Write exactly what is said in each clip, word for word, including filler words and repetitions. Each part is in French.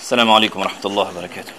السلام عليكم ورحمة الله وبركاته.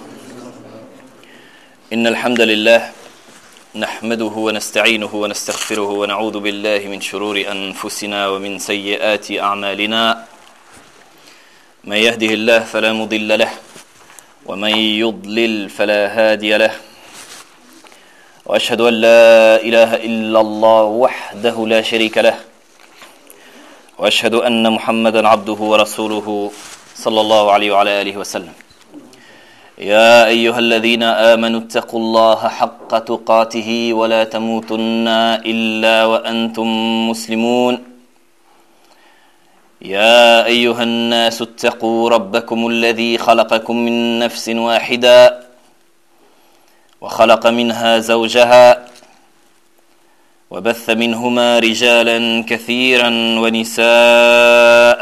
إن الحمد لله نحمده ونستعينه ونستغفره ونعوذ بالله من شرور أنفسنا ومن سيئات أعمالنا. من يهده الله فلا مضل له ومن يضلل فلا هادي له. وأشهد أن لا إله إلا الله وحده لا شريك له. وأشهد أن محمدا عبده ورسوله صلى الله عليه وعلى آله وسلم. يا أيها الذين آمنوا اتقوا الله حق تقاته ولا تموتن إلا وأنتم مسلمون. يا أيها الناس اتقوا ربكم الذي خلقكم من نفس واحدة وخلق منها زوجها وبث منهما رجالا كثيرا ونساء.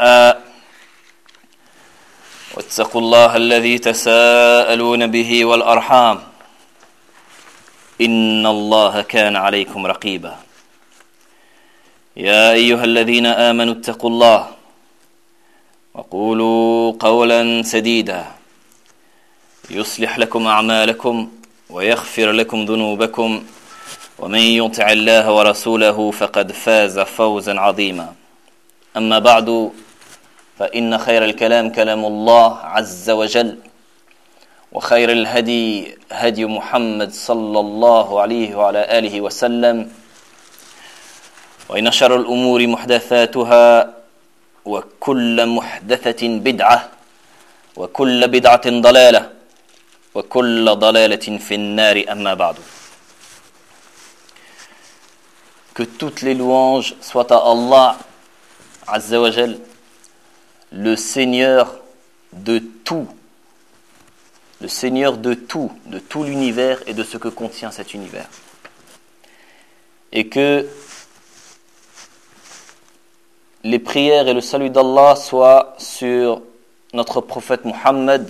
واتقوا الله الذي تساءلون به والأرحام إن الله كان عليكم رقيبا. يا أيها الذين آمنوا اتقوا الله وقولوا قولا سديدا يصلح لكم أعمالكم ويغفر لكم ذنوبكم ومن يطع الله ورسوله فقد فاز فوزا عظيما. أما بعد فإن خير الكلام كلام الله عز وجل وخير الهدي هدي محمد صلى الله عليه وعلى آله وسلم وإن شر الأمور محدثاتها وكل محدثة بدعة وكل بدعة ضلالة وكل ضلالة في النار. أما بعد. Que toutes les louanges soient à Allah Azza wa Jal, le Seigneur de tout, le Seigneur de tout, de tout l'univers et de ce que contient cet univers. Et que les prières et le salut d'Allah soient sur notre prophète Muhammad,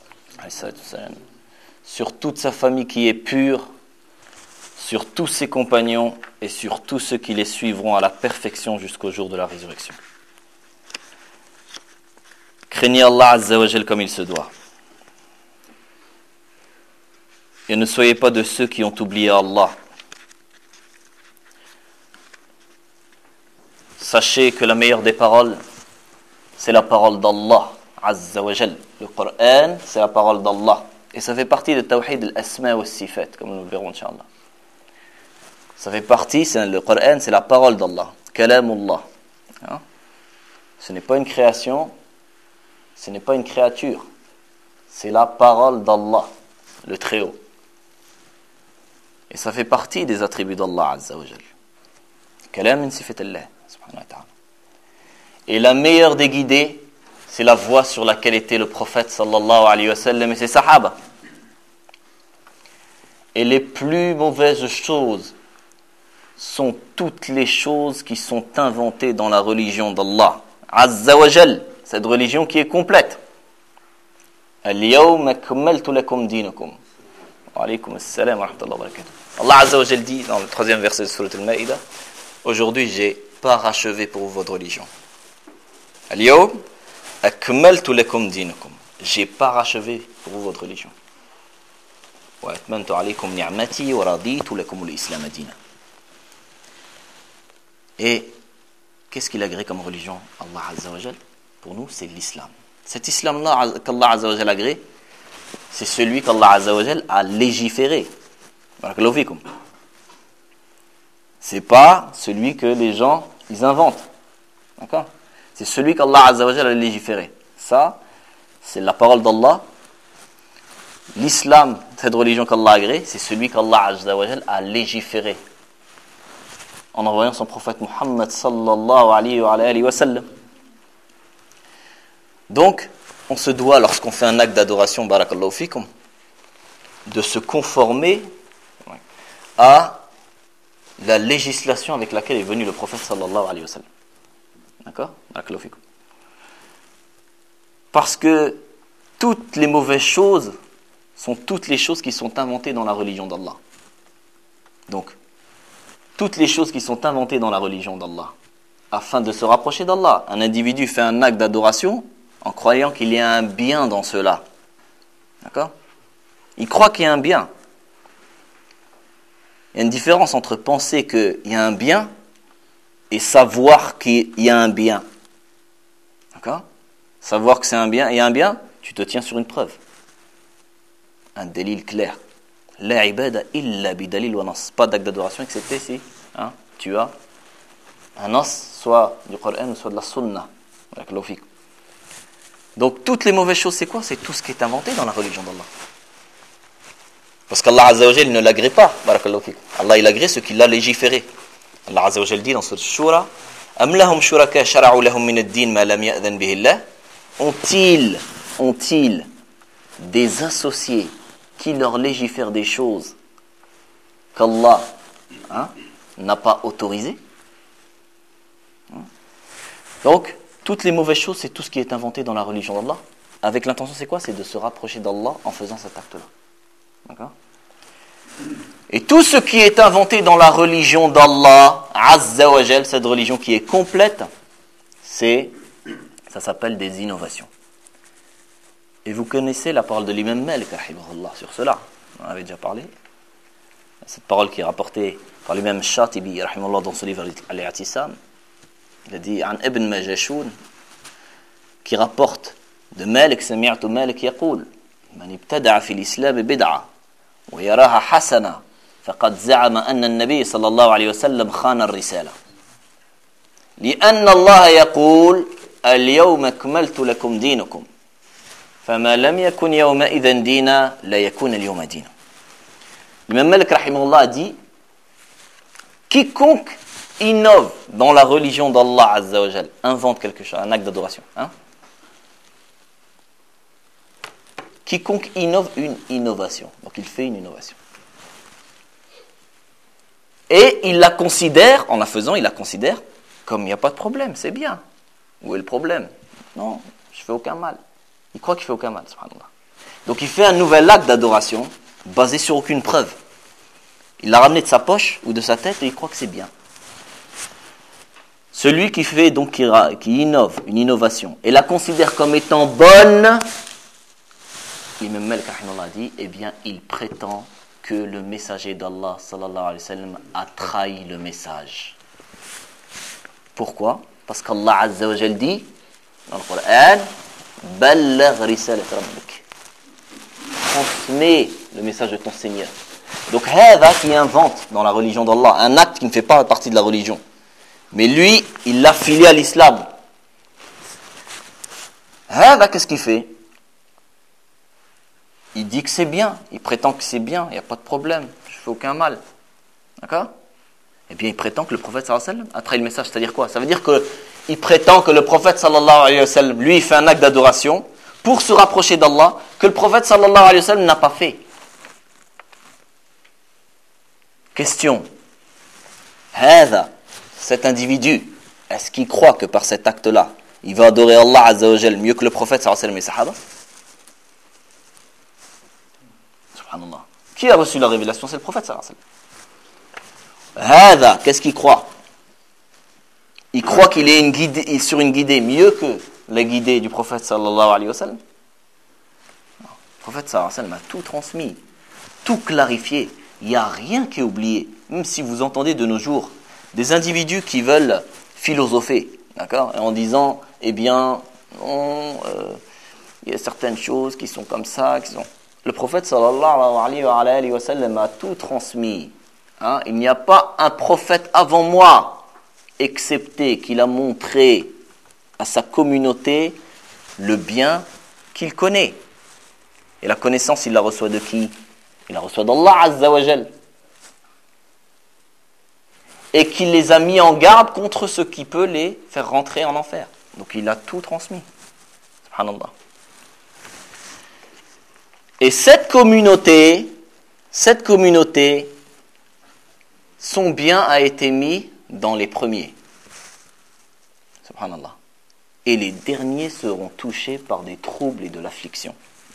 sur toute sa famille qui est pure, sur tous ses compagnons et sur tous ceux qui les suivront à la perfection jusqu'au jour de la résurrection. Craignez Allah Azza wa Jal comme il se doit. Et ne soyez pas de ceux qui ont oublié Allah. Sachez que la meilleure des paroles, c'est la parole d'Allah Azza wa Jal. Le Coran, c'est la parole d'Allah. Et ça fait partie de Tawhid al-Asma wa al-Sifat, comme nous le verrons, Inch'Allah. Ça fait partie, c'est, le Coran, c'est la parole d'Allah. Kalamullah. Hein? Ce n'est pas une création, ce n'est pas une créature. C'est la parole d'Allah, le Très-Haut. Et ça fait partie des attributs d'Allah Azza wa Jal. Kalam min sifat Allah, subhanahu wa ta'ala. Et la meilleure des guidées, c'est la voie sur laquelle était le prophète sallallahu alayhi wa sallam et ses sahaba. Et les plus mauvaises choses sont toutes les choses qui sont inventées dans la religion d'Allah Azza wa Jal, cette religion qui est complète. Al-yawma akmaltu lakum dinakum. Wa alaykum assalam wa rahmatullahi wa barakatuh. Allah Azza wa Jal dit dans le troisième verset de Surat Al-Ma'idah, aujourd'hui j'ai parachevé pour vous votre religion. Al-yawma akmaltu lakum dinakum. J'ai parachevé pour vous votre religion. Wa atmamtu alaykum ni'mati wa raditu lakum al-islam dina. Et qu'est-ce qu'il agrée comme religion, Allah Azza wa Jal? Pour nous, c'est l'islam. Cet islam-là qu'Allah Azza wa Jal agrée, c'est celui qu'Allah Azza wa Jal a légiféré. Barakallahu fikum. C'est pas celui que les gens, ils inventent. D'accord? C'est celui qu'Allah Azza wa Jal a légiféré. Ça, c'est la parole d'Allah. L'islam, cette religion qu'Allah agrée, c'est celui qu'Allah Azza wa Jal a légiféré en envoyant son prophète Muhammad sallallahu alayhi wa alayhi wa sallam. Donc, on se doit, lorsqu'on fait un acte d'adoration, barakallahu fikum, de se conformer à la législation avec laquelle est venu le prophète sallallahu alayhi wa sallam. D'accord? Barakallahu fikum. Parce que toutes les mauvaises choses sont toutes les choses qui sont inventées dans la religion d'Allah. Donc, toutes les choses qui sont inventées dans la religion d'Allah, afin de se rapprocher d'Allah. Un individu fait un acte d'adoration, en croyant qu'il y a un bien dans cela. D'accord? Il croit qu'il y a un bien. Il y a une différence entre penser qu'il y a un bien et savoir qu'il y a un bien. D'accord? Savoir que c'est un bien, il y a un bien, tu te tiens sur une preuve. Un délil clair. La ibada illa bidalil wa nas. Pas d'acte d'adoration excepté si hein, tu as un nas, soit du Coran ou soit de la Sunna. Donc toutes les mauvaises choses, c'est quoi? C'est tout ce qui est inventé dans la religion d'Allah. Parce qu'Allah Azza wa Jal ne l'agrée pas. Allah il agrée ce qu'il a légiféré. Allah Azza wa Jal dit dans ce Shura, Am lahum shuraka shara'u lahum min ad-din ma lam ya'dhan bihi Allah. Ont-ils, ont-ils des associés qui leur légifèrent des choses qu'Allah hein, n'a pas autorisées? hein? Donc, toutes les mauvaises choses, c'est tout ce qui est inventé dans la religion d'Allah. Avec l'intention, c'est quoi? C'est de se rapprocher d'Allah en faisant cet acte-là. D'accord? Et tout ce qui est inventé dans la religion d'Allah, Azza wa Jal, cette religion qui est complète, c'est, ça s'appelle des innovations. Et vous connaissez la parole de l'imam Malik, rahimahullah, sur cela. On en avait déjà parlé. Cette parole qui est rapportée par l'imam Shatibi, rahimahullah, dans son livre Al-I'tisam. Il a dit, An Ibn Majashoun, qui rapporte de Malik, Sami'atu Malik yaqul, Man ibtada'a fil islam bid'a, wa yaraha hasana, faqad za'ama anna an-nabiy sallallahu alayhi wa sallam khana ar-risala. لأن الله يقول اليوم أكملت لكم دينكم فما لم يكن يومئذ دينا لا يكون اليوم دينا. L'imam Malik rahimahullah a dit quiconque innove dans la religion d'Allah Azza wa Jal, invente quelque chose, un acte d'adoration. Hein? Quiconque innove une innovation. Donc il fait une innovation. Et il la considère, en la faisant, il la considère comme il n'y a pas de problème, c'est bien. Où est le problème? Non, je ne fais aucun mal. Il croit qu'il ne fait aucun mal, subhanallah. Donc il fait un nouvel acte d'adoration basé sur aucune preuve. Il l'a ramené de sa poche ou de sa tête et il croit que c'est bien. Celui qui fait donc qui, qui innove une innovation et la considère comme étant bonne, l'imam Malik rahimahullah dit, eh bien il prétend que le messager d'Allah sallallahu alayhi wa sallam a trahi le message. Pourquoi? Parce qu'Allah Azza wa Jal dit dans le Coran, Ballagh risalat rabbik. Transmets le message de ton Seigneur. Donc, Hada qui invente dans la religion d'Allah un acte qui ne fait pas partie de la religion. Mais lui, il l'a filé à l'islam. Hada, qu'est-ce qu'il fait? Il dit que c'est bien, il prétend que c'est bien, il n'y a pas de problème, je ne fais aucun mal. D'accord? Eh bien, il prétend que le prophète sallallahu alayhi wa sallam a trahi le message. C'est-à-dire quoi? Ça veut dire qu'il prétend que le prophète sallallahu alayhi wa sallam, lui, il fait un acte d'adoration pour se rapprocher d'Allah, que le prophète sallallahu alayhi wa sallam n'a pas fait. Question. Hada, cet individu, est-ce qu'il croit que par cet acte-là, il va adorer Allah Azza wa Jal mieux que le prophète sallallahu alayhi wa sallam et les sahaba? Subhanallah. Qui a reçu la révélation? C'est le prophète sallallahu alayhi wa sallam. Hada, qu'est-ce qu'il croit? Il croit qu'il est une guidée, sur une guidée mieux que la guidée du prophète sallallahu alayhi wa sallam. Non. Le prophète sallallahu alayhi wa sallam a tout transmis, tout clarifié. Il n'y a rien qui est oublié. Même si vous entendez de nos jours des individus qui veulent philosopher, d'accord, en disant, eh bien, non, euh, il y a certaines choses qui sont comme ça, qui sont... Le prophète sallallahu alayhi wa sallam a tout transmis. Hein, il n'y a pas un prophète avant moi, excepté qu'il a montré à sa communauté le bien qu'il connaît. Et la connaissance, il la reçoit de qui? Il la reçoit d'Allah Azza wa Jal. Et qu'il les a mis en garde contre ce qui peut les faire rentrer en enfer. Donc il a tout transmis. Subhanallah. Et cette communauté, cette communauté, son bien a été mis dans les premiers. Subhanallah. Et les derniers seront touchés par des troubles et de l'affliction.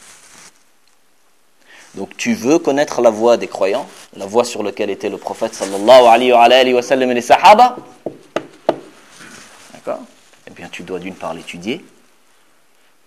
Donc tu veux connaître la voie des croyants, la voie sur laquelle était le prophète sallallahu alayhi wa sallam et les sahaba. D'accord? Eh bien tu dois d'une part l'étudier,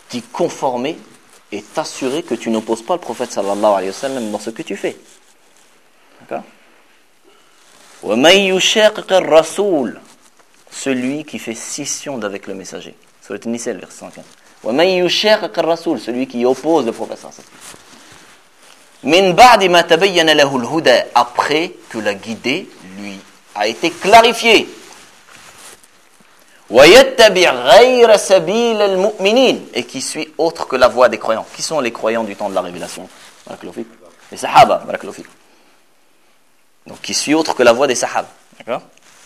t'y conformer et t'assurer que tu n'opposes pas le prophète sallallahu alayhi wa sallam dans ce que tu fais. D'accord? وَمَنْ يُشَاقِقِ الرَّسُولِ, celui qui fait scission d'avec le messager. Surat An-Nisa, le verset cent quinze. وَمَنْ يُشَاقِقِ الرَّسُولِ, celui qui oppose le prophète sallallahu alayhi wa sallam. مِنْ بَعْدِ مَا تَبَيَّنَ لَهُ الْهُدَى, après que la guidée lui a été clarifiée. وَيَتَّبِعْ غَيْرَ سَبِيلَ الْمُؤْمِنِينَ, et qui suit autre que la voie des croyants. Qui sont les croyants du temps de la révélation? Les sahaba. Donc qui suit autre que la voie des sahaba. D'accord?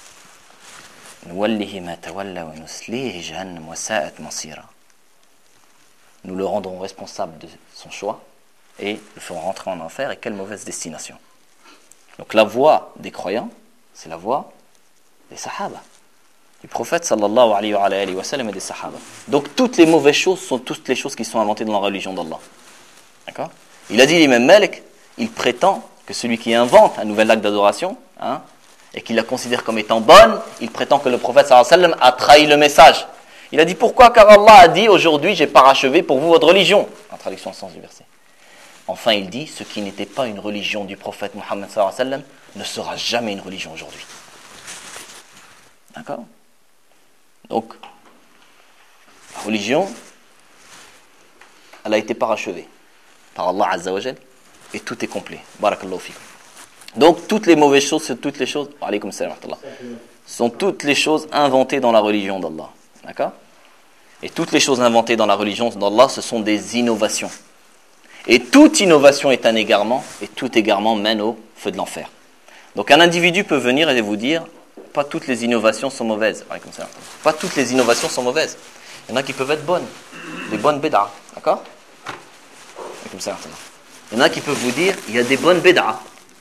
Nous le rendrons responsable de son choix et le ferons rentrer en enfer, et quelle mauvaise destination. Donc la voie des croyants, c'est la voie des sahaba, du prophète sallallahu alayhi wa, alayhi wa sallam et des sahaba. Donc toutes les mauvaises choses sont toutes les choses qui sont inventées dans la religion d'Allah. D'accord? Il a dit l'imam Malik, il prétend que celui qui invente un nouvel acte d'adoration, hein, et qui la considère comme étant bonne, il prétend que le prophète sallallahu alayhi wa sallam a trahi le message. Il a dit pourquoi? Car Allah a dit aujourd'hui j'ai parachevé pour vous votre religion. En traduction au sens du verset. Enfin il dit ce qui n'était pas une religion du prophète Muhammad sallallahu alayhi wa sallam ne sera jamais une religion aujourd'hui. D'accord? Donc, la religion, elle a été parachevée par Allah Azza wa Jal, et tout est complet. Barakallahu fikum. Donc, toutes les mauvaises choses, c'est toutes les choses, alaykoum salam wa rahmatullah, sont toutes les choses inventées dans la religion d'Allah. D'accord? Et toutes les choses inventées dans la religion d'Allah, ce sont des innovations. Et toute innovation est un égarement, et tout égarement mène au feu de l'enfer. Donc, un individu peut venir et vous dire, pas toutes les innovations sont mauvaises. Pas toutes les innovations sont mauvaises. Il y en a qui peuvent être bonnes, des bonnes bid'a, d'accord? Il y en a qui peuvent vous dire, il y a des bonnes bid'a.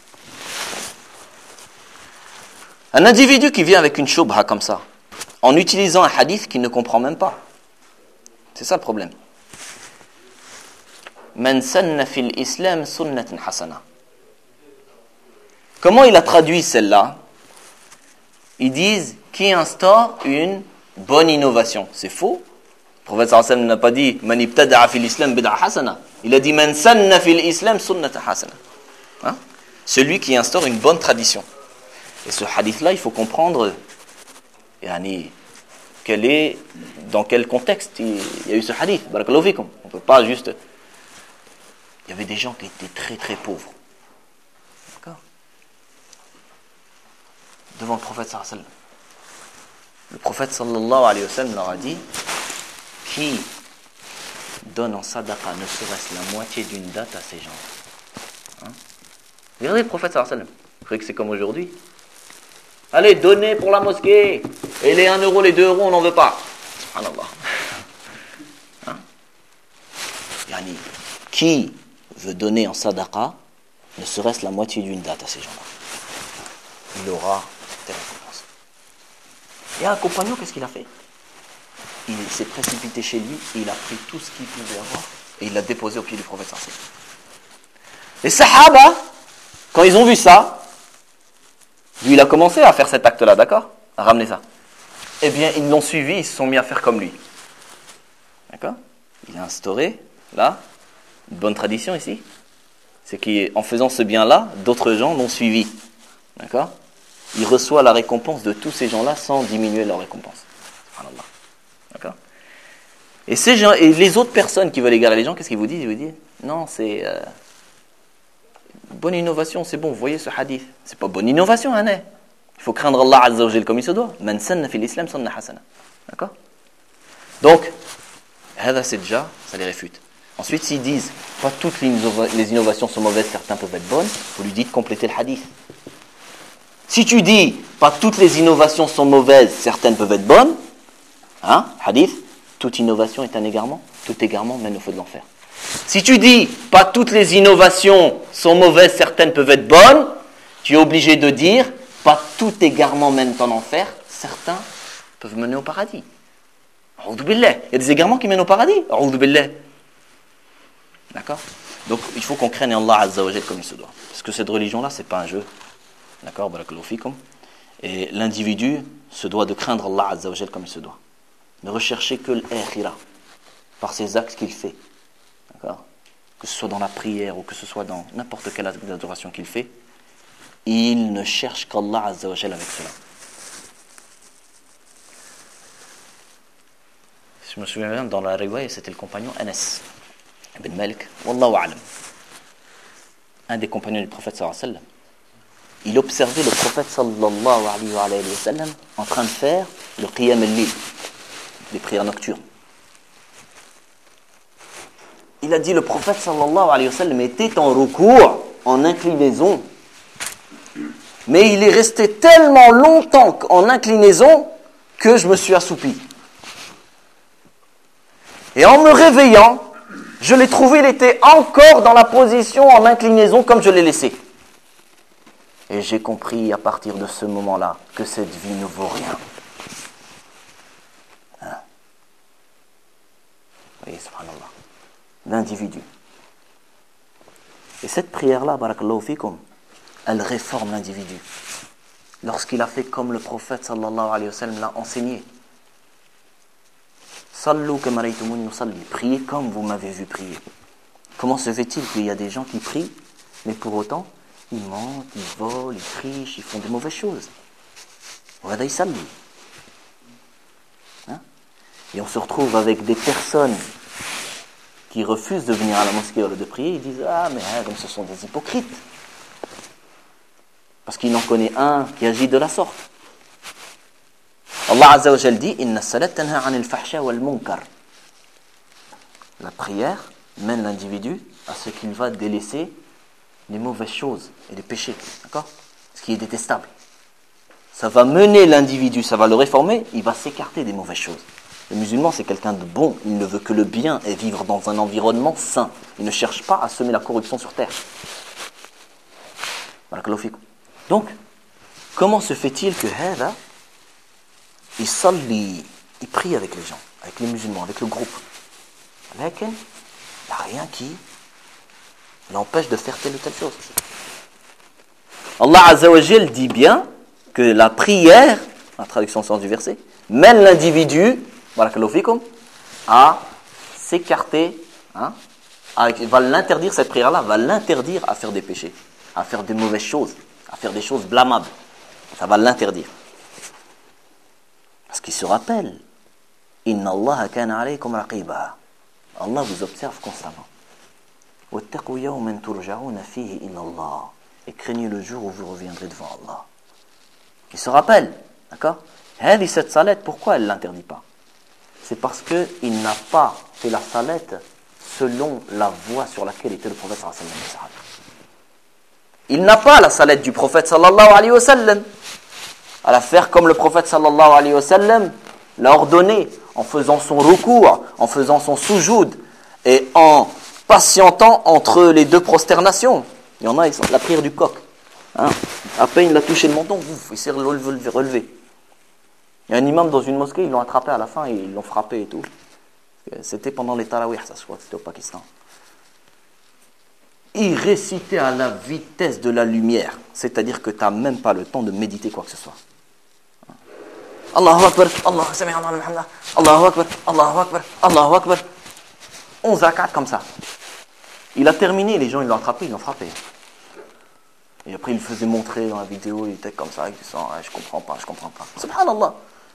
Un individu qui vient avec une shubha comme ça, en utilisant un hadith qu'il ne comprend même pas. C'est ça le problème. Man sanna fil islam sunnatan hasana. Comment il a traduit celle-là? Ils disent qui instaure une bonne innovation. C'est faux. Le prophète sallallahu alayhi wa sallam n'a pas dit man ibtada'a fil islam bid'a hasana. Il a dit man sanna fil islam sunnata hasana. Hein? Celui qui instaure une bonne tradition. Et ce hadith-là, il faut comprendre yani, quel est, dans quel contexte il y a eu ce hadith. Barakallahu fikum. On ne peut pas juste... Il y avait des gens qui étaient très très pauvres. D'accord? Devant le prophète sallallahu alayhi wa sallam. Le prophète sallallahu alayhi wa sallam leur a dit qui donne en sadaqa ne serait-ce la moitié d'une date à ces gens. Hein? Regardez le prophète sallallahu alayhi wa sallam. Vous croyez que c'est comme aujourd'hui? Allez, donnez pour la mosquée. Et les un euro, les deux euros, on n'en veut pas. Subhanallah. Hein? Yani, qui veut donner en sadaqa ne serait-ce la moitié d'une date à ces gens-là, il aura telle récompense. Et un compagnon, qu'est-ce qu'il a fait? Il s'est précipité chez lui et il a pris tout ce qu'il pouvait avoir et il l'a déposé au pied du prophète sallallahu alayhi wa sallam. Les sahaba, quand ils ont vu ça, lui il a commencé à faire cet acte-là, d'accord? À ramener ça. Eh bien, ils l'ont suivi, ils se sont mis à faire comme lui. D'accord? Il a instauré, là, une bonne tradition ici. C'est qu'en faisant ce bien-là, d'autres gens l'ont suivi. D'accord? Il reçoit la récompense de tous ces gens-là sans diminuer leur récompense. Subhanallah. D'accord? Et, ces gens, et les autres personnes qui veulent égarer les gens, qu'est-ce qu'ils vous disent? Ils vous disent, non, c'est euh, bonne innovation, c'est bon, vous voyez ce hadith. C'est pas bonne innovation, hein, né? Il faut craindre Allah Azza wa Jal comme il se doit. Man sanna fil islam sunna hasana. D'accord? Donc, hada c'est déjà, ça les réfute. Ensuite, s'ils disent, pas toutes les innovations sont mauvaises, certaines peuvent être bonnes, vous lui dites de compléter le hadith. Si tu dis, pas toutes les innovations sont mauvaises, certaines peuvent être bonnes, hein, hadith, toute innovation est un égarement, tout égarement mène au feu de l'enfer. Si tu dis, pas toutes les innovations sont mauvaises, certaines peuvent être bonnes, tu es obligé de dire, pas tout égarement mène en enfer, certains peuvent mener au paradis. A'udhu billah. Il y a des égarements qui mènent au paradis. A'udhu billah. D'accord? Donc, il faut qu'on craigne Allah Azza wa Jal comme il se doit. Parce que cette religion-là, c'est pas un jeu. D'accord? Barakallahu fikum. Et l'individu se doit de craindre Allah Azza wa Jal comme il se doit. Ne rechercher que l'akhirah. par ses actes qu'il fait. D'accord ? Que ce soit dans la prière ou que ce soit dans n'importe quel acte d'adoration qu'il fait, il ne cherche qu'Allah Azza wa Jalla avec cela. Je me souviens bien, dans la riwaya, c'était le compagnon Anas ibn Malik, Wallahu a'lam, un des compagnons du prophète sallallahu alayhi wa sallam. Il observait le prophète sallallahu alayhi wa sallam en train de faire le qiyam al-lil, les prières nocturnes. Il a dit le prophète sallallahu alayhi wa sallam était en recours, en inclinaison, mais il est resté tellement longtemps en inclinaison que je me suis assoupi. Et en me réveillant, je l'ai trouvé, il était encore dans la position en inclinaison comme je l'ai laissé. Et j'ai compris à partir de ce moment-là que cette vie ne vaut rien. Hein? Vous voyez, subhanallah. L'individu. Et cette prière-là, barakallahu fikum, elle réforme l'individu. Lorsqu'il a fait comme le prophète sallallahu alayhi wa sallam l'a enseigné. Sallu kama ra'aytumuni usalli. Priez comme vous m'avez vu prier. Comment se fait-il qu'il y a des gens qui prient, mais pour autant, ils mentent, ils volent, ils trichent, ils font des mauvaises choses. Wada yusalli. Hein? Et on se retrouve avec des personnes qui refusent de venir à la mosquée ou de prier, ils disent « Ah, mais hein, comme ce sont des hypocrites. » Parce qu'il en connaît un qui agit de la sorte. Allah Azza wa Jal dit « Inna salat tanha anil fahsha wal munkar » La prière mène l'individu à ce qu'il va délaisser les mauvaises choses et les péchés. D'accord ? Ce qui est détestable. Ça va mener l'individu, ça va le réformer, il va s'écarter des mauvaises choses. Le musulman, c'est quelqu'un de bon, il ne veut que le bien et vivre dans un environnement sain. Il ne cherche pas à semer la corruption sur terre. Donc, comment se fait-il que Hada, il salli, il prie avec les gens, avec les musulmans, avec le groupe. Mais il n'y a rien qui l'empêche de faire telle ou telle chose. Allah Azza wa Jal dit bien que la prière, la traduction sens du verset, mène l'individu à s'écarter, hein, à, va l'interdire, cette prière-là va l'interdire à faire des péchés, à faire des mauvaises choses, à faire des choses blâmables. Ça va l'interdire. Parce qu'il se rappelle, Inna Allah kana alaykum raqiba. Allah vous observe constamment. Wattaqu yawman turja'una fihi ila Allah. Et craignez le jour où vous reviendrez devant Allah. Il se rappelle, d'accord ? Hadi cette salette, pourquoi elle ne l'interdit pas ? C'est parce qu'il n'a pas fait la salette selon la voie sur laquelle était le prophète sallallahu alayhi wa sallam. Il n'a pas la salette du prophète sallallahu alayhi wa sallam. À la faire comme le prophète sallallahu alayhi wa sallam l'a ordonné, en faisant son recours, en faisant son soujoud et en patientant entre les deux prosternations. Il y en a, ils sont la prière du coq. Hein? À peine il a touché le menton, ouf, il s'est relevé. Il y a un imam dans une mosquée, ils l'ont attrapé à la fin et ils l'ont frappé et tout. C'était pendant les tarawih, ça se voit, c'était au Pakistan. Il récitait à la vitesse de la lumière, c'est-à-dire que tu n'as même pas le temps de méditer quoi que ce soit. Allahu Akbar, Allahu Sami Allahu Muhammad, Allahu Akbar, Allahu Akbar, Allahu Akbar. onze rak'at comme ça. Il a terminé, les gens ils l'ont attrapé, ils l'ont frappé. Et après il faisait montrer dans la vidéo, il était comme ça, il disait ah, je comprends pas, je comprends pas. Subhanallah.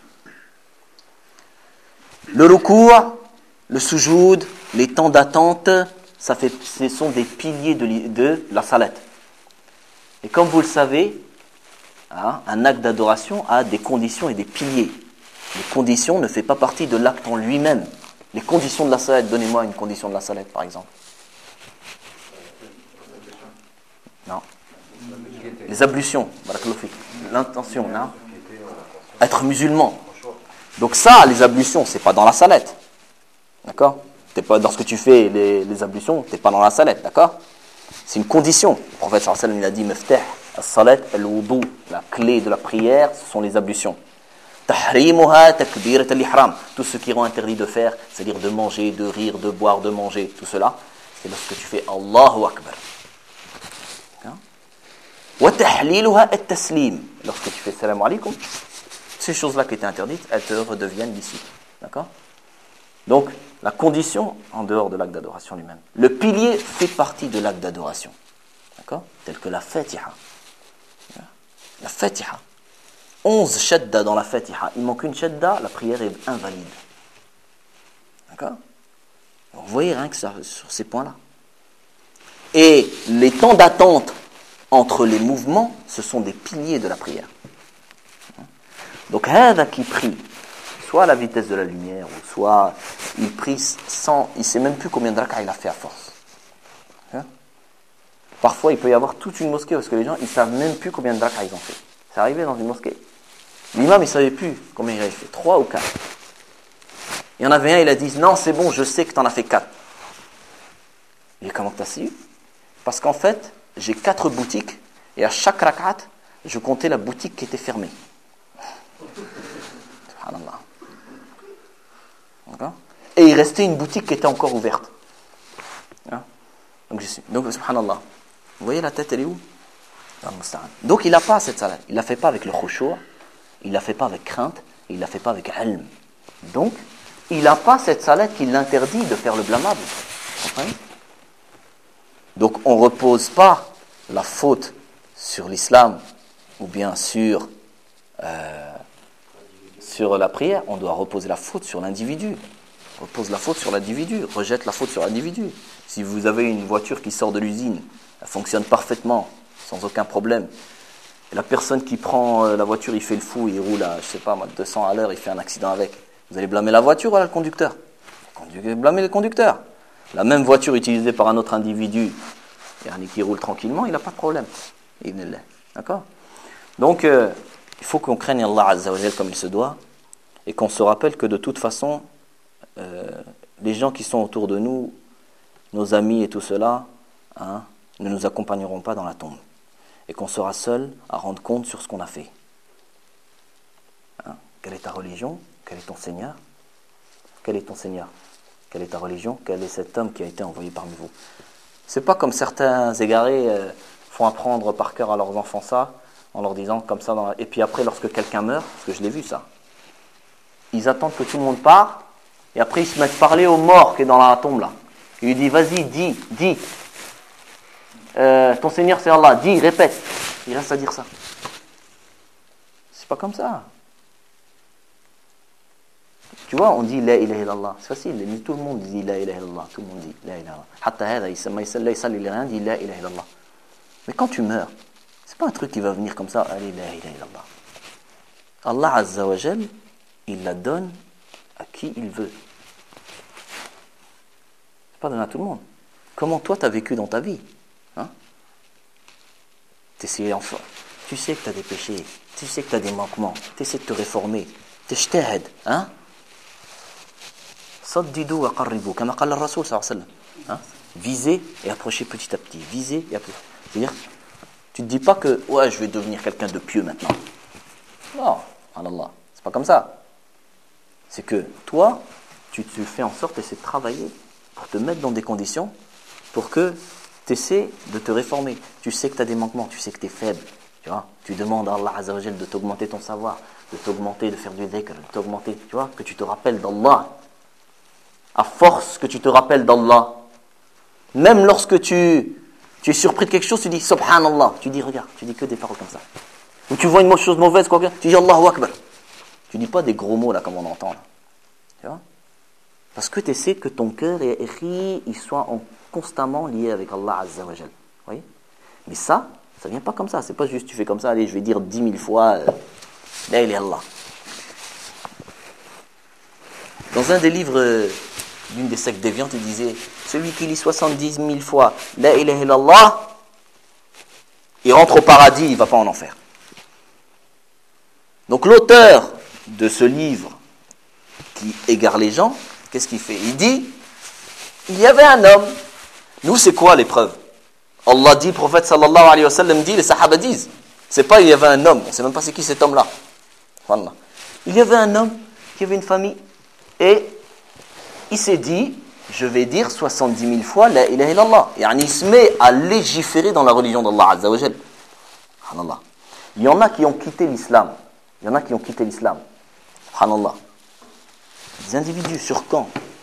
Le recours, le sujoud, les temps d'attente, ça fait, ce sont des piliers de, de la salette. Et comme vous le savez, hein, un acte d'adoration a des conditions et des piliers. Les conditions ne font pas partie de l'acte en lui-même. Les conditions de la salette, donnez-moi une condition de la salette par exemple. Non. Les ablutions, l'intention, non. Être musulman. Donc ça, les ablutions, c'est pas dans la salette. D'accord ? T'es pas, lorsque tu fais les, les ablutions, tu n'es pas dans la salette, d'accord ? C'est une condition. Le prophète sallallahu alayhi wa sallam, il a dit Miftah as-salat al-wudu, la clé de la prière, ce sont les ablutions. Tahrimuha takbirat al-ihram, tout ce qui rend interdit de faire, c'est-à-dire de manger, de rire, de boire, de manger, tout cela, c'est lorsque tu fais Allahu Akbar. Wa tahliluha at-taslim, lorsque tu fais salam alaykum, ces choses-là qui étaient interdites, elles te redeviennent licites. D'accord ? Donc, la condition en dehors de l'acte d'adoration lui-même. Le pilier fait partie de l'acte d'adoration. D'accord ? Tel que la Fatiha. La Fatiha. onze shadda dans la Fatiha. Il manque une shadda, la prière est invalide. D'accord ? Vous voyez rien que ça, sur ces points-là. Et les temps d'attente entre les mouvements, ce sont des piliers de la prière. Donc, hada qui prie, soit à la vitesse de la lumière, ou soit il prie sans, il ne sait même plus combien de rak'a il a fait à force. Hein? Parfois, il peut y avoir toute une mosquée, parce que les gens, ils ne savent même plus combien de rak'a ils ont fait. C'est arrivé dans une mosquée. L'imam, il ne savait plus combien il avait fait, trois ou quatre. Il y en avait un, il a dit, non, c'est bon, je sais que tu en as fait quatre. Il dit, comment tu as su ? Parce qu'en fait, j'ai quatre boutiques, et à chaque rak'at, je comptais la boutique qui était fermée. Subhanallah. D'accord ? Et il restait une boutique qui était encore ouverte. Hein ? Donc, je suis, donc, subhanallah. Vous voyez la tête, elle est où ? Donc, il n'a pas cette salat. Il ne la fait pas avec le khushu', il ne la fait pas avec crainte, et il ne la fait pas avec ilm. Donc, il n'a pas cette salat qui l'interdit de faire le blâmable. Vous comprenez ? Donc, on ne repose pas la faute sur l'islam ou bien sur, euh, sur la prière. On doit reposer la faute sur l'individu. Repose la faute sur l'individu. Rejette la faute sur l'individu. Si vous avez une voiture qui sort de l'usine, elle fonctionne parfaitement, sans aucun problème. Et la personne qui prend la voiture, il fait le fou, il roule à, je sais pas, deux cents à l'heure, il fait un accident avec. Vous allez blâmer la voiture ou le conducteur ? Blâmer le conducteur. La même voiture utilisée par un autre individu, qui roule tranquillement, il n'a pas de problème. D'accord ? Donc, euh, il faut qu'on craigne Allah Azza wa Jal comme il se doit, et qu'on se rappelle que de toute façon, euh, les gens qui sont autour de nous, nos amis et tout cela, hein, ne nous accompagneront pas dans la tombe. Et qu'on sera seul à rendre compte sur ce qu'on a fait. Hein ? Quelle est ta religion ? Quel est ton Seigneur ? Quel est ton Seigneur ? Quelle est ta religion ? Quel est cet homme qui a été envoyé parmi vous ? C'est pas comme certains égarés euh, font apprendre par cœur à leurs enfants ça, en leur disant comme ça, dans la... et puis après lorsque quelqu'un meurt, parce que je l'ai vu ça, ils attendent que tout le monde part, et après ils se mettent à parler au mort qui est dans la tombe là. Il lui dit, vas-y, dis, dis, euh, ton Seigneur c'est Allah, dis, répète. Il reste à dire ça. C'est pas comme ça. Tu vois, on dit la ilaha illallah. C'est facile, mais tout le monde dit la ilaha illallah. Tout le monde dit la ilaha illallah. Hatta hada, il dit la ilaha illallah. Mais quand tu meurs, c'est pas un truc qui va venir comme ça, allez, la ilaha illallah. Allah Azza wa Jal, il la donne à qui il veut. C'est pas donné à tout le monde. Comment toi tu as vécu dans ta vie, hein? T'essayes enfin. Tu sais que tu as des péchés, tu sais que tu as des manquements, tu essaies de te réformer, tu ijtahad, hein? Saddidu wa qarribu, comme a dit le Rasoul sallallahu alayhi wa sallam. Visez et approchez petit à petit. Visez et approchez. C'est-à-dire, tu ne te dis pas que ouais, je vais devenir quelqu'un de pieux maintenant. Non, Allah, c'est pas comme ça. C'est que toi, tu te fais en sorte d'essayer de travailler pour te mettre dans des conditions pour que tu essaies de te réformer. Tu sais que tu as des manquements, tu sais que tu es faible. Tu vois, tu demandes à Allah Azza wa Jal de t'augmenter ton savoir, de t'augmenter, de faire du dhikr, de t'augmenter, tu vois, que tu te rappelles d'Allah. À force que tu te rappelles d'Allah, même lorsque tu, tu es surpris de quelque chose, tu dis Subhanallah. Tu dis, regarde, tu dis que des paroles comme ça. Ou tu vois une chose mauvaise, quoi, tu dis Allahu Akbar. Tu dis pas des gros mots là comme on entend là. Tu vois ? Parce que tu essaies que ton cœur et il soit en, constamment lié avec Allah Azza wa Jal. Vous voyez ? Mais ça, ça vient pas comme ça. C'est pas juste tu fais comme ça, allez, je vais dire dix mille fois euh, La ilaha illallah. Dans un des livres euh, d'une des sectes déviantes, il disait celui qui lit soixante-dix mille fois La ilaha illallah, il rentre au paradis, il ne va pas en enfer. Donc l'auteur de ce livre qui égare les gens, qu'est-ce qu'il fait ? Il dit il y avait un homme. Nous, c'est quoi l'épreuve ? Allah dit, le prophète sallallahu alayhi wa sallam dit, les sahaba disent. C'est pas il y avait un homme, on ne sait même pas c'est qui cet homme-là. Voilà. Il y avait un homme qui avait une famille et il s'est dit, je vais dire soixante-dix mille fois la ilaha illallah. Et il se met à légiférer dans la religion d'Allah Azza wa Jal. Subhanallah. Il y en a qui ont quitté l'islam. Il y en a qui ont quitté l'islam. Subhanallah. Des individus sur camp.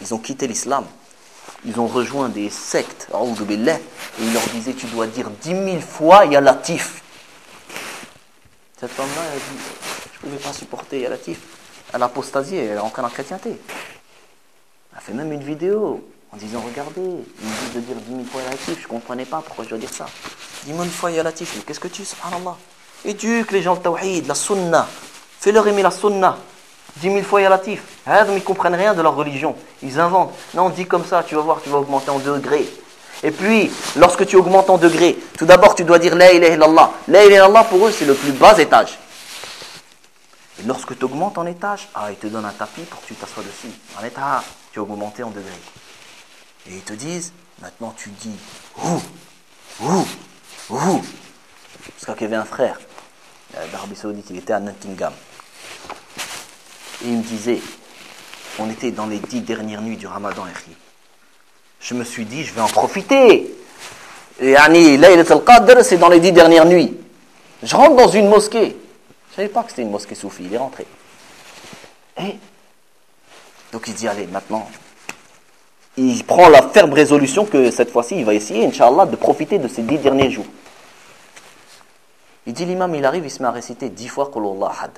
ils ont quitté l'islam. Ils ont rejoint des sectes, a'oudhu billah, et ils leur disaient, tu dois dire dix mille fois Ya Latif. Cette femme-là, elle a dit, je ne pouvais pas supporter Ya Latif. Elle a apostasié, elle est rentrée dans la chrétienté. Elle a fait même une vidéo en disant, regardez, ils me disent de dire dix mille fois Ya Latif, je ne comprenais pas pourquoi je dois dire ça. dix mille fois Ya Latif, mais qu'est-ce que tu, subhanallah. Éduque les gens le tawhid, la sunna, fais-leur aimer la sunna. Dix mille fois Ya Latif. Ils ne comprennent rien de leur religion. Ils inventent. Non, dis comme ça, tu vas voir, tu vas augmenter en degrés. Et puis, lorsque tu augmentes en degrés, tout d'abord, tu dois dire La ilaha illallah. La ilaha illallah, pour eux, c'est le plus bas étage. Et lorsque tu augmentes en étage, ah, ils te donnent un tapis pour que tu t'assoies dessus. En état, tu as augmenté en degrés. Et ils te disent, maintenant tu dis Ouh, ouh, ouh. Parce qu'il y avait un frère d'Arabie Saoudite, il était à Nottingham. Et il me disait, on était dans les dix dernières nuits du Ramadan, je me suis dit, je vais en profiter. Et yani, Laylat al-Qadr, c'est dans les dix dernières nuits. Je rentre dans une mosquée. Je ne savais pas que c'était une mosquée soufie, il est rentré. Et donc il dit, allez, maintenant, il prend la ferme résolution que cette fois-ci, il va essayer, Inch'Allah, de profiter de ces dix derniers jours. Il dit, l'imam, il arrive, il se met à réciter dix fois Qul Huwallahu Ahad.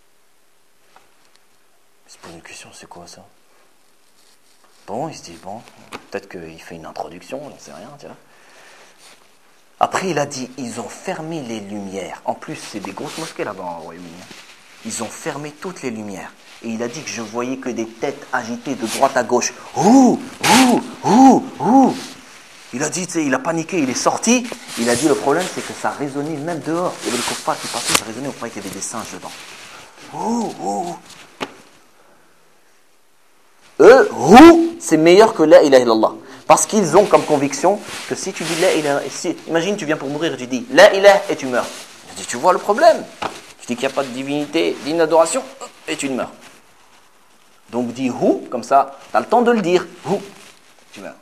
Il se pose une question, c'est quoi ça? Bon, il se dit, bon, peut-être qu'il fait une introduction, j'en sais rien, tu vois. Après, il a dit, ils ont fermé les lumières. En plus, c'est des grosses mosquées là-bas en Royaume-Uni. Ils ont fermé toutes les lumières. Et il a dit que je voyais que des têtes agitées de droite à gauche. Ouh, ouh, ouh, ouh. Il a dit, tu sais, il a paniqué, il est sorti. Il a dit, le problème, c'est que ça résonnait même dehors. Il y avait le coffre qui passait, ça résonnait, on croyait qu'il y avait des singes dedans. Ouh, ouh. Eux, Hu, c'est meilleur que La ilaha illallah. Parce qu'ils ont comme conviction que si tu dis La ilaha, si, imagine tu viens pour mourir et tu dis La ilaha et tu meurs. Je dis, tu vois le problème. Je dis qu'il n'y a pas de divinité, digne d'adoration et tu meurs. Donc dis Hu, comme ça, tu as le temps de le dire. Hu, tu meurs.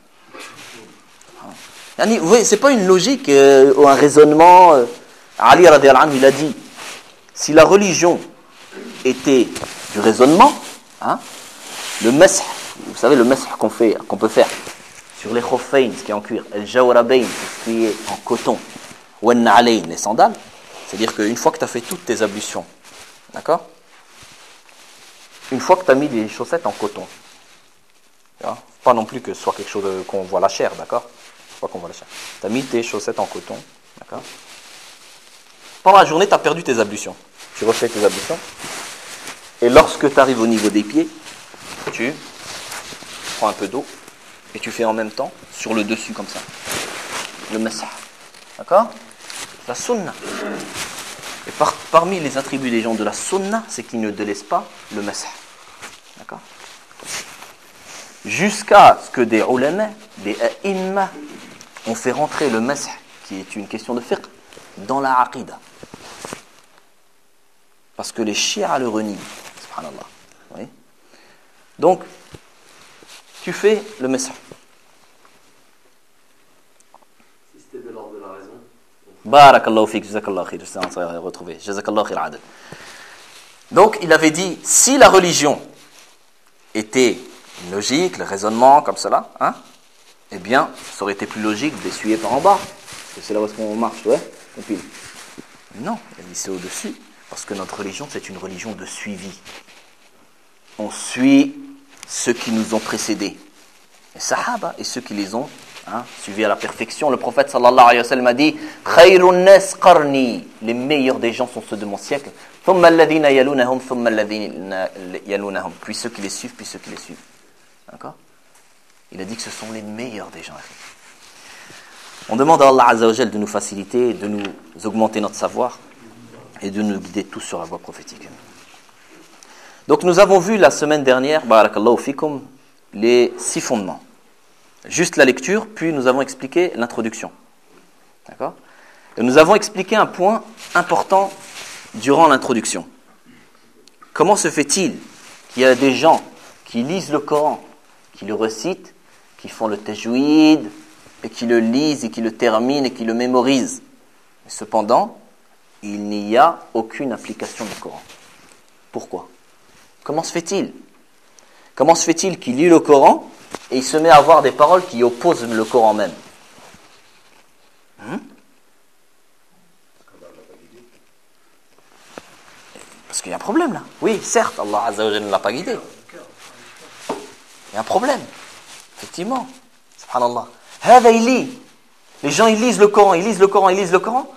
Yani, vous voyez, c'est pas une logique euh, ou un raisonnement. Euh, Ali radiyallahu anhu, il a dit, si la religion était du raisonnement, hein, le masih, vous savez le masih qu'on fait, qu'on peut faire sur les khuffayn, ce qui est en cuir, el jawrabayn, ce qui est en coton, ou el na'alayn, les sandales, c'est-à-dire qu'une fois que tu as fait toutes tes ablutions, d'accord, une fois que tu as mis des chaussettes en coton, pas non plus que ce soit quelque chose de, qu'on voit la chair, d'accord, pas qu'on voit la chair, tu as mis tes chaussettes en coton, d'accord, pendant la journée tu as perdu tes ablutions, tu refais tes ablutions, et lorsque tu arrives au niveau des pieds, tu prends un peu d'eau et tu fais en même temps sur le dessus comme ça le masah, d'accord, la sunna. Et par, parmi les attributs des gens de la sunna, c'est qu'ils ne délaissent pas le masah, d'accord, jusqu'à ce que des ulama, des a'imma ont fait rentrer le masah, qui est une question de fiqh, dans la aqida, parce que les chiites le renient, subhanallah. Oui. Donc, tu fais le masah. Si c'était de l'ordre de la raison. Barakallahu fik, jazakallahu khir, on s'est retrouvé. Jazakallahu khir adel. Donc, il avait dit, si la religion était une logique, le raisonnement comme cela, hein, eh bien, ça aurait été plus logique d'essuyer par en bas. Parce que c'est là où est-ce qu'on marche, ouais, on pile. Non, il a dit c'est au-dessus. Parce que notre religion, c'est une religion de suivi. On suit ceux qui nous ont précédés, les sahaba, et ceux qui les ont hein, suivis à la perfection. Le prophète sallallahu alayhi wa sallam a dit Khayrun nas qarni, les meilleurs des gens sont ceux de mon siècle. Thumma alladhina yalunahum, thumma alladhina yalunahum, puis ceux qui les suivent, puis ceux qui les suivent. D'accord? Il a dit que ce sont les meilleurs des gens. On demande à Allah Azza wa Jal de nous faciliter, de nous augmenter notre savoir et de nous guider tous sur la voie prophétique. Donc nous avons vu la semaine dernière, barakallahu fikum, les six fondements. Juste la lecture, puis nous avons expliqué l'introduction. D'accord ? Et nous avons expliqué un point important durant l'introduction. Comment se fait-il qu'il y a des gens qui lisent le Coran, qui le récitent, qui font le tajwid, et qui le lisent, et qui le terminent, et qui le mémorisent. Mais cependant, il n'y a aucune application du Coran. Pourquoi ? Comment se fait-il Comment se fait-il qu'il lit le Coran et il se met à avoir des paroles qui opposent le Coran même? hmm Parce qu'il y a un problème là. Oui, certes, Allah Azza wa Jalla ne l'a pas guidé. Il y a un problème. Effectivement. Subhanallah. Hada, il lit. Les gens, ils lisent le Coran, ils lisent le Coran, ils lisent le Coran.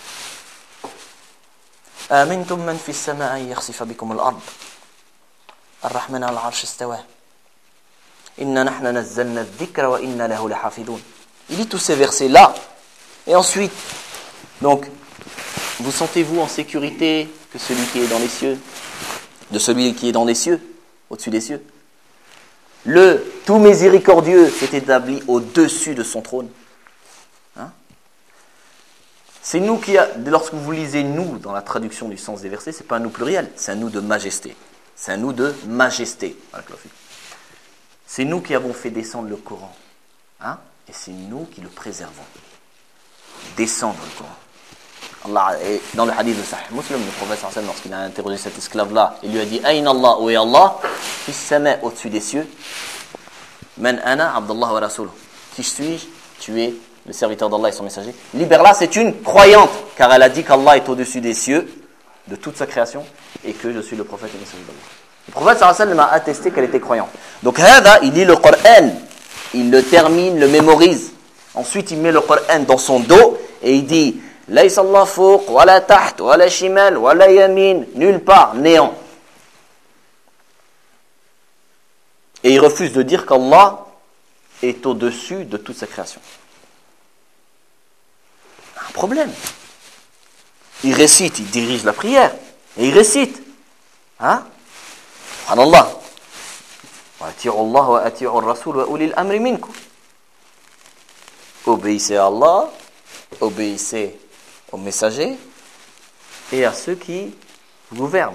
Amintum man fi as-sama'i yakhsifa bikum al-ard. Ar-Rahman ala al-'arsh istawa. Inna nahna nazzalna adh-dhikra wa inna lahu lahafidun. Il lit tous ces versets là. Et ensuite, donc, vous sentez-vous en sécurité que celui qui est dans les cieux, de celui qui est dans les cieux, au-dessus des cieux? Le tout miséricordieux s'est établi au-dessus de son trône. Hein? C'est nous qui, a, lorsque vous lisez nous dans la traduction du sens des versets, c'est pas un nous pluriel, c'est un nous de majesté. C'est un nous de majesté. C'est nous qui avons fait descendre le Coran. Hein? Et c'est nous qui le préservons. Descendre le Coran. Allah, et dans le hadith de Sahih Muslim, le prophète sallallahu alayhi wa sallam, lorsqu'il a interrogé cet esclave-là, il lui a dit Aïn Allah, où est Allah? Fis sama, au-dessus des cieux. Man ana Abdullah wa Rasul. Qui suis-je? Tu es le serviteur d'Allah et son messager. Libère-la, c'est une croyante, car elle a dit qu'Allah est au-dessus des cieux, de toute sa création, et que je suis le prophète et le messager d'Allah. Le prophète sallallahu alayhi wa sallam a attesté qu'elle était croyante. Donc, hada, il lit le Coran, il le termine, le mémorise. Ensuite, il met le Coran dans son dos et il dit Laysa Allah fouq, wala taht, wala shimal, wala yamin, nulle part, néant. Et il refuse de dire qu'Allah est au-dessus de toute sa création. Un problème. Il récite, il dirige la prière, et il récite. Hein? Subhanallah. Wa ati'u Allah wa ati'u ar-rasul wa ulil amri minkum. Obéissez à Allah, obéissez aux messagers et à ceux qui gouvernent.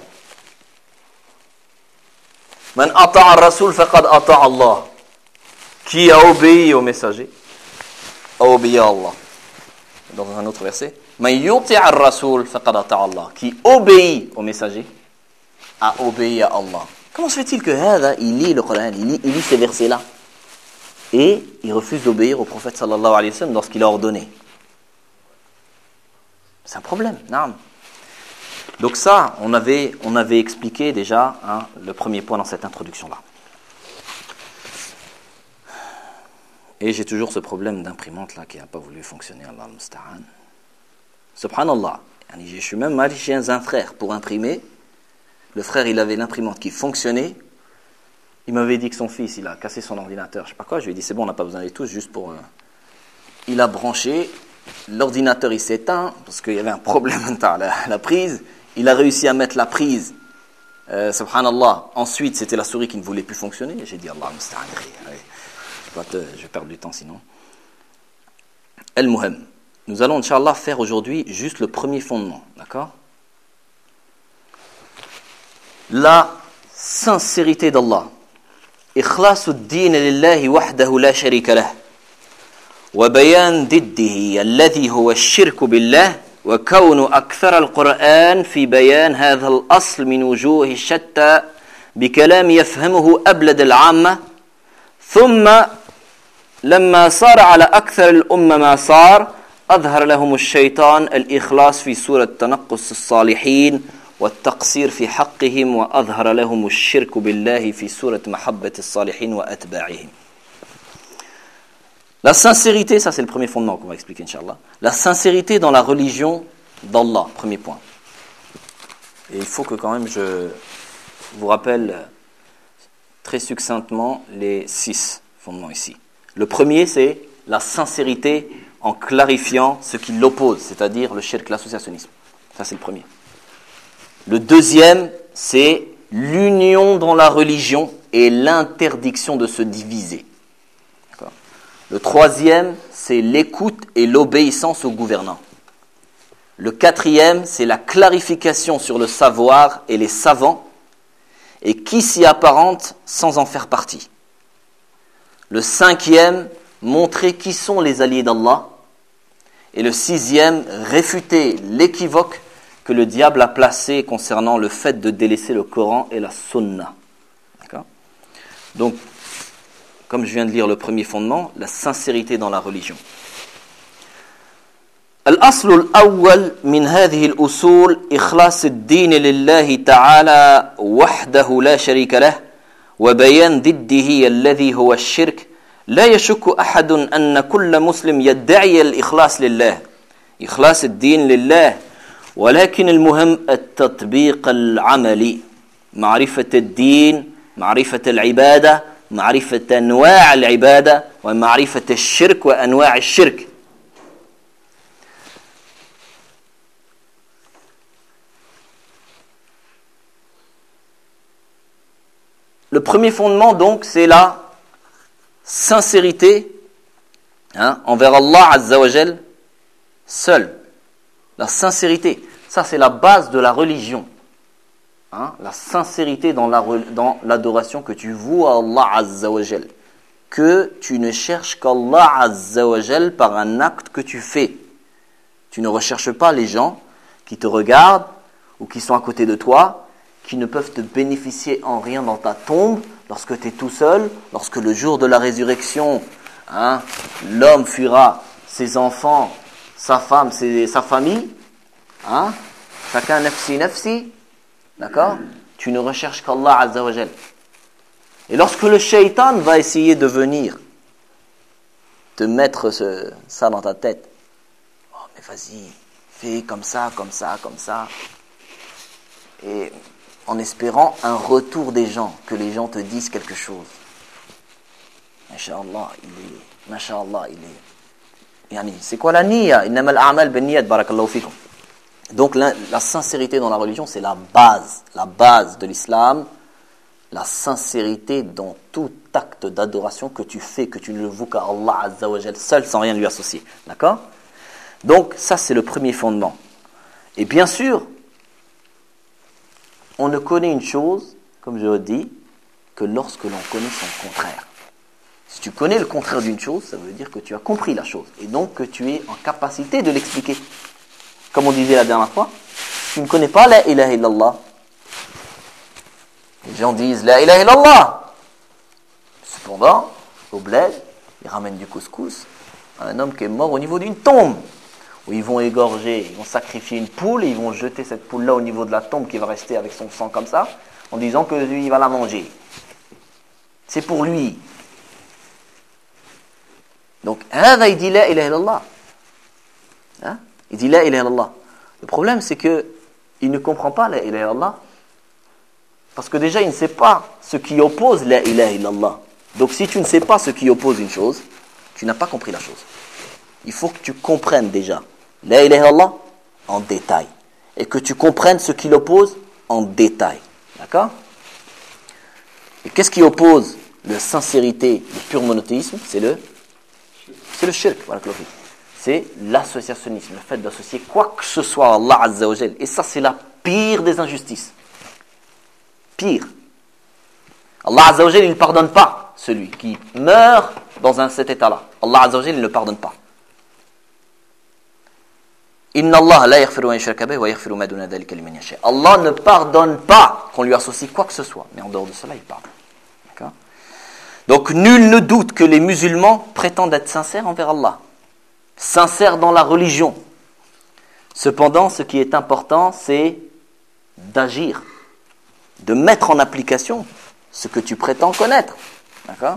Man ata'a ar-rasul faqad ata'a Allah. Qui a obéi aux messagers a obéi à Allah. Dans un autre verset, Man yuti'a ar-rasul faqad ata'a Allah. Qui obéit aux messagers a obéi à Allah. Comment se fait-il que hada, il lit le Coran, il lit, il lit ces versets-là et il refuse d'obéir au prophète sallallahu alayhi wa sallam lorsqu'il a ordonné? C'est un problème, non. Donc ça, on avait, on avait expliqué déjà hein, le premier point dans cette introduction-là. Et j'ai toujours ce problème d'imprimante là qui n'a pas voulu fonctionner. Allah al-Musta'an. Subhanallah. Je suis même allé chez un frère pour imprimer. Le frère, il avait l'imprimante qui fonctionnait. Il m'avait dit que son fils, il a cassé son ordinateur. Je sais pas quoi. Je lui ai dit, c'est bon, on n'a pas besoin des tous, juste pour... Euh... Il a branché. L'ordinateur, il s'éteint parce qu'il y avait un problème à la, la prise. Il a réussi à mettre la prise. Euh, subhanallah. Ensuite, c'était la souris qui ne voulait plus fonctionner. J'ai dit, Allah musta'an. Je vais perdre du temps sinon. Al-Muhim. Nous allons, Inch'Allah, faire aujourd'hui juste le premier fondement. D'accord? La sincérité d'Allah. Ikhlasuddin lillahi wahdahu la sharika lah. وبيان ضده الذي هو الشرك بالله وكون أكثر القرآن في بيان هذا الأصل من وجوه الشتى بكلام يفهمه أبلد العامة ثم لما صار على أكثر الأمة ما صار أظهر لهم الشيطان الإخلاص في سورة تنقص الصالحين والتقصير في حقهم وأظهر لهم الشرك بالله في سورة محبة الصالحين وأتباعهم. La sincérité, ça c'est le premier fondement qu'on va expliquer, Inch'Allah. La sincérité dans la religion d'Allah, premier point. Et il faut que quand même je vous rappelle très succinctement les six fondements ici. Le premier, c'est la sincérité en clarifiant ce qui l'oppose, c'est-à-dire le shirk, l'associationnisme. Ça c'est le premier. Le deuxième, c'est l'union dans la religion et l'interdiction de se diviser. Le troisième, c'est l'écoute et l'obéissance au gouvernant. Le quatrième, c'est la clarification sur le savoir et les savants, et qui s'y apparente sans en faire partie. Le cinquième, montrer qui sont les alliés d'Allah. Et le sixième, réfuter l'équivoque que le diable a placé concernant le fait de délaisser le Coran et la Sunna. D'accord ? Donc, comme je viens de lire le premier fondement, la sincérité dans la religion. الأصل الأول من هذه الأصول إخلاص الدين لله تعالى وحده لا شريك له وبيان ضده الذي هو الشرك لا يشك أحد أن كل مسلم يدعي الإخلاص لله إخلاص الدين لله ولكن المهم التطبيق العملي معرفة الدين معرفة العبادة معرفة أنواع العبادة ومعرفة الشرك وأنواع الشرك. Le premier fondement, donc, c'est la sincérité hein, envers Allah Azza wa Jal seul. La sincérité, ça c'est la base de la religion. Hein, la sincérité dans, la, dans l'adoration que tu voues à Allah Azza wa Jal. Que tu ne cherches qu'Allah Azza wa Jal par un acte que tu fais. Tu ne recherches pas les gens qui te regardent ou qui sont à côté de toi, qui ne peuvent te bénéficier en rien dans ta tombe, lorsque tu es tout seul, lorsque le jour de la résurrection, hein, l'homme fuira ses enfants, sa femme, ses, sa famille, hein, chacun nafsi nafsi, d'accord? Tu ne recherches qu'Allah Azza wa Jal. Et lorsque le shaitan va essayer de venir te mettre ce, ça dans ta tête, oh mais vas-y, fais comme ça, comme ça, comme ça, et en espérant un retour des gens, que les gens te disent quelque chose. Masha'Allah, il est, Masha'Allah, il est. Yani, c'est quoi la niya? Innamal a'mal bin niyat, barakallahu fikum. Donc la, la sincérité dans la religion, c'est la base, la base de l'islam, la sincérité dans tout acte d'adoration que tu fais, que tu ne le voues qu'à Allah Azza wa Jal seul, sans rien lui associer. D'accord? Donc ça, c'est le premier fondement. Et bien sûr, on ne connaît une chose, comme je le dis, que lorsque l'on connaît son contraire. Si tu connais le contraire d'une chose, ça veut dire que tu as compris la chose. Et donc que tu es en capacité de l'expliquer. Comme on disait la dernière fois, tu ne connais pas la ilaha illallah. Les gens disent la ilaha illallah. Cependant, au bled, ils ramènent du couscous à un homme qui est mort au niveau d'une tombe. Où ils vont égorger, ils vont sacrifier une poule et ils vont jeter cette poule-là au niveau de la tombe qui va rester avec son sang comme ça, en disant que lui, il va la manger. C'est pour lui. Donc, هذا il dit la ilaha illallah. Hein? Il dit la ilaha illallah. Le problème, c'est que il ne comprend pas la ilaha illallah parce que déjà, il ne sait pas ce qui oppose la ilaha illallah. Donc, si tu ne sais pas ce qui oppose une chose, tu n'as pas compris la chose. Il faut que tu comprennes déjà la ilaha illallah en détail et que tu comprennes ce qui l'oppose en détail. D'accord? Et qu'est-ce qui oppose la sincérité, le pur monothéisme? C'est le c'est le shirk, c'est l'associationnisme, le fait d'associer quoi que ce soit à Allah Azza wa Jal. Et ça, c'est la pire des injustices. Pire. Allah Azza wa Jal, il ne pardonne pas celui qui meurt dans un, cet état-là. Allah Azza wa Jal, il ne pardonne pas. Inna Allah la yaghfiru an yushraka bihi wa yaghfiru ma duna dhalika liman yasha. Allah ne pardonne pas qu'on lui associe quoi que ce soit, mais en dehors de cela, il pardonne. D'accord? Donc nul ne doute que les musulmans prétendent être sincères envers Allah, sincères dans la religion. Cependant, ce qui est important, c'est d'agir, de mettre en application ce que tu prétends connaître. D'accord?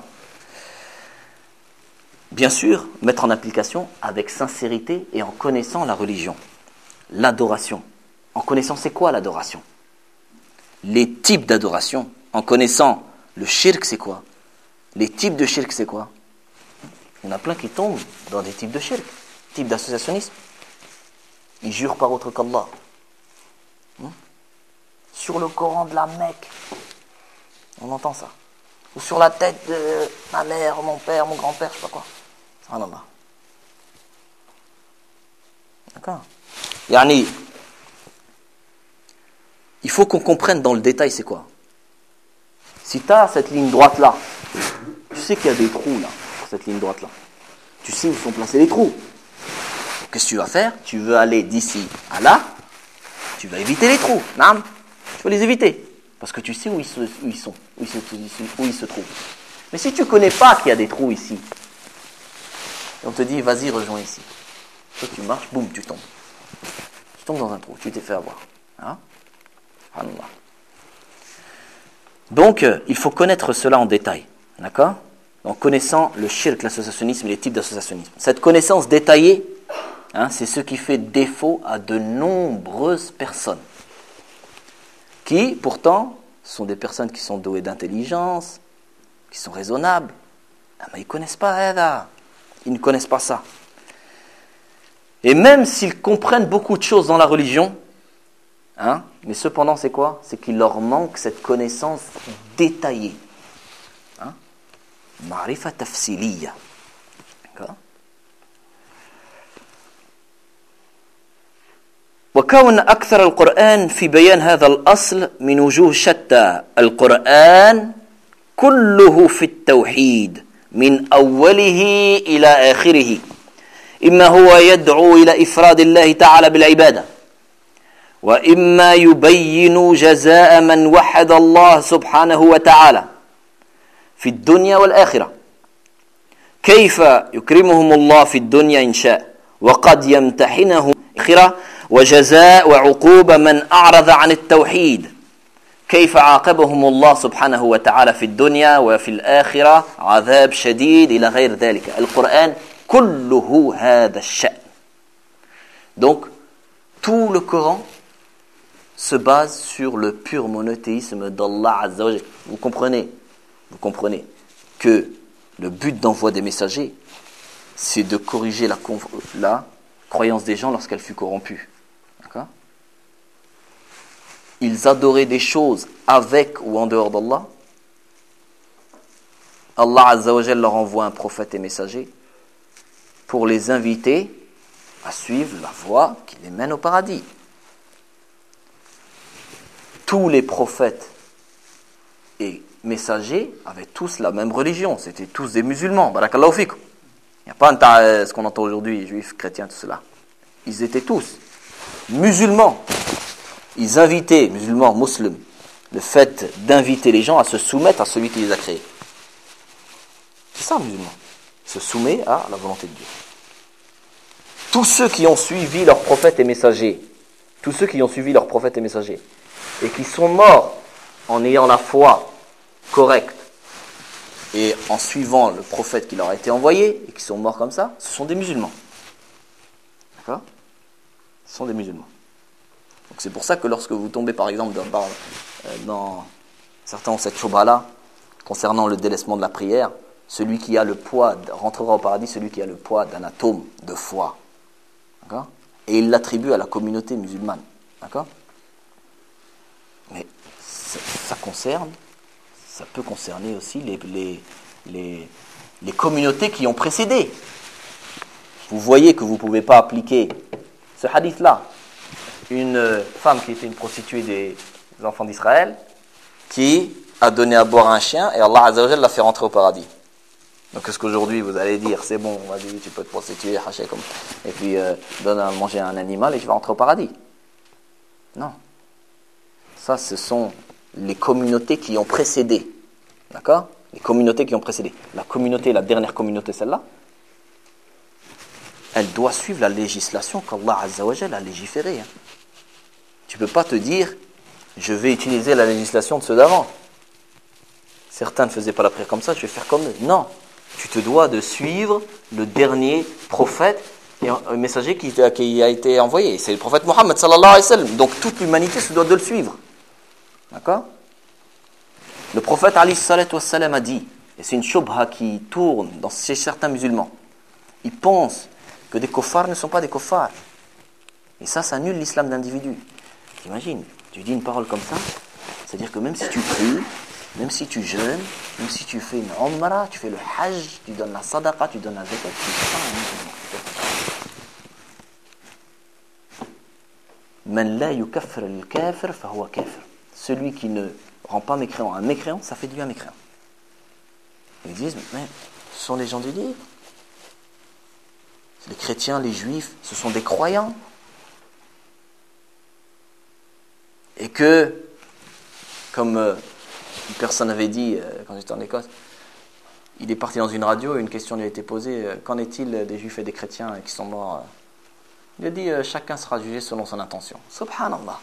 Bien sûr, mettre en application avec sincérité et en connaissant la religion, l'adoration. En connaissant c'est quoi l'adoration? Les types d'adoration. En connaissant le shirk, c'est quoi? Les types de shirk, c'est quoi? Il y en a plein qui tombent dans des types de shirk, types d'associationnisme. Ils jurent par autre qu'Allah. Hmm? Sur le Coran de la Mecque, on entend ça. Ou sur la tête de ma mère, mon père, mon grand-père, je sais pas quoi. Subhanallah. D'accord? Yani, il faut qu'on comprenne dans le détail c'est quoi. Si tu as cette ligne droite-là, tu sais qu'il y a des trous là, sur cette ligne droite-là. Tu sais où sont placés les trous. Qu'est-ce que tu vas faire? Tu veux aller d'ici à là, tu vas éviter les trous. Nam, tu vas les éviter. Parce que tu sais où ils, se, où ils sont, où ils se, où ils se trouvent. Mais si tu ne connais pas qu'il y a des trous ici, et on te dit, vas-y, rejoins ici. Toi, tu marches, boum, tu tombes. Tu tombes dans un trou, tu t'es fait avoir. Hein? Allah. Donc, euh, il faut connaître cela en détail. D'accord? En connaissant le shirk, l'associationnisme et les types d'associationnisme. Cette connaissance détaillée, hein, c'est ce qui fait défaut à de nombreuses personnes. Qui, pourtant, sont des personnes qui sont douées d'intelligence, qui sont raisonnables. Ah, mais ils ne connaissent pas là. Ils ne connaissent pas ça. Et même s'ils comprennent beaucoup de choses dans la religion, hein, mais cependant, c'est quoi? C'est qu'il leur manque cette connaissance détaillée. Hein? Ma'rifa tafsiliya. D'accord? وكون أكثر القرآن في بيان هذا الأصل من وجوه شتى. القرآن كله في التوحيد من أوله إلى آخره. إما هو يدعو إلى إفراد الله تعالى بالعبادة، وإما يبين جزاء من وحد الله سبحانه وتعالى في الدنيا والآخرة، كيف يكرمهم الله في الدنيا إن شاء، وقد يمتحنهم الآخرة، وجزاء وعقوبة من أعرض عن التوحيد، كيف عاقبهم الله سبحانه وتعالى في الدنيا وفي الآخرة عذاب شديد إلى غير ذلك. القرآن كله هذا الشأن. Donc, tout le Coran se base sur le pur monothéisme d'Allah Azza wa Jalla. Vous comprenez, vous comprenez que le but d'envoi des messagers, c'est de corriger la, la croyance des gens lorsqu'elle fut corrompue. D'accord? Ils adoraient des choses avec ou en dehors d'Allah. Allah Azza wa Jalla leur envoie un prophète et messager pour les inviter à suivre la voie qui les mène au paradis. Tous les prophètes et messagers avaient tous la même religion. C'était tous des musulmans. Barakallahu fikum. Il n'y a pas un, ce qu'on entend aujourd'hui, juifs, chrétiens, tout cela. Ils étaient tous musulmans. Ils invitaient, musulmans, musulmans, le fait d'inviter les gens à se soumettre à celui qui les a créés. C'est ça, musulman. Se soumet à la volonté de Dieu. Tous ceux qui ont suivi leurs prophètes et messagers, tous ceux qui ont suivi leurs prophètes et messagers, et qui sont morts en ayant la foi correcte, et en suivant le prophète qui leur a été envoyé, et qui sont morts comme ça, ce sont des musulmans. D'accord? Ce sont des musulmans. Donc c'est pour ça que lorsque vous tombez par exemple dans, dans, dans certains ont cette shobha-là, concernant le délaissement de la prière, celui qui a le poids, rentrera au paradis, celui qui a le poids d'un atome de foi. D'accord? Et il l'attribue à la communauté musulmane. D'accord? Mais ça, ça concerne, ça peut concerner aussi les, les, les, les communautés qui ont précédé. Vous voyez que vous ne pouvez pas appliquer ce hadith-là. Une femme qui était une prostituée des enfants d'Israël, qui a donné à boire à un chien, et Allah Azza wa Jalla l'a fait rentrer au paradis. Donc est-ce qu'aujourd'hui vous allez dire, c'est bon, vas-y, tu peux te prostituer, hacher comme et puis euh, donne à manger à un animal et tu vas rentrer au paradis? Non. Ça, ce sont les communautés qui ont précédé. D'accord? Les communautés qui ont précédé. La communauté, la dernière communauté, celle-là, elle doit suivre la législation qu'Allah Azza wa Jalla a légiférée. Hein. Tu ne peux pas te dire, je vais utiliser la législation de ceux d'avant. Certains ne faisaient pas la prière comme ça, je vais faire comme eux. Non. Tu te dois de suivre le dernier prophète et un messager qui a été envoyé. C'est le prophète Mohammed sallallahu alayhi wa sallam. Donc toute l'humanité se doit de le suivre. D'accord? Le prophète alayhi salatu wa sallam a dit, et c'est une shubha qui tourne dans, chez certains musulmans, ils pensent que des kuffars ne sont pas des kuffars. Et ça, ça annule l'islam d'individu. T'imagines, tu dis une parole comme ça, c'est-à-dire que même si tu pries, même si tu jeûnes, même si tu fais une umrah, tu fais le hajj, tu donnes la sadaqa, tu donnes la zakat, tu n'es pas un musulman. Man la yukaffir al-kafir fa huwa kafir. Celui qui ne rend pas mécréant un mécréant, ça fait de lui un mécréant. Ils disent, mais ce sont les gens du livre. Les chrétiens, les juifs, ce sont des croyants. Et que Comme euh, une personne avait dit euh, quand j'étais en Écosse, il est parti dans une radio et une question lui a été posée, euh, qu'en est-il des juifs et des chrétiens qui sont morts euh, Il a dit, euh, chacun sera jugé selon son intention. Subhanallah.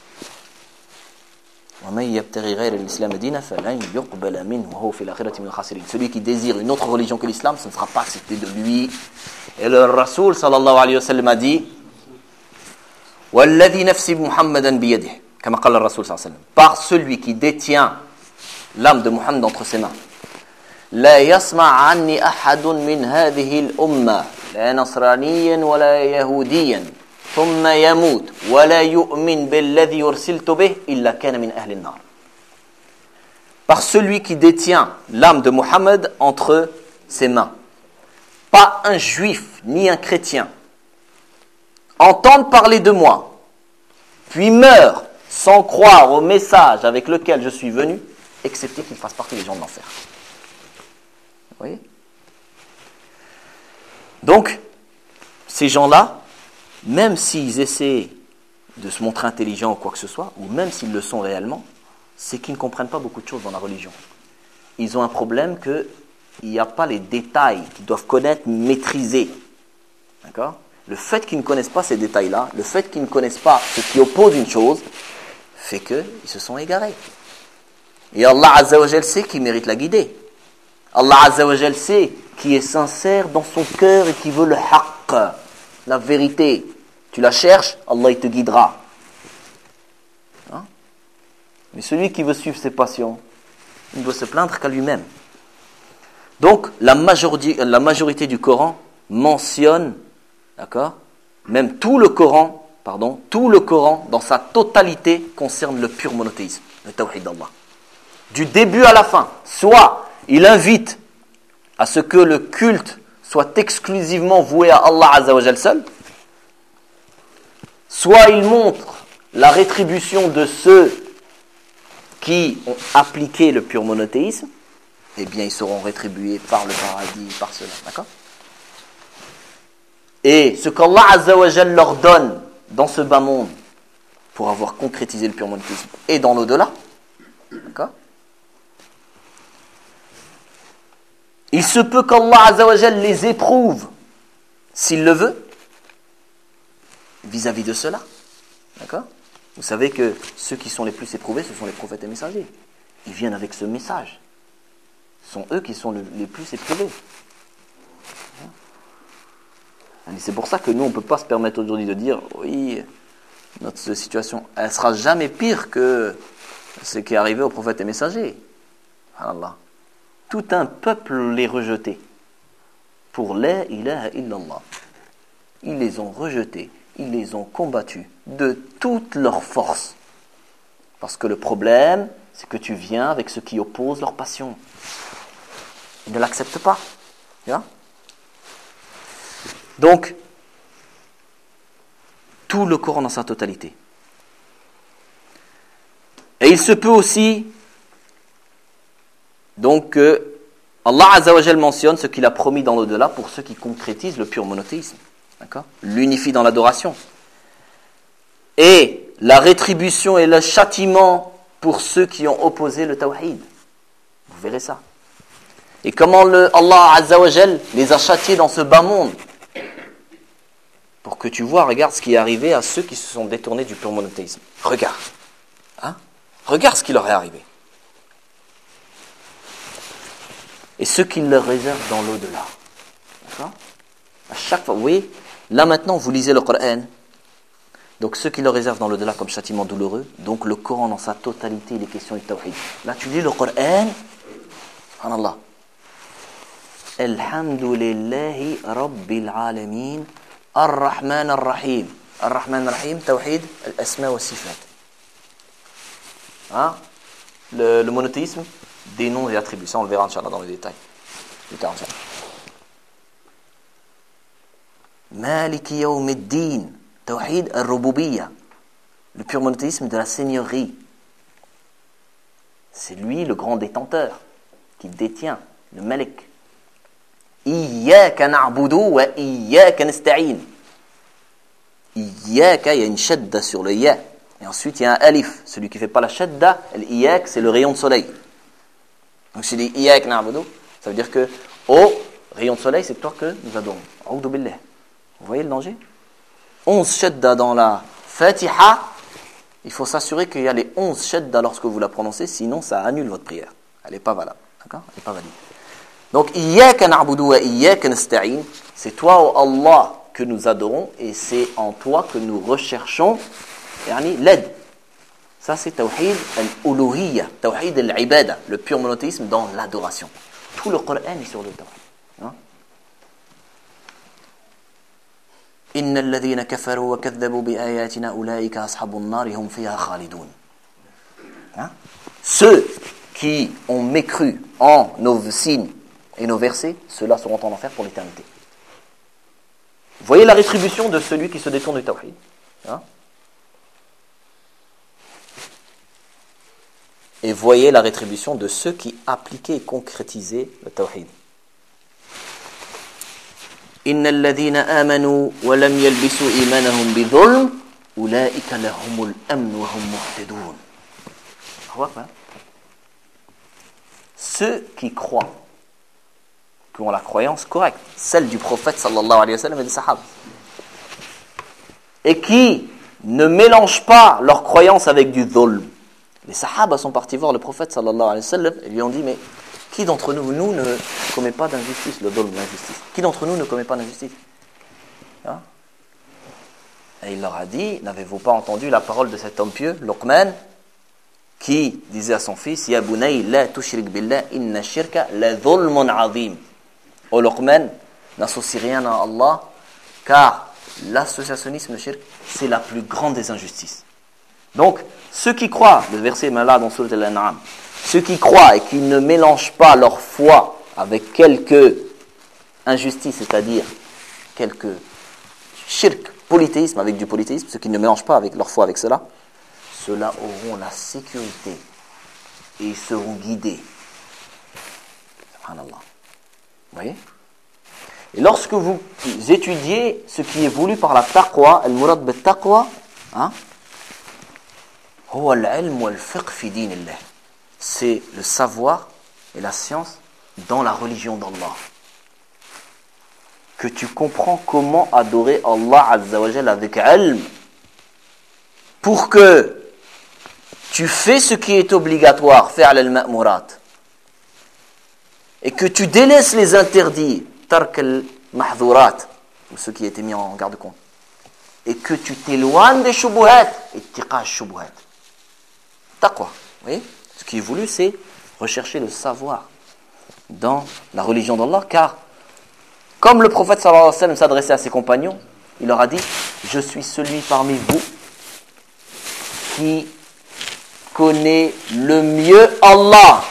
Celui qui désire une autre religion que l'islam, ce ne sera pas accepté de lui. Et le Rasoul sallallahu alayhi wa sallam a dit, وَالَّذِي نَفْسِ مُحَمَّدًا بِيَدِهِ كما قال الرسول صلى الله عليه وسلم, par celui qui détient l'âme de Muhammad entre ses mains. لا يسمع عني أحد من هذه الأمة لا نصرانيا ولا يهوديا ثم يموت ولا يؤمن بالذي أرسلت به إلا كان من أهل النار. Par celui qui détient l'âme de Muhammad entre ses mains. Pas un juif ni un chrétien entendent parler de moi, puis meurt sans croire au message avec lequel je suis venu, excepté qu'il fasse partie des gens de l'enfer. Vous voyez ? Donc, ces gens-là, même s'ils essaient de se montrer intelligents ou quoi que ce soit, ou même s'ils le sont réellement, c'est qu'ils ne comprennent pas beaucoup de choses dans la religion. Ils ont un problème qu'il n'y a pas les détails qu'ils doivent connaître, maîtriser. D'accord ? Le fait qu'ils ne connaissent pas ces détails-là, le fait qu'ils ne connaissent pas ce qui oppose une chose, fait qu'ils se sont égarés. Et Allah Azza wa Jal sait qui mérite la guider. Allah Azza wa Jal sait qui est sincère dans son cœur et qui veut le haqq, la vérité. Tu la cherches, Allah il te guidera. Hein? Mais celui qui veut suivre ses passions, il ne doit se plaindre qu'à lui-même. Donc, la majorité, la majorité du Coran mentionne, d'accord, même tout le Coran, pardon, tout le Coran dans sa totalité concerne le pur monothéisme, le tawhid d'Allah. Du début à la fin, soit il invite à ce que le culte soit exclusivement voué à Allah Azza wa Jal seul, soit il montre la rétribution de ceux qui ont appliqué le pur monothéisme, eh bien ils seront rétribués par le paradis, par cela, d'accord ? Et ce qu'Allah Azza wa Jal leur donne dans ce bas monde pour avoir concrétisé le pur monothéisme et dans l'au-delà, d'accord ? Il se peut qu'Allah Azza wa Jal les éprouve, s'il le veut, vis-à-vis de cela. D'accord ? Vous savez que ceux qui sont les plus éprouvés, ce sont les prophètes et messagers. Ils viennent avec ce message. Ce sont eux qui sont le, les plus éprouvés. Et c'est pour ça que nous, on ne peut pas se permettre aujourd'hui de dire « Oui, notre situation, elle ne sera jamais pire que ce qui est arrivé aux prophètes et messagers. » Allah. Tout un peuple les rejetés pour la ilaha illallah. Ils les ont rejetés, ils les ont combattus de toute leur force. Parce que le problème, c'est que tu viens avec ce qui oppose leur passion. Ils ne l'acceptent pas. Yeah? Donc, tout le Coran dans sa totalité. Et il se peut aussi donc que Allah Azza wa Jal mentionne ce qu'il a promis dans l'au-delà pour ceux qui concrétisent le pur monothéisme. D'accord ? L'unifie dans l'adoration. Et la rétribution et le châtiment pour ceux qui ont opposé le tawhid. Vous verrez ça. Et comment le, Allah Azza wa Jal les a châtiés dans ce bas monde. Pour que tu vois, regarde ce qui est arrivé à ceux qui se sont détournés du pur monothéisme. Regarde. Hein ? Regarde ce qui leur est arrivé. Et ce qu'il leur réserve dans l'au-delà. D'accord ? À chaque fois, vous voyez, là maintenant vous lisez le Coran. Donc ce qu'il leur réserve dans l'au-delà comme châtiment douloureux, donc le Coran dans sa totalité, il est question du tawhid. Là tu lis le Coran, subhanallah. Alhamdulillahi Rabbil Alamin, Ar-Rahman Ar-Rahim. Ar-Rahman Ar-Rahim, tawhid, al-asma wa sifat. Hein? Le, le monothéisme, des noms et attributs. Ça, on le verra, Inch'Allah, dans les détails. Plus tard, Inch'Allah. Maliki Yawmiddin, Tawhid al-Rububiyya. Le pur monothéisme de la seigneurie. C'est lui le grand détenteur qui détient le Malik. Iyyaka na'budu wa iyyaka nasta'in. Iyyaka, il y a une shadda sur le ya. Et ensuite, il y a un alif. Celui qui ne fait pas la shadda, l'iyak, c'est le rayon de soleil. Donc, si je dis iyak na'budu, ça veut dire que, oh, rayon de soleil, c'est toi que nous adorons. A'udhu billah. Vous voyez le danger? onze shadda dans la Fatiha. Il faut s'assurer qu'il y a les onze shadda lorsque vous la prononcez, sinon ça annule votre prière. Elle n'est pas valable. D'accord? Elle n'est pas valide. Donc, iyyaka na'budu wa iyyaka nasta'in, c'est toi, oh Allah, que nous adorons, et c'est en toi que nous recherchons yani, l'aide. Ça, c'est tawhid al-uluhiyya, tawhid al-ibada, le pur monothéisme dans l'adoration. Tout le Coran est sur le tawhid. إن الذين كفروا وكذبوا بآياتنا أولئك أصحاب النار هم فيها خالدون. Ceux qui ont mécru en nos signes et nos versets, ceux-là seront en enfer pour l'éternité. Voyez la rétribution de celui qui se détourne du tawhid. Hein? Et voyez la rétribution de ceux qui appliquaient et concrétisaient le tawhid. إن الذين آمنوا ولم يلبسوا إيمانهم بظلم أولئك لهم الأمن وهم مهتدون. Ceux qui croient, qui ont la croyance correcte, celle du prophète sallallahu alayhi wa sallam et des sahaba, et qui ne mélangent pas leur croyance avec du dhulm. Les sahaba sont partis voir le prophète sallallahu alayhi wa sallam et lui ont dit, mais qui d'entre nous, nous ne commet pas d'injustice, le dhulm, l'injustice? Qui d'entre nous ne commet pas d'injustice? Hein? Et il leur a dit, n'avez-vous pas entendu la parole de cet homme pieux, Luqman, qui disait à son fils, Ya bunay la tushrik billah inna shirka la dhulmun azim. Ô Luqman, n'associe rien à Allah, car l'associationnisme, le shirk, c'est la plus grande des injustices. Donc, ceux qui croient, le verset est là dans Surat Al-An'am, ceux qui croient et qui ne mélangent pas leur foi avec quelques injustices, c'est-à-dire quelques shirk, polythéisme avec du polythéisme, ceux qui ne mélangent pas avec leur foi avec cela, ceux-là auront la sécurité et ils seront guidés. Subhanallah. Vous voyez? Et lorsque vous étudiez ce qui est voulu par la taqwa, al-murad bit-taqwa, hein, huwa al-ilm wal-fiqh fi dinillah. C'est le savoir et la science dans la religion d'Allah. Que tu comprends comment adorer Allah Azza wa Jalla avec ilm, pour que tu fais ce qui est obligatoire, faire al-ma'murat, et que tu délaisses les interdits, tark al-mahdhurat, ou ceux qui étaient mis en garde-compte, et que tu t'éloignes des shubuhat, et tiqa shubuhat. Taqwa, vous voyez? Ce qui est voulu, c'est rechercher le savoir dans la religion d'Allah, car comme le prophète sallallahu alayhi wa sallam s'adressait à ses compagnons, il leur a dit, je suis celui parmi vous qui connaît le mieux Allah,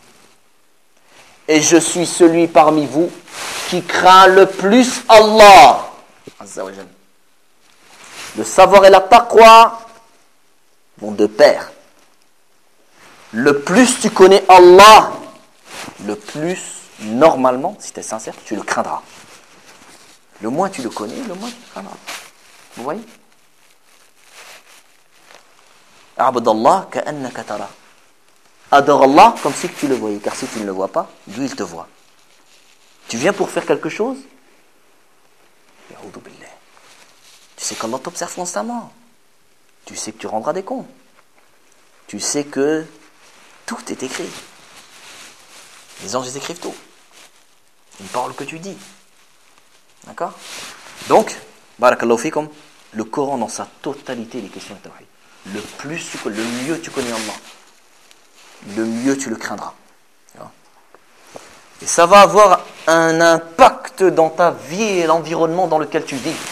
et je suis celui parmi vous qui craint le plus Allah. Azza wa Jalla. Le savoir et la taqwa vont de pair. Le plus tu connais Allah, le plus, normalement, si tu es sincère, tu le craindras. Le moins tu le connais, le moins tu le craindras. Vous voyez? Abdallah ka'annaka tara. Adore Allah comme si tu le voyais, car si tu ne le vois pas, lui il te voit. Tu viens pour faire quelque chose? Tu sais qu'Allah t'observe constamment. Tu sais que tu rendras des comptes. Tu sais que tout est écrit. Les anges ils écrivent tout. Une parole que tu dis. D'accord? Donc, barakallahu fikum, le Coran dans sa totalité, les questions de tawhid. Le plus tu connais, le mieux tu connais Allah, le mieux tu le craindras. Et ça va avoir un impact dans ta vie et l'environnement dans lequel tu vis.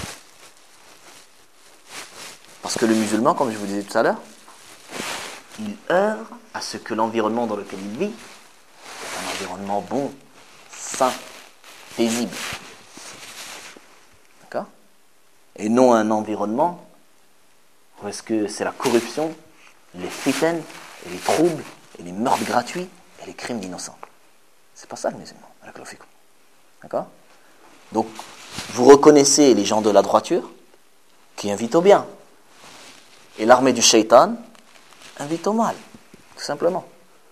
Parce que le musulman, comme je vous disais tout à l'heure, il œuvre à ce que l'environnement dans lequel il vit est un environnement bon, sain, paisible. D'accord? Et non un environnement où est-ce que c'est la corruption, les fitan, et les troubles, et les meurtres gratuits, et les crimes d'innocents. C'est pas ça le musulman. D'accord? Donc, vous reconnaissez les gens de la droiture qui invitent au bien. Et l'armée du shaitan invite au mal, tout simplement.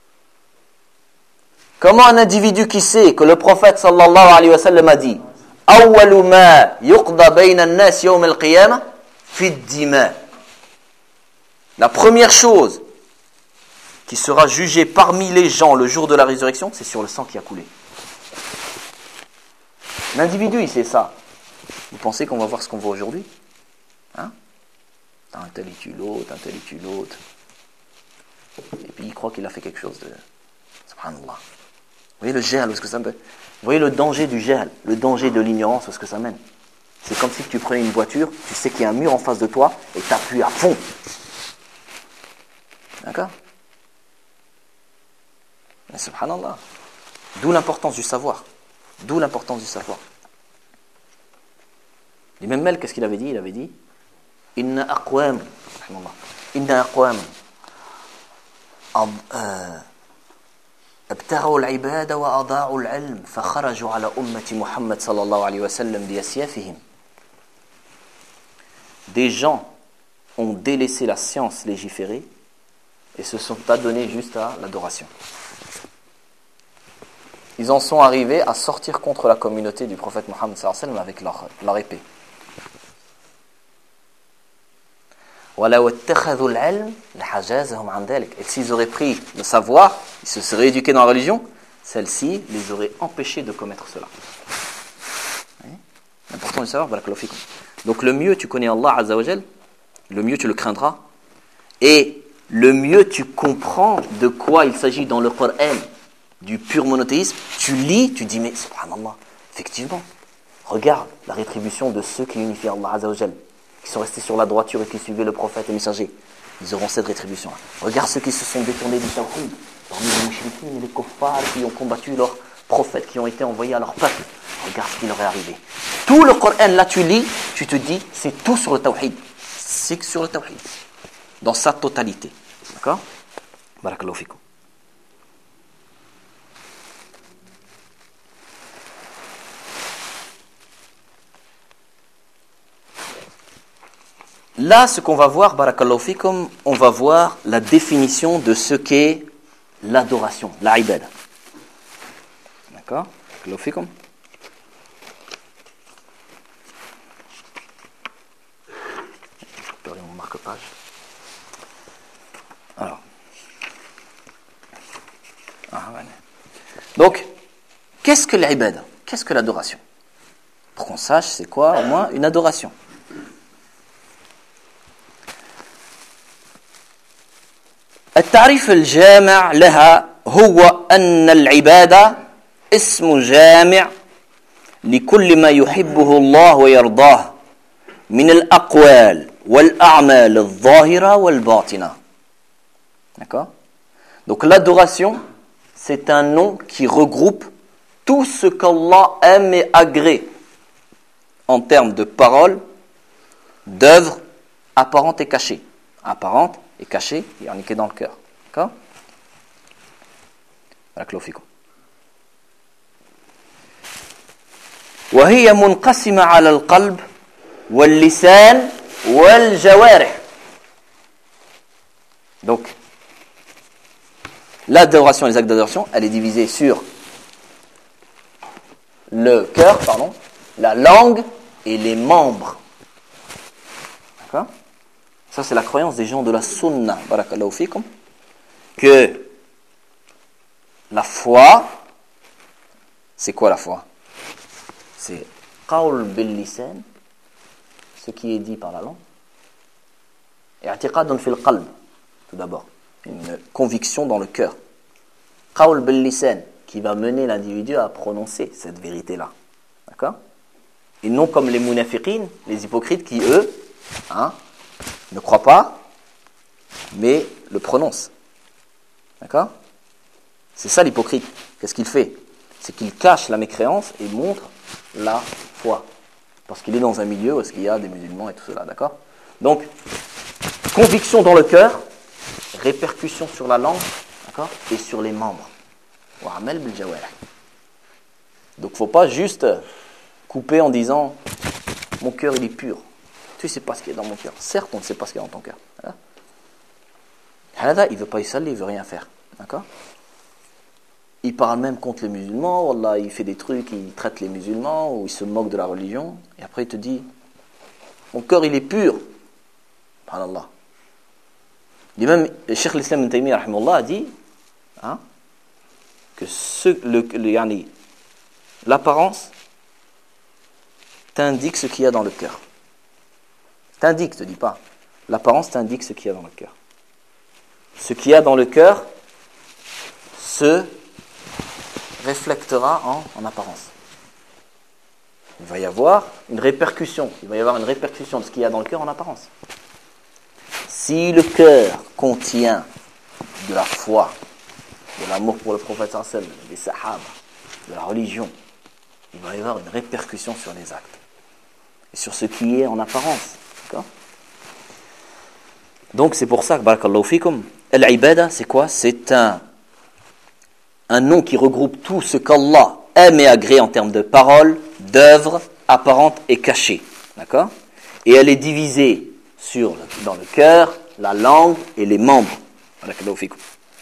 Comment un individu qui sait que le prophète sallallahu alayhi wa sallam a dit أول ما يقضى بين الناس يوم القيامة في الدماء. La première chose qui sera jugée parmi les gens le jour de la résurrection, c'est sur le sang qui a coulé. L'individu, il sait ça. Vous pensez qu'on va voir ce qu'on voit aujourd'hui? Hein? Un tel il tue l'autre, un tel il tue l'autre. Et puis il croit qu'il a fait quelque chose de... Subhanallah. Vous voyez le jahl, où est-ce que ça me... Vous voyez le danger du jahl, le danger de l'ignorance, où est-ce que ça mène? C'est comme si tu prenais une voiture, tu sais qu'il y a un mur en face de toi, et tu appuies à fond. D'accord? Mais subhanallah. D'où l'importance du savoir. D'où l'importance du savoir. L'imam Malik, qu'est-ce qu'il avait dit? Il avait dit Inna aqwam, Inna aqwam ابتغوا العبادة وأضاعوا العلم فخرجوا على أمة محمد صلى الله عليه وسلم بأسيافهم. Des gens ont délaissé la science légiférée et se sont adonnés juste à l'adoration. Ils en sont arrivés à sortir contre la communauté du prophète Mohammed sallallahu alayhi wa sallam avec leur, leur épée. Et s'ils auraient pris le savoir, ils se seraient éduqués dans la religion, celle-ci les aurait empêchés de commettre cela. L'important du savoir, barakallahu fikum. Donc le mieux tu connais Allah Azza wa Jal, le mieux tu le craindras, et le mieux tu comprends de quoi il s'agit dans le Coran, du pur monothéisme. Tu lis, tu dis mais subhanallah, effectivement, regarde la rétribution de ceux qui unifient Allah Azza wa Jal, qui sont restés sur la droiture et qui suivaient le prophète et le messager. Ils auront cette rétribution-là. Regarde ceux qui se sont détournés du tawhid, parmi les mouchriquins et les kuffars qui ont combattu leurs prophètes qui ont été envoyés à leur peuple. Regarde ce qui leur est arrivé. Tout le Coran, là tu lis, tu te dis, c'est tout sur le tawhid. C'est sur le tawhid. Dans sa totalité. D'accord? Barakallahu fikum. Là, ce qu'on va voir, barakallahu fikum, on va voir la définition de ce qu'est l'adoration, la ibada. D'accord? Barakallahu fikum. Je vais mon marque-page. Alors. Ah, voilà. Donc, qu'est-ce que l'ibada? Qu'est-ce que l'adoration? Pour qu'on sache, c'est quoi au moins une adoration? التعريف الجامع لها هو أن العبادة اسم جامع لكل ما يحبه الله ويرضاه من الأقوال والأعمال الظاهرة والباطنة. D'accord? Donc l'adoration, c'est un nom qui regroupe tout ce qu'Allah aime et agrée en termes de paroles, d'œuvres apparentes et cachées. Apparentes et caché, et en est dans le cœur. D'accord? Barakallahu fikum. وهي منقسمة على القلب واللسان والجوارح. Donc, l'adoration et les actes d'adoration, elle est divisée sur le cœur, pardon, la langue et les membres. D'accord? Ça, c'est la croyance des gens de la sunna, barakallahu fikum, que la foi, c'est quoi la foi? C'est qawl bil lisan, ce qui est dit par la langue, et i'tiqadun fil qalb, tout d'abord, une conviction dans le cœur. Qawl bil lisan, qui va mener l'individu à prononcer cette vérité-là. D'accord? Et non comme les munafiqin, les hypocrites qui, eux, hein, ne croient pas, mais le prononcent. D'accord? C'est ça l'hypocrite. Qu'est-ce qu'il fait? C'est qu'il cache la mécréance et montre la foi. Parce qu'il est dans un milieu où il y a des musulmans et tout cela. D'accord? Donc, conviction dans le cœur, répercussion sur la langue, d'accord? Et sur les membres. Donc, il ne faut pas juste couper en disant mon cœur il est pur. Tu ne sais pas ce qui est dans mon cœur. Certes, on ne sait pas ce qui est dans ton cœur. Hada, il ne veut pas y salir, il ne veut rien faire. D'accord? Il parle même contre les musulmans, wallah, il fait des trucs, il traite les musulmans, ou il se moque de la religion, et après il te dit, mon cœur il est pur. Subhanallah. Et même, le Cheikh l'Islam Ibn Taymiyyah a dit hein, que ce, le, le, yani, l'apparence t'indique ce qu'il y a dans le cœur. T'indique, je te dis pas. L'apparence t'indique ce qu'il y a dans le cœur. Ce qu'il y a dans le cœur se reflétera en, en apparence. Il va y avoir une répercussion. Il va y avoir une répercussion de ce qu'il y a dans le cœur en apparence. Si le cœur contient de la foi, de l'amour pour le prophète sallallahu alayhi wa sallam, des sahaba, de la religion, il va y avoir une répercussion sur les actes et sur ce qui est en apparence. D'accord? Donc c'est pour ça que barakallahu fikum, al-ibada, c'est quoi? C'est un un nom qui regroupe tout ce qu'Allah aime et agrée en termes de paroles, d'œuvres, apparentes et cachées. D'accord? Et elle est divisée sur, dans le cœur, la langue et les membres. barakallahu fikum.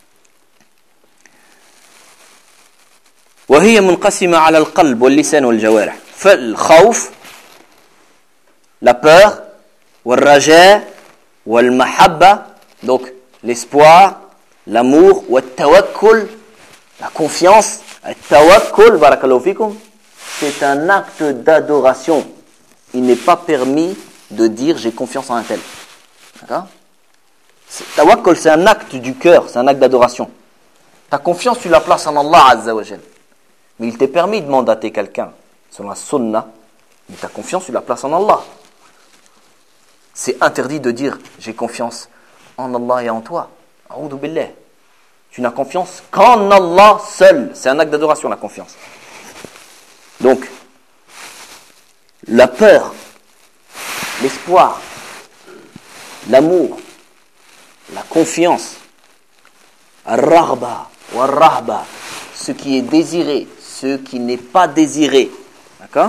وهي منقسمة على القلب واللسان والجوارح. فالخوف, la peur, والرجاء والمحبة, donc l'espoir, l'amour, والتوكل, la confiance, التوكل, barakallahu fikum, c'est un acte d'adoration. Il n'est pas permis de dire j'ai confiance en un tel. D'accord? Tawakkul, c'est un acte du cœur, c'est un acte d'adoration. Ta confiance, tu la places en Allah Azza wa Jal. Mais il t'est permis de mandater quelqu'un selon la sunna, mais ta confiance, tu la places en Allah. C'est interdit de dire j'ai confiance en Allah et en toi. A'udhu billah. Tu n'as confiance qu'en Allah seul. C'est un acte d'adoration, la confiance. Donc, la peur, l'espoir, l'amour, la confiance, ar-raghba ou ar-rahba, ce qui est désiré, ce qui n'est pas désiré. D'accord?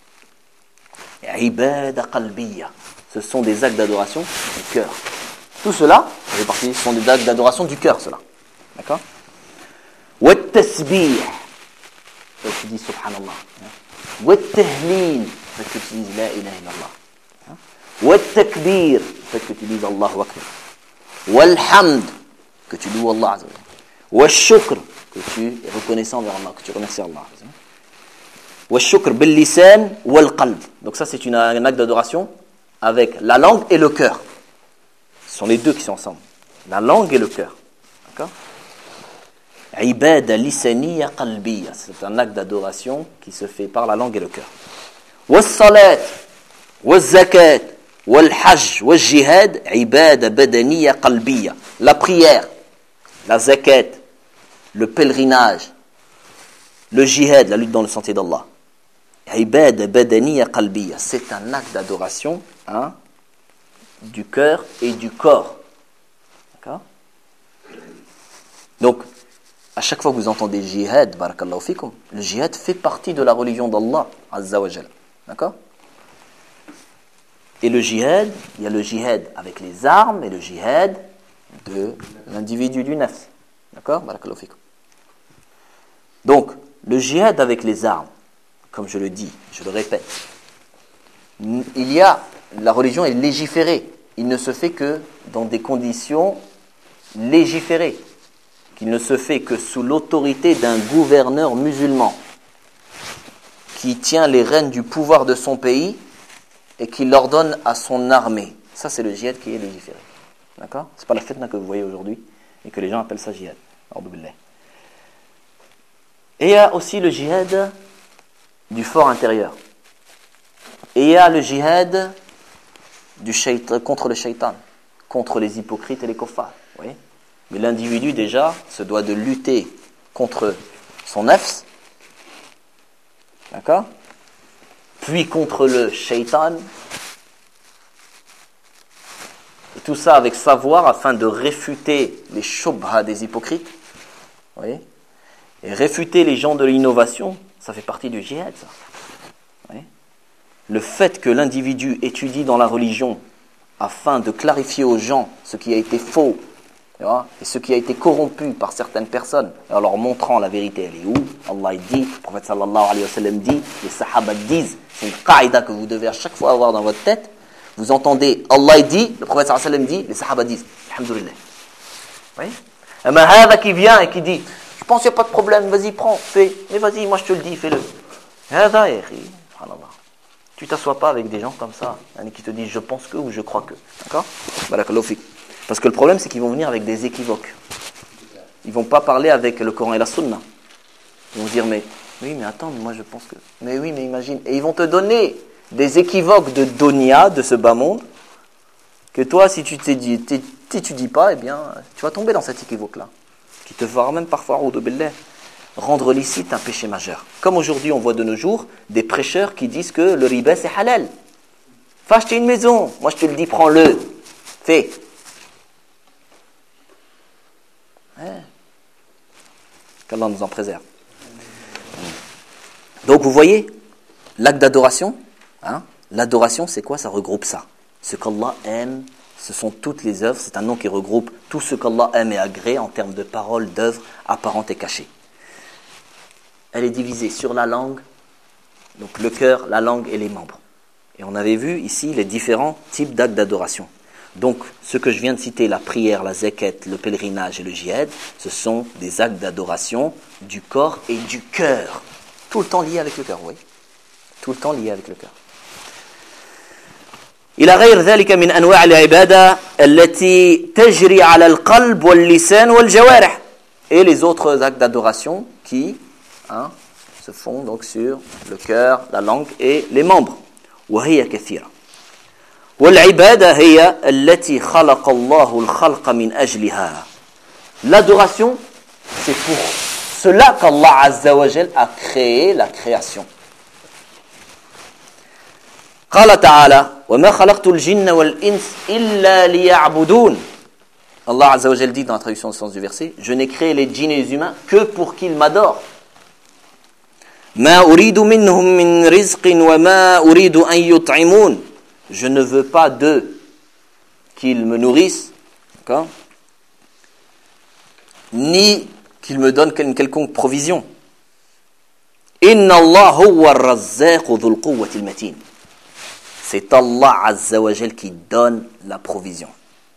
Ibada qalbiyya. Ce sont des actes d'adoration du cœur. Tout cela, ça fait partie, ce sont des actes d'adoration du cœur, cela. D'accord? Wa tasbih. Tu dis subhanallah. Wa tahlil. Que tu dises la ilaha illallah. Wa takbir. Que tu dises Allahu akbar. Wal hamd. Que tu loues Allah azza wa jalla. Wa shukr. Que tu es reconnaissant vers Allah, que tu remercies Allah. Wa shukr bil lisan wal qalb. Donc ça c'est une, un acte d'adoration avec la langue et le cœur. Ce sont les deux qui sont ensemble. La langue et le cœur. D'accord? Ibada lisaniya qalbiya. C'est un acte d'adoration qui se fait par la langue et le cœur. Was salat, was zakat, wal hajj, was jihad, ibada badaniya qalbiya. La prière, la zakat, le pèlerinage, le jihad, la lutte dans le sentier d'Allah. Ibada badaniya qalbiya. C'est un acte d'adoration, hein, du cœur et du corps. D'accord? Donc, à chaque fois que vous entendez jihad, barakallahu fikum, le jihad fait partie de la religion d'Allah, Azza wa Jal. D'accord? Et le jihad, il y a le jihad avec les armes et le jihad de l'individu du nafs. D'accord? Barakallahu fikum. Donc, le jihad avec les armes, comme je le dis, je le répète, il y a, la religion est légiférée. Il ne se fait que dans des conditions légiférées. Qu'il ne se fait que sous l'autorité d'un gouverneur musulman qui tient les rênes du pouvoir de son pays et qui l'ordonne à son armée. Ça, c'est le djihad qui est légiféré. D'accord? C'est pas la fitna que vous voyez aujourd'hui et que les gens appellent ça djihad. Et il y a aussi le djihad du fort intérieur. Et il y a le djihad du shaytan, contre le shaitan, contre les hypocrites et les kuffars. Vous voyez? Mais l'individu, déjà, se doit de lutter contre son nafs, d'accord? Puis contre le shaitan. Et tout ça avec savoir afin de réfuter les shubha des hypocrites. Vous voyez? Et réfuter les gens de l'innovation, ça fait partie du djihad, ça. Vous voyez? le fait que l'individu étudie dans la religion afin de clarifier aux gens ce qui a été faux, tu vois, et ce qui a été corrompu par certaines personnes, en leur montrant la vérité, elle est où? Allah il dit, le prophète sallallahu alayhi wa sallam dit, les sahaba disent, c'est une qaïda que vous devez à chaque fois avoir dans votre tête. Vous entendez, Allah il dit, le prophète sallallahu alayhi wa sallam dit, les sahaba disent, alhamdoulilah. Oui? Et ben, hada qui vient et qui dit, je pense qu'il n'y a pas de problème, vas-y, prends, fais, mais vas-y, moi je te le dis, fais-le. Hada, ya akhi, subhanallah. Tu t'assois pas avec des gens comme ça, hein, qui te disent je pense que ou je crois que. D'accord? Barakallahu fik. Parce que le problème, c'est qu'ils vont venir avec des équivoques. Ils vont pas parler avec le Coran et la Sunna. Ils vont dire mais oui, mais attends, moi je pense que. Mais oui, mais imagine. Et ils vont te donner des équivoques de Donia, de ce bas monde, que toi, si tu t'étudies, t'étudies pas, eh bien, tu vas tomber dans cet équivoque-là, qui te fera même parfois ou de billah, rendre licite un péché majeur. Comme aujourd'hui, on voit de nos jours des prêcheurs qui disent que le riba c'est halal. Faut acheter une maison. Moi, je te le dis, prends-le. Fais. Hein? Qu'Allah nous en préserve. Donc, vous voyez, l'acte d'adoration, hein, l'adoration, c'est quoi? Ça regroupe ça. Ce qu'Allah aime, ce sont toutes les œuvres. C'est un nom qui regroupe tout ce qu'Allah aime et agrée en termes de paroles, d'œuvres apparentes et cachées. Elle est divisée sur la langue, donc le cœur, la langue et les membres. Et on avait vu ici les différents types d'actes d'adoration. Donc, ce que je viens de citer, la prière, la zakat, le pèlerinage et le djihad, ce sont des actes d'adoration du corps et du cœur. Tout le temps lié avec le cœur, oui. Tout le temps lié avec le cœur. إلى غير ذلك من أنواع العبادة التي تجري على القلب واللسان والجوارح. Et les autres actes d'adoration qui hein, se font donc sur le cœur, la langue et les membres. وهي كثيرة. والعبادة هي التي خلق الله الخلق من أجلها. L'adoration, c'est pour cela qu'Allah Azza wa Jal a créé la création. قال تعالى وما خلقت الجن والإنس إلا ليعبدون. Allah Azza wa Jal dit dans la traduction du sens du verset, je n'ai créé les djinns et les humains que pour qu'ils m'adorent. ما أريد منهم من رزق وما أريد أن يطعمون. Je ne veux pas d'eux qu'ils me nourrissent, d'accord, ni qu'ils me donnent une quelconque provision. Inna Allah huwa ar-razzaq dhul quwwati al-matin. C'est Allah Azza wa Jal qui donne la provision.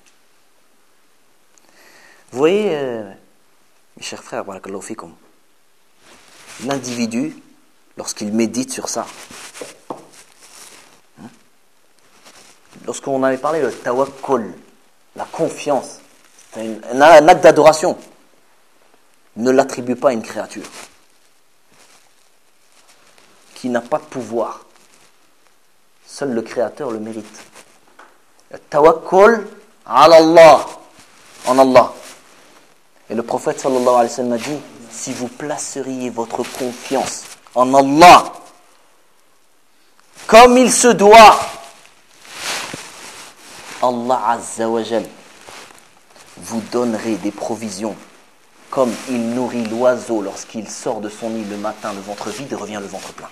Vous voyez, euh, mes chers frères, barakallahu fikum, l'individu, lorsqu'il médite sur ça, hein, lorsqu'on avait parlé de tawakkul, la confiance, c'est une, un, un acte d'adoration, ne l'attribue pas à une créature qui n'a pas de pouvoir. Seul le Créateur le mérite. Tawakkul ala Allah, en Allah. Et le prophète sallallahu alayhi wa sallam a dit, si vous placeriez votre confiance en Allah comme il se doit, Allah Azza wa Jal vous donnerait des provisions comme il nourrit l'oiseau lorsqu'il sort de son nid le matin le ventre vide et revient le ventre plein.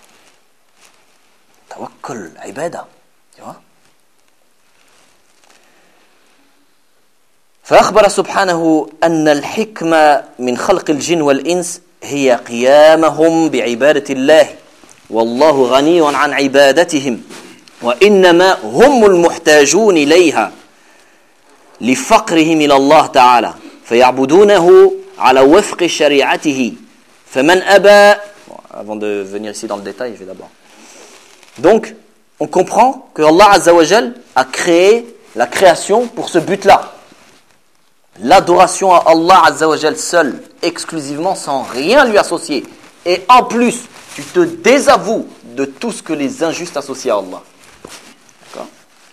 Tawakkul, ibada, tu vois. فأخبر سبحانه أن الحكمة من خلق الجن والإنس هي قيامهم بعبادة الله والله غني عن عبادتهم وإنما هم المحتاجون إليها لفقرهم إلى الله تعالى فيعبدونه على وفق شريعته فمن أبى. Avant de venir ici dans le détail, je vais d'abord. Donc, on comprend que Allah Azza wa Jal a créé la création pour ce but-là. L'adoration à Allah Azza wa Jal seul, exclusivement, sans rien lui associer. Et en plus, tu te désavoues de tout ce que les injustes associent à Allah. D'accord ?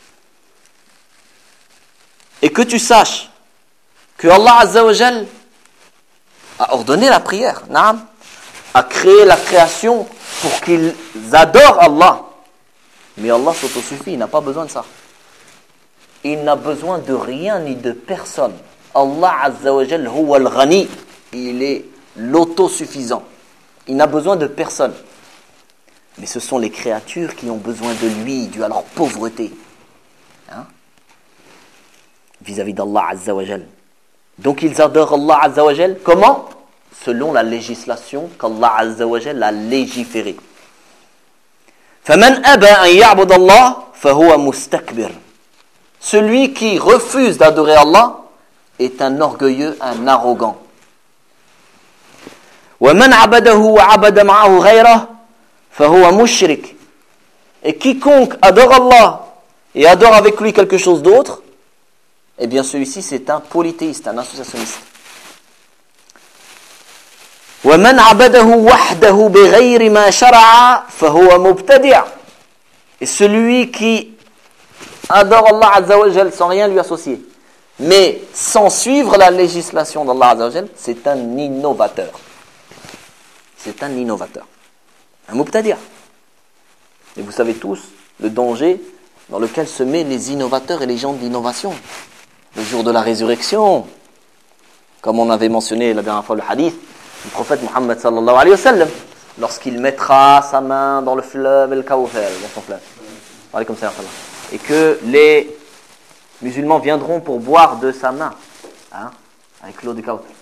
Et que tu saches que Allah Azza wa Jal a ordonné la prière, naam, a créé la création pour qu'ils adorent Allah. Mais Allah s'autosuffit, il n'a pas besoin de ça. Il n'a besoin de rien ni de personne. Allah Azza wa Jal huwa al-ghani, il est l'autosuffisant. Il n'a besoin de personne. Mais ce sont les créatures qui ont besoin de lui, dû à leur pauvreté. Hein? Vis-à-vis d'Allah Azza wa Jal. Donc ils adorent Allah Azza wa Jal. Comment? Selon la législation qu'Allah Azza wa Jal a légiférée. فَمَنْ أَبَى أَنْ يَعْبُدَ اللَّهِ فَهُوَ مُسْتَكْبِرٌ. Celui qui refuse d'adorer Allah est un orgueilleux, un arrogant. وَمَنْ عَبَدَهُ وَعَبَدَ مَعَهُ غَيْرَهُ فَهُوَ مُشْرِكٌ. Et quiconque adore Allah et adore avec lui quelque chose d'autre, eh bien celui-ci c'est un polythéiste, un associationniste. وَمَنْ عَبَدَهُ وَحْدَهُ بِغَيْرِ مَا شَرَعَ فَهُوَ مُبْتَدِعٌ. Et celui qui adore Allah Azza wa Jal sans rien lui associer, mais sans suivre la législation d'Allah Azza wa Jal, c'est un innovateur. C'est un innovateur. Un mubtadi'. Et vous savez tous le danger dans lequel se mettent les innovateurs et les gens de l'innovation. Le jour de la résurrection, comme on avait mentionné la dernière fois le hadith du prophète Muhammad sallallahu alayhi wa sallam, lorsqu'il mettra sa main dans le fleuve El-Kawthar, dans son fleuve, alaykum salam, et que les musulmans viendront pour boire de sa main, hein, avec l'eau du Kawthar.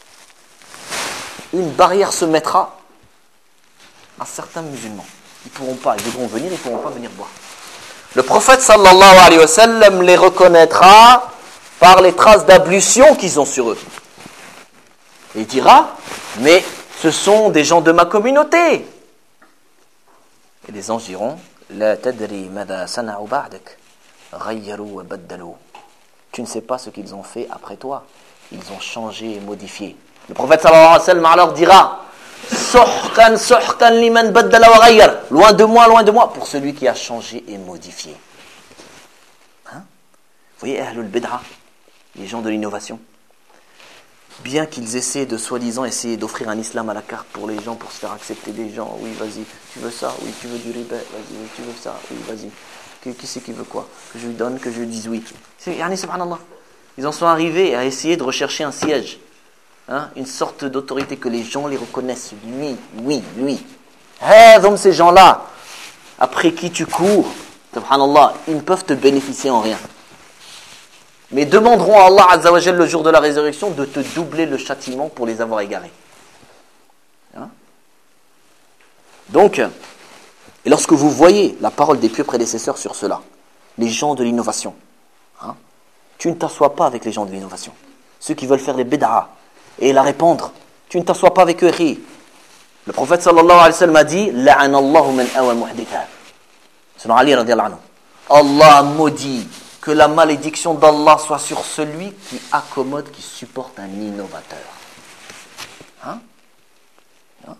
Une barrière se mettra à certains musulmans. Ils ne pourront pas, ils voudront venir, ils ne pourront pas venir boire. Le prophète sallallahu alayhi wa sallam les reconnaîtra par les traces d'ablution qu'ils ont sur eux. Et il dira, mais ce sont des gens de ma communauté. Et les anges diront, La tadri mada sana'u ba'dak, ghayyaru wa baddalu. Tu ne sais pas ce qu'ils ont fait après toi. Ils ont changé et modifié. Le prophète sallallahu alayhi wa sallam alors dira, Suhkan, suhkan liman baddala wa ghayyar. Loin de moi, loin de moi, pour celui qui a changé et modifié. Hein? Vous voyez, Ahlul Bid'a, les gens de l'innovation, bien qu'ils essaient de soi-disant essayer d'offrir un islam à la carte pour les gens, pour se faire accepter des gens, oui vas-y, tu veux ça, oui tu veux du riba, vas-y, oui, tu veux ça, oui vas-y, qui, qui c'est qui veut quoi, que je lui donne, que je lui dise oui. C'est, yani, subhanallah, ils en sont arrivés à essayer de rechercher un siège, hein, une sorte d'autorité que les gens les reconnaissent, lui, oui, lui. Hey, donc ces gens-là, après qui tu cours, subhanallah, ils ne peuvent te bénéficier en rien. Mais demanderont à Allah Azza wa Jal le jour de la résurrection de te doubler le châtiment pour les avoir égarés. Hein? Donc, et lorsque vous voyez la parole des pieux prédécesseurs sur cela, les gens de l'innovation, hein, tu ne t'assois pas avec les gens de l'innovation. Ceux qui veulent faire les bid'a et la répandre, tu ne t'assois pas avec eux. Le prophète sallallahu alayhi wa sallam a dit, La'anallahu man awa muhditha. Selon Ali radiallahu anhu. Allah maudit. Que la malédiction d'Allah soit sur celui qui accommode, qui supporte un innovateur. Hein? Hein?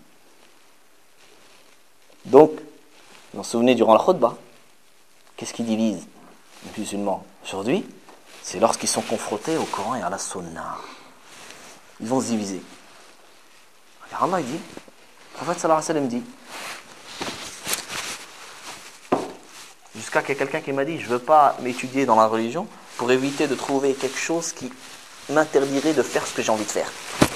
Donc, vous vous souvenez durant la khutbah, qu'est-ce qui divise les musulmans aujourd'hui? C'est lorsqu'ils sont confrontés au Coran et à la Sunna. Ils vont se diviser. Alors Allah dit, le prophète sallallahu alayhi wa sallam dit, jusqu'à qu'il y ait quelqu'un qui m'a dit, je ne veux pas m'étudier dans la religion pour éviter de trouver quelque chose qui m'interdirait de faire ce que j'ai envie de faire.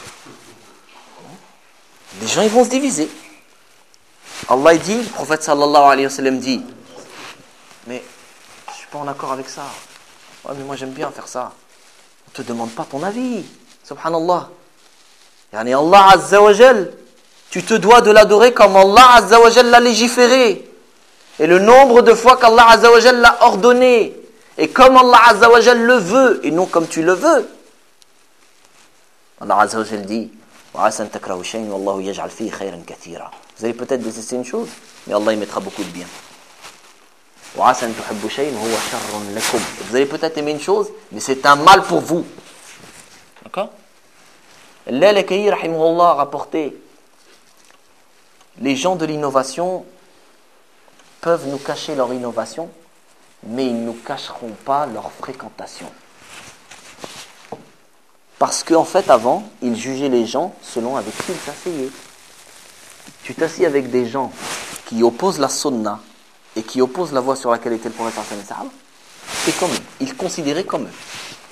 Les gens, ils vont se diviser. Allah dit, le prophète sallallahu alayhi wa sallam dit, mais je ne suis pas en accord avec ça. Ouais, mais moi j'aime bien faire ça. On ne te demande pas ton avis. Subhanallah. Yani Allah Azza wa Jal, tu te dois de l'adorer comme Allah Azza wa Jal l'a légiféré. Et le nombre de fois qu'Allah Azza wa Jal l'a ordonné, et comme Allah Azza wa Jal le veut, et non comme tu le veux. Allah Azza wa Jal dit, vous allez peut-être détester une chose, mais Allah y mettra beaucoup de bien. Vous allez peut-être aimer une chose, mais c'est un mal pour vous. D'accord? Al-Lalakayi, rahimahullah, a rapporté, les gens de l'innovation peuvent nous cacher leur innovation, mais ils ne nous cacheront pas leur fréquentation. Parce qu'en fait, avant, ils jugeaient les gens selon avec qui ils s'asseyaient. Tu t'assieds avec des gens qui opposent la sunna et qui opposent la voie sur laquelle était le prophète sallallahu alayhi wa sallam, c'est comme eux. Ils considéraient comme eux.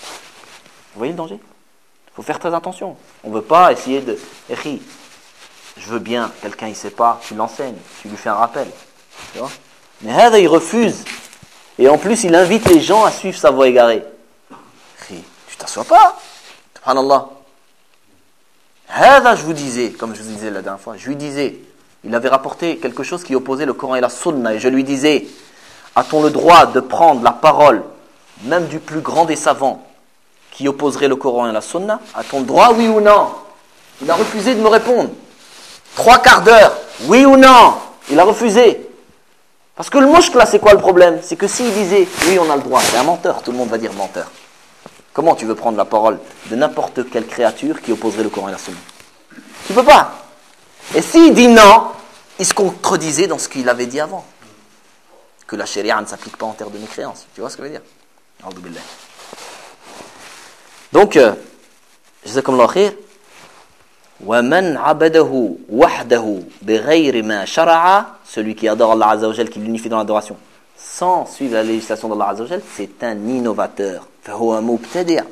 Vous voyez le danger? Il faut faire très attention. On ne veut pas essayer de... je veux bien, quelqu'un il ne sait pas, tu l'enseignes, tu lui fais un rappel. Tu vois? Mais Hada, il refuse. Et en plus, il invite les gens à suivre sa voie égarée. Tu t'assois pas. Subhanallah. Hada, je vous disais, comme je vous disais la dernière fois, je lui disais, il avait rapporté quelque chose qui opposait le Coran et la Sunna. Et je lui disais, a-t-on le droit de prendre la parole, même du plus grand des savants, qui opposerait le Coran et la Sunna? A-t-on le droit, oui ou non? Il a refusé de me répondre. Trois quarts d'heure, oui ou non? Il a refusé. Parce que le mouchk là, c'est quoi le problème? C'est que s'il disait, oui on a le droit, c'est un menteur, tout le monde va dire menteur. Comment tu veux prendre la parole de n'importe quelle créature qui opposerait le Coran et la Sunna? Tu peux pas. Et s'il dit non, il se contredisait dans ce qu'il avait dit avant. Que la charia ne s'applique pas en termes de mécréance. Tu vois ce que je veux dire? Donc, jazakumullah khair. وَمَنْ عَبَدَهُ وَحْدَهُ بِغَيْرِ مَا شَرَعَ, celui qui adore Allah Azza wa Jal, qui l'unifie dans l'adoration, sans suivre la législation d'Allah Azza wa Jal, c'est un innovateur. فَهُوَ مُبْتَدِعٌ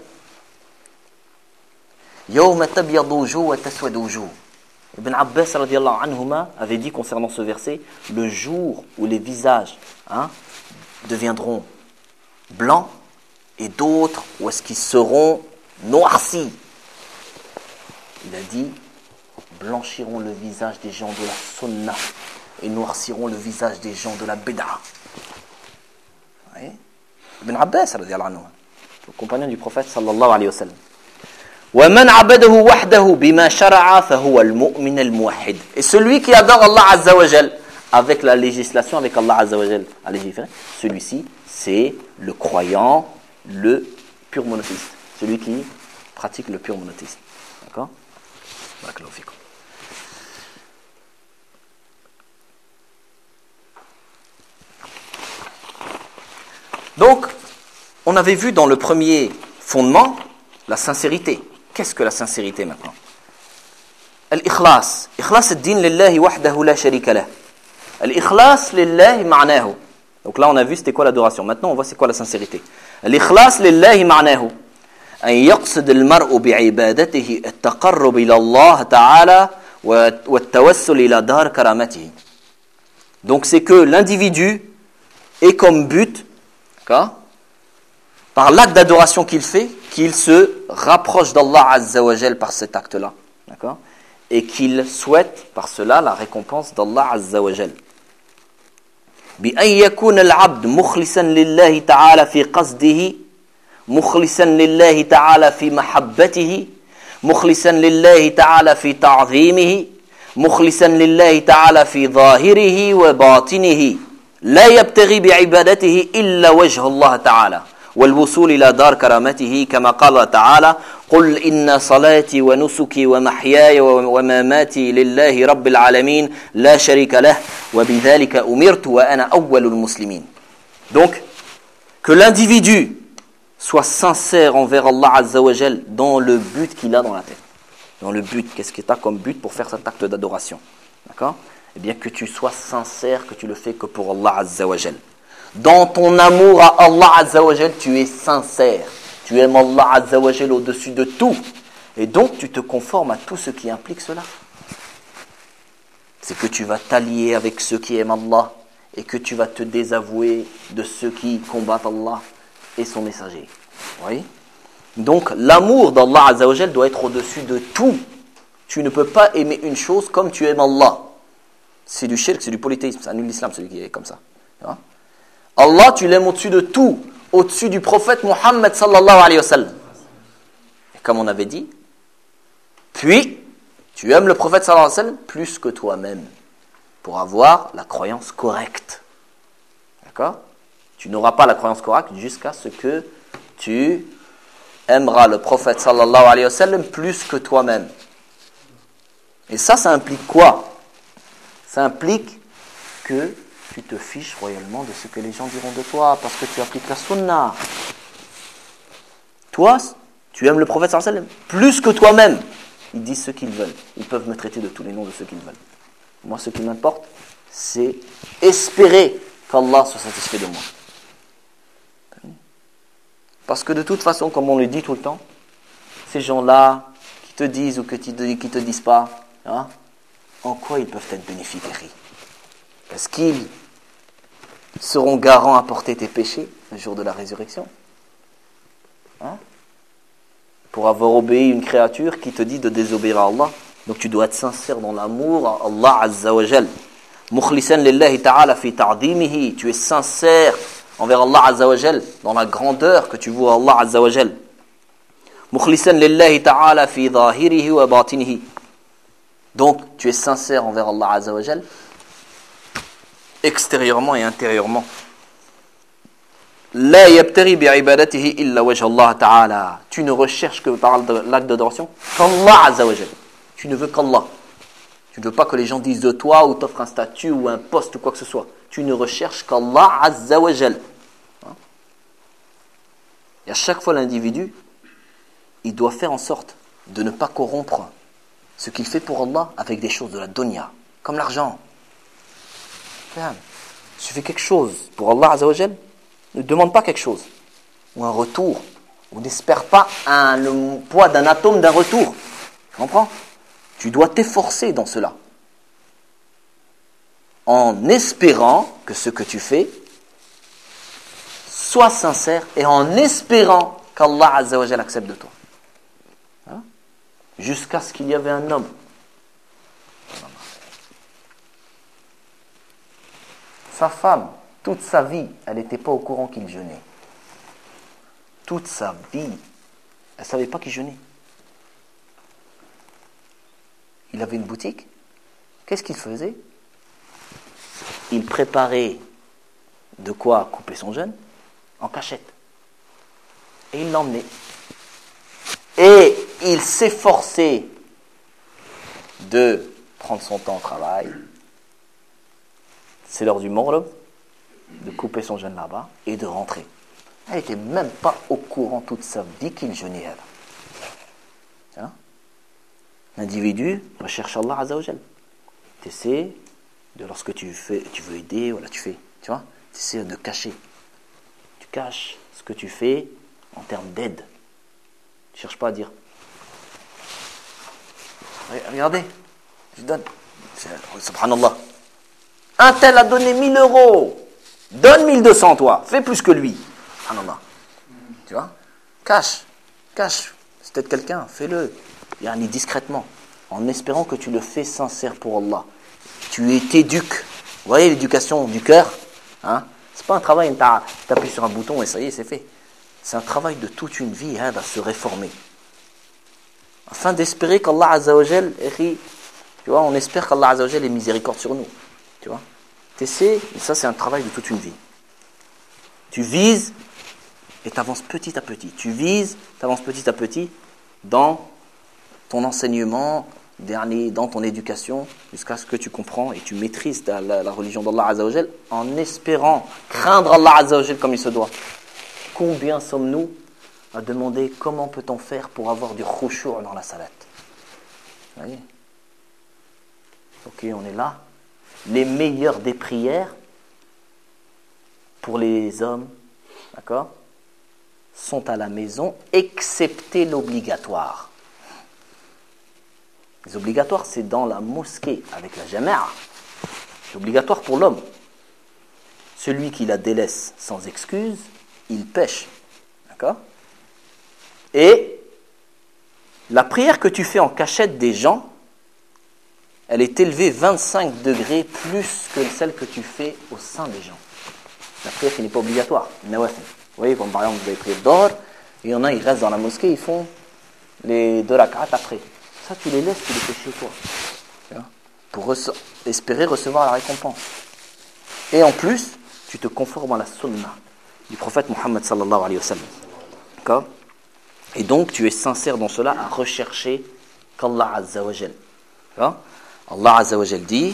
يَوْمَ تَبْيَضُ وُجُوهٌ وَتَسْوَدُ وُجُوهٌ. Ibn Abbas radiyallahu anhuma avait dit concernant ce verset, le jour où les visages hein, deviendront blancs et d'autres où est-ce qu'ils seront noircis. Il a dit, blanchiront le visage des gens de la sunna et noirciront le visage des gens de la bid'a. Oui. Ibn Abbas, le compagnon du prophète sallallahu alayhi wa sallam. وَمَنْ عَبَدَهُ وَحْدَهُ بِمَا شَرَعَ فَهُوَ الْمُؤْمِنَ الْمُوَحِّدِ. Et celui qui adore Allah Azza wa Jal avec la législation, avec Allah Azza wa Jal, celui-ci, c'est le croyant, le pur monothéiste. Celui qui pratique le pur monothéisme. D'accord? Donc, on avait vu dans le premier fondement la sincérité. Qu'est-ce que la sincérité maintenant? Al-ikhlas. Ikhlas ad-din lillahi wahdahu la sharika lah. Al-ikhlas lillahi ma'nahu. Donc là, on a vu c'était quoi l'adoration. Maintenant, on voit c'est quoi la sincérité. Al-ikhlas lillahi ma'nahu. أن يقصد المرء بعبادته التقرب إلى الله تعالى والتوسل إلى دار كرامته. Donc c'est que l'individu ait comme but, par l'acte d'adoration qu'il fait, qu'il se rapproche d'Allah Azza wa Jal par cet acte-là, d'accord, et qu'il souhaite par cela la récompense d'Allah Azza wa Jal. بأن يكون العبد مخلصا لله تعالى في قصده مخلصا لله تعالى في محبته مخلصا لله تعالى في تعظيمه مخلصا لله تعالى في ظاهره وباطنه لا يبتغي بعبادته إلا وجه الله تعالى والوصول إلى دار كرامته كما قال تعالى قل إن صلاتي ونسكي ومحياي ومماتي لله رب العالمين لا شريك له وبذلك أمرت وأنا أول المسلمين. Donc, que l'individu soit sincère envers Allah Azza wa Jal dans le but qu'il a dans la tête. Dans le but, qu'est-ce que tu as comme but pour faire cet acte d'adoration? D'accord? Eh bien que tu sois sincère, que tu le fais que pour Allah Azza wa Jal. Dans ton amour à Allah Azza wa Jal, tu es sincère. Tu aimes Allah Azza wa Jal au-dessus de tout. Et donc tu te conformes à tout ce qui implique cela. C'est que tu vas t'allier avec ceux qui aiment Allah et que tu vas te désavouer de ceux qui combattent Allah et son messager. Oui. Donc l'amour d'Allah Azza wa Jal doit être au-dessus de tout. Tu ne peux pas aimer une chose comme tu aimes Allah. C'est du shirk, c'est du polythéisme, ça annule l'islam celui qui est comme ça. Hein? Allah, tu l'aimes au-dessus de tout, au-dessus du prophète Muhammad sallallahu alayhi wa sallam. Et comme on avait dit, puis tu aimes le prophète sallallahu alayhi wa sallam plus que toi-même pour avoir la croyance correcte. D'accord? Tu n'auras pas la croyance correcte jusqu'à ce que tu aimeras le prophète sallallahu alayhi wa sallam plus que toi-même. Et ça, ça implique quoi? Ça implique que tu te fiches royalement de ce que les gens diront de toi parce que tu appliques la sunna. Toi, tu aimes le prophète sallallahu alayhi wa sallam plus que toi-même. Ils disent ce qu'ils veulent. Ils peuvent me traiter de tous les noms de ce qu'ils veulent. Moi, ce qui m'importe, c'est espérer qu'Allah soit satisfait de moi. Parce que de toute façon, comme on le dit tout le temps, ces gens-là qui te disent ou qui te, qui te disent pas, hein, en quoi ils peuvent être bénéfiques, Akhi? Est-ce qu'ils seront garants à porter tes péchés le jour de la résurrection? Hein? Pour avoir obéi une créature qui te dit de désobéir à Allah. Donc tu dois être sincère dans l'amour à Allah Azza wa Jal. Mukhlisan lillahi ta'ala fi ta'dimihi. Tu es sincère envers Allah Azza wa Jal dans la grandeur que tu vois Allah Azza wa Jal. Mukhlisan lillahi ta'ala fi dhahirihi wa batinihi. Donc tu es sincère envers Allah Azza wa Jal extérieurement et intérieurement. La yabtaghi bi'ibadatihi illa wajha Allah ta'ala. Tu ne recherches que par l'acte d'adoration qu'Allah Azza wa Jal. Tu ne veux qu'Allah. Tu ne veux pas que les gens disent de toi ou t'offrent un statut ou un poste ou quoi que ce soit. Tu ne recherches qu'Allah Azza wa Jal. Et à chaque fois l'individu, il doit faire en sorte de ne pas corrompre ce qu'il fait pour Allah avec des choses de la dunya, comme l'argent. Si tu fais quelque chose pour Allah Azza wa Jal, ne demande pas quelque chose, ou un retour, ou n'espère pas un, le poids d'un atome d'un retour. Tu comprends? Tu dois t'efforcer dans cela, en espérant que ce que tu fais soit sincère et en espérant qu'Allah Azza wa Jal accepte de toi. Hein? Jusqu'à ce qu'il y avait un homme. Sa femme, toute sa vie, elle n'était pas au courant qu'il jeûnait. Toute sa vie, elle ne savait pas qu'il jeûnait. Il avait une boutique. Qu'est-ce qu'il faisait? Il préparait de quoi couper son jeûne en cachette. Et il l'emmenait. Et il s'efforçait de prendre son temps au travail. C'est l'heure du Maghrib, de couper son jeûne là-bas et de rentrer. Elle n'était même pas au courant toute sa vie qu'il jeûnait, elle. Hein? L'individu recherche Allah Azza wa Jal. Tu essaies de, lorsque tu fais, tu veux aider, voilà, tu fais, tu vois, tu essaies de cacher. Tu caches ce que tu fais en termes d'aide. Tu ne cherches pas à dire. Regardez, je donne. Subhanallah. Un tel a donné mille euros. Donne mille deux cents, toi. Fais plus que lui. Subhanallah. Tu vois? Cache. Cache. C'est peut-être quelqu'un. Fais-le. Yani discrètement. En espérant que tu le fais sincère pour Allah. Tu es t'éduques. Vous voyez l'éducation du cœur? Hein? C'est pas un travail, tu appuies sur un bouton et ça y est, c'est fait. C'est un travail de toute une vie hein, à se réformer. Afin d'espérer qu'Allah Azza wa Jal, tu vois, on espère qu'Allah Azza wa Jal ait miséricorde sur nous. Tu vois, tu essaies, et ça c'est un travail de toute une vie. Tu vises et tu avances petit à petit. Tu vises, tu avances petit à petit dans ton enseignement, dans ton éducation, jusqu'à ce que tu comprends et tu maîtrises la, la, la religion d'Allah Azza wa Jal en espérant craindre Allah Azza wa Jal comme il se doit. Combien sommes-nous à demander comment peut-on faire pour avoir du khushu' dans la salat? Vous voyez? Ok, on est là. Les meilleures des prières pour les hommes, d'accord, sont à la maison, excepté l'obligatoire. Les obligatoires, c'est dans la mosquée avec la jama'a. C'est obligatoire pour l'homme. Celui qui la délaisse sans excuse, il pêche. D'accord? Et la prière que tu fais en cachette des gens, elle est élevée vingt-cinq degrés plus que celle que tu fais au sein des gens. La prière qui n'est pas obligatoire. Vous voyez, comme par exemple, vous avez prié d'or, et il y en a, ils restent dans la mosquée, ils font les deux rak'at après. Ça, tu les laisses, tu les fais chez toi. Pour rece- espérer recevoir la récompense. Et en plus, tu te conformes à la sunna du prophète Muhammad sallallahu alayhi wa sallam. D'accord? Et donc, tu es sincère dans cela à rechercher qu'Allah Azza wa Jal. D'accord? Allah Azza wa Jal dit,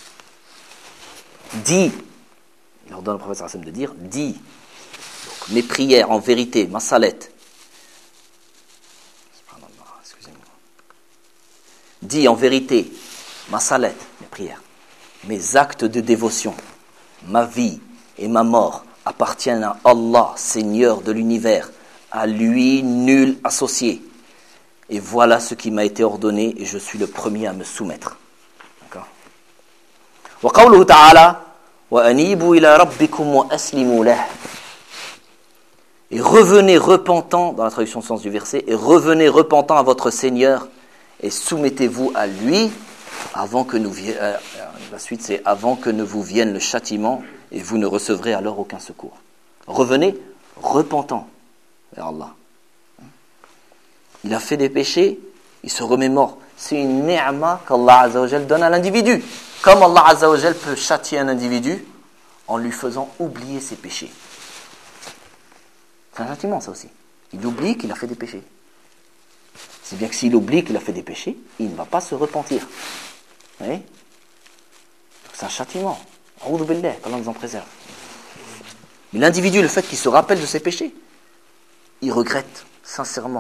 dis, il ordonne au prophète sallallahu alayhi wa sallam de dire, dis, donc, mes prières en vérité, ma salette, excusez-moi, dis en vérité, ma salette, mes prières, mes actes de dévotion, ma vie et ma mort appartiennent à Allah, Seigneur de l'univers, à lui nul associé. Et voilà ce qui m'a été ordonné et je suis le premier à me soumettre. وقوله تعالى وأنيبوا إلى ربكم وأسلموا له. Et revenez repentant, dans la traduction sens du verset, et revenez repentant à votre Seigneur et soumettez-vous à lui avant que nous vienne, euh, la suite c'est avant que ne vous vienne le châtiment et vous ne recevrez alors aucun secours. Revenez repentant vers Allah. Il a fait des péchés, il se remémore. C'est une ni'ma qu'Allah Azza wa Jal donne à l'individu. Comme Allah Azza wa Jal peut châtier un individu en lui faisant oublier ses péchés. C'est un châtiment, ça aussi. Il oublie qu'il a fait des péchés. C'est bien que s'il oublie qu'il a fait des péchés, il ne va pas se repentir. Vous voyez ? C'est un châtiment. A'oudhu billah, qu'Allah nous en préserve. Mais l'individu, le fait qu'il se rappelle de ses péchés, il regrette sincèrement.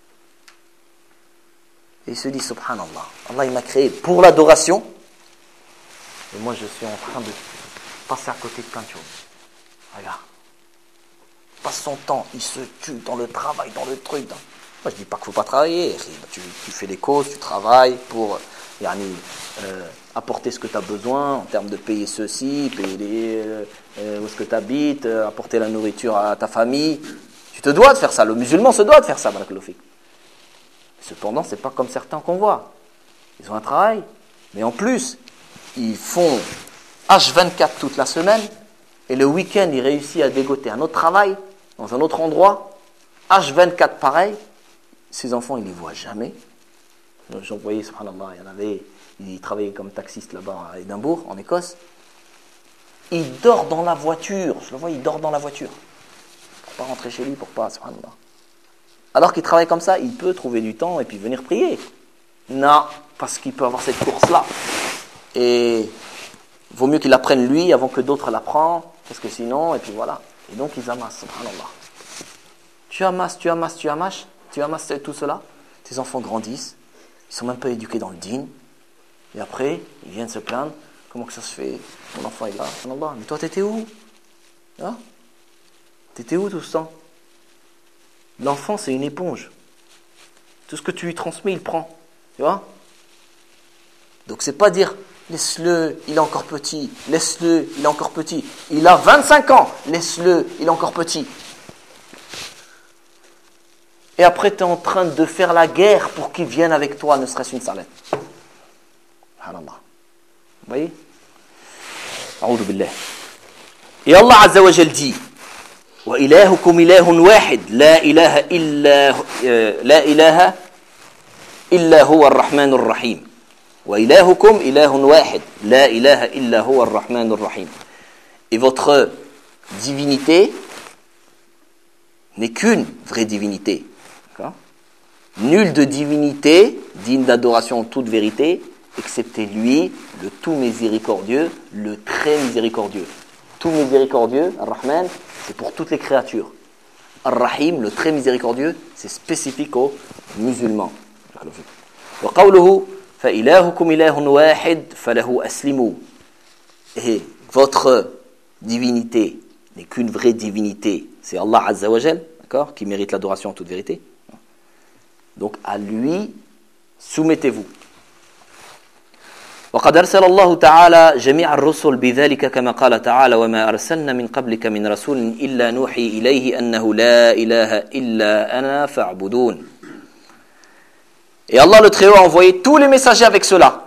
Et il se dit, subhanallah, Allah il m'a créé pour l'adoration, et moi je suis en train de passer à côté de plein de choses. Regarde. Il passe son temps, il se tue dans le travail, dans le truc. Dans... Moi je dis pas qu'il ne faut pas travailler. Tu, tu fais des causes, tu travailles pour yani, euh, apporter ce que tu as besoin en termes de payer ceci, payer les, euh, où est-ce que tu habites, euh, apporter la nourriture à ta famille. Tu te dois de faire ça. Le musulman se doit de faire ça, barakallahu fik. Cependant, c'est pas comme certains qu'on voit. Ils ont un travail, mais en plus, ils font H vingt-quatre toute la semaine, et le week-end, ils réussissent à dégoter un autre travail, dans un autre endroit, H vingt-quatre pareil, ces enfants, ils ne les voient jamais. J'en voyais, subhanallah, il y en avait, ils travaillaient comme taxistes là-bas à Édimbourg, en Écosse. Il dort dans la voiture, je le vois, il dort dans la voiture, pour pas rentrer chez lui, pour pas, subhanallah. Alors qu'il travaille comme ça, il peut trouver du temps et puis venir prier. Non, parce qu'il peut avoir cette course-là. Et il vaut mieux qu'il apprenne lui avant que d'autres l'apprennent, parce que sinon, et puis voilà. Et donc ils amassent, subhanallah. Tu amasses, tu amasses, tu amasses, tu amasses tout cela. Tes enfants grandissent, ils sont même pas éduqués dans le dîn. Et après, ils viennent se plaindre. Comment que ça se fait ? Mon enfant est là, subhanallah. Mais toi, t'étais où ? Hein ? T'étais où tout ce temps ? L'enfant, c'est une éponge. Tout ce que tu lui transmets, il prend. Tu vois ? Donc, c'est pas dire, laisse-le, il est encore petit. Laisse-le, il est encore petit. Il a vingt-cinq ans. Laisse-le, il est encore petit. Et après, tu es en train de faire la guerre pour qu'il vienne avec toi, ne serait-ce une salette. Subhanallah. Vous voyez ? A'oudhu billah. Et Allah Azza wa Jal dit, وإلهكم إله واحد لا إله إلا لا إله إلا هو الرحمن الرحيم وإلهكم إله واحد لا إله إلا هو الرحمن الرحيم. Et votre divinité n'est qu'une vraie divinité. D'accord ? Nulle de divinité digne d'adoration en toute vérité, excepté lui, le tout miséricordieux, le très miséricordieux. Tout miséricordieux, Ar-Rahman, c'est pour toutes les créatures. Ar-Rahim, le très miséricordieux, c'est spécifique aux musulmans. وقوله فإلهكم إله واحد فله أسلموا. Et votre divinité n'est qu'une vraie divinité, c'est Allah Azza wa Jal, d'accord, qui mérite l'adoration en toute vérité. Donc à lui soumettez-vous. وقد أرسل الله تعالى جميع الرسل بذلك كما قال تعالى وما أرسلنا من قبلك من رسول إلا نوحي إليه أنه لا إله إلا أنا فاعبدون. Et Allah le Très-Haut a envoyé tous les messagers avec cela.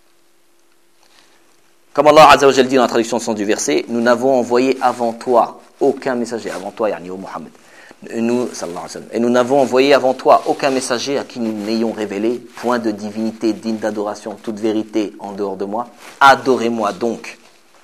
Comme Allah Azza wa Jal dit dans la traduction sens du verset, nous n'avons envoyé avant toi aucun messager, avant toi, yani au Muhammad. Nous, sallallahu alayhi wa sallam, et nous n'avons envoyé avant toi aucun messager à qui nous n'ayons révélé point de divinité digne d'adoration, toute vérité en dehors de moi. Adorez-moi donc. D'accord ?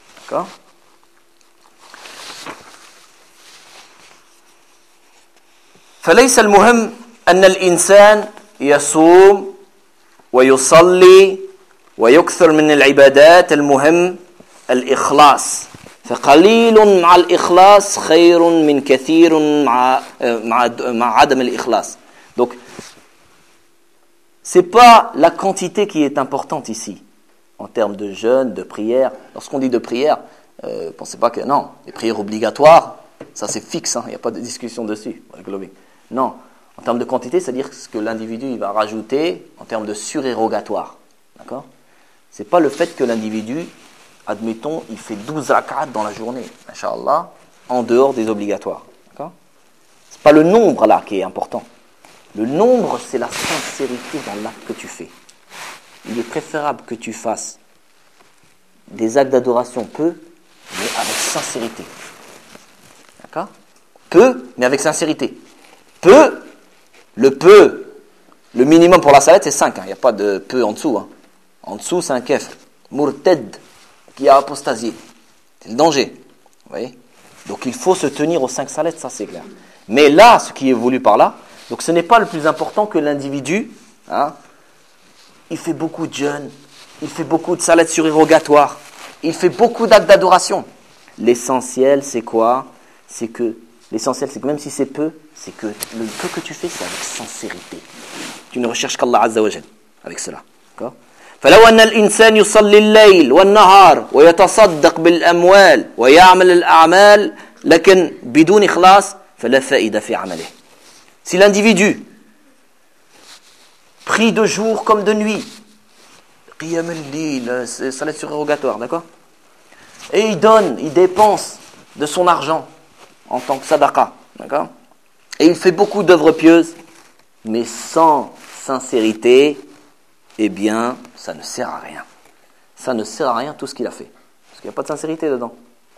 فليس المهم أن الإنسان يصوم ويصلي ويكثر من العبادات المهم الإخلاص. فقليل مع الإخلاص خير من كثير مع مع مع عدم الإخلاص. Donc c'est pas la quantité qui est importante ici en termes de jeûne, de prière. Lorsqu'on dit de prière, euh, pensez pas que non, les prières obligatoires, ça c'est fixe, il hein, n'y a pas de discussion dessus. Non, en termes de quantité, c'est-à-dire ce que l'individu il va rajouter en termes de surérogatoire. D'accord ? C'est pas le fait que l'individu admettons, il fait douze rak'at dans la journée, Inch'Allah, en dehors des obligatoires. D'accord ? C'est pas le nombre là qui est important. Le nombre, c'est la sincérité dans l'acte que tu fais. Il est préférable que tu fasses des actes d'adoration peu, mais avec sincérité. D'accord ? Peu, mais avec sincérité. Peu, le peu, le minimum pour la salade, c'est cinq. Il hein. n'y a pas de peu en dessous. Hein. En dessous, c'est un kef. Murted, qui a apostasié. C'est le danger. Vous voyez ? Donc il faut se tenir aux cinq salades, ça c'est clair. Mais là, ce qui est voulu par là, donc ce n'est pas le plus important que l'individu, hein, il fait beaucoup de jeûnes, il fait beaucoup de salades surérogatoires, il fait beaucoup d'actes d'adoration. L'essentiel, c'est quoi ? C'est que, l'essentiel, c'est que même si c'est peu, c'est que le peu que tu fais, c'est avec sincérité. Tu ne recherches qu'Allah Azza wa Jal avec cela. D'accord ? فلو أن الإنسان يصلي الليل والنهار ويتصدق بالأموال ويعمل الأعمال لكن بدون إخلاص فلا فائدة في عمله. Si l'individu prie de jour comme de nuit, qiyam al-layl, salat surérogatoire, d'accord ? Et il donne, il dépense de son argent en tant que sadaqa, d'accord ? Et il fait beaucoup d'œuvres pieuses, mais sans sincérité, eh bien, ça ne sert à rien. Ça ne sert à rien tout ce qu'il a fait. Parce qu'il n'y a pas de sincérité dedans.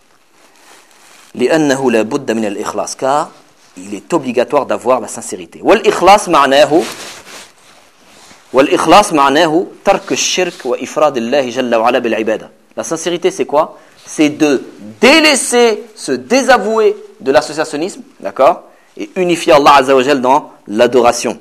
لأنه لا بد من الإخلاص, car il est obligatoire d'avoir la sincérité. والإخلاص معناه والإخلاص معناه ترك الشرك وإفراد الله جل وعلا بالعبادة. La sincérité, c'est quoi ? C'est de délaisser, se désavouer de l'associationnisme, d'accord ? Et unifier Allah Azza wa Jal dans l'adoration.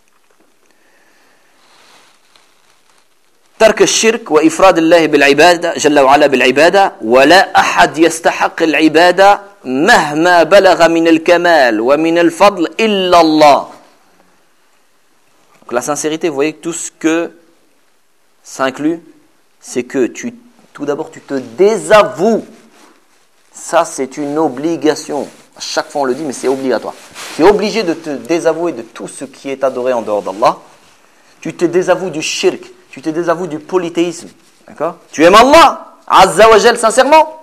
ترك الشرك وإفراد الله بالعبادة جل وعلا بالعبادة ولا أحد يستحق العبادة مهما بلغ من الكمال ومن الفضل إلا الله. Donc la sincérité, vous voyez que tout ce que ça inclut, c'est que tu, tout d'abord tu te désavoues. Ça c'est une obligation. À chaque fois on le dit, mais c'est obligatoire. Tu es obligé de te désavouer de tout ce qui est adoré en dehors d'Allah. Tu te désavoues du shirk. Tu te désavoues du polythéisme, d'accord ? Tu aimes Allah, Azza wa Jal, sincèrement.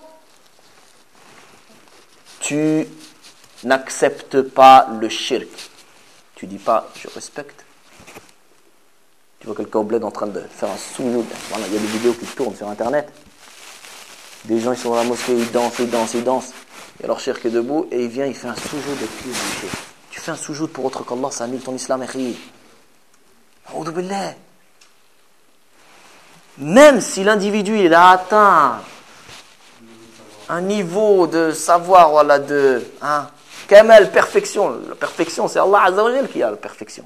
Tu n'acceptes pas le shirk. Tu dis pas, je respecte. Tu vois quelqu'un au bled en train de faire un soujoud. Voilà, il y a des vidéos qui tournent sur internet. Des gens, ils sont dans la mosquée, ils dansent, ils dansent, ils dansent. Et alors shirk est debout et il vient, il fait un soujoud de pied du shirk. Tu fais un soujoud pour autre qu'Allah, ça annule ton islam, et A'udhu billah. Même si l'individu il a atteint un niveau de savoir, voilà, de hein, kamal, perfection. La perfection, c'est Allah Azza wa Jal qui a la perfection.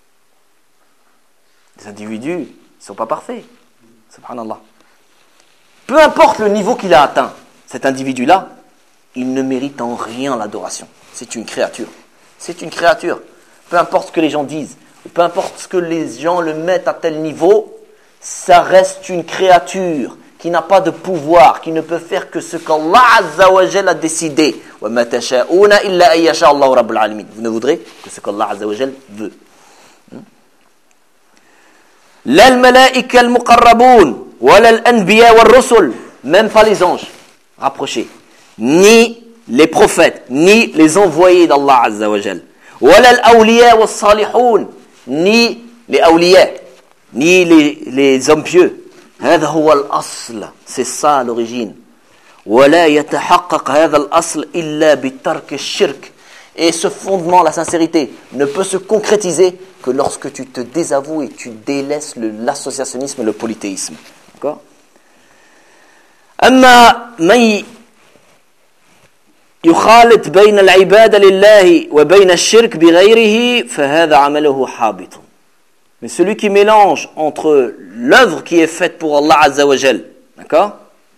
Les individus, ils ne sont pas parfaits. Subhanallah. Peu importe le niveau qu'il a atteint, cet individu-là, il ne mérite en rien l'adoration. C'est une créature. C'est une créature. Peu importe ce que les gens disent, peu importe ce que les gens le mettent à tel niveau, ça reste une créature qui n'a pas de pouvoir, qui ne peut faire que ce qu'Allah Azza wa Jal a décidé. Vous ne voudrez que ce qu'Allah Azza wa Jal veut. La al-malaika al-muqarraboun, wa la al-anbiya wa al-rusul, même pas les anges rapprochés, ni les prophètes, ni les envoyés d'Allah Azza wa Jal, wa la al-awliya wa al-salihoun, ni les awliya, ni les, les hommes pieux. هذا هو الأصل, c'est ça l'origine. ولا يتحقق هذا الأصل إلا بترك الشرك. Et ce fondement, la sincérité, ne peut se concrétiser que lorsque tu te désavoues et tu délaisses le, l'associationnisme et le polythéisme. D'accord ? أما من يخالط بين العبادة لله وبين الشرك بغيره فهذا عمله حابط. Mais celui qui mélange entre l'œuvre qui est faite pour Allah Azza wa Jal, d'accord,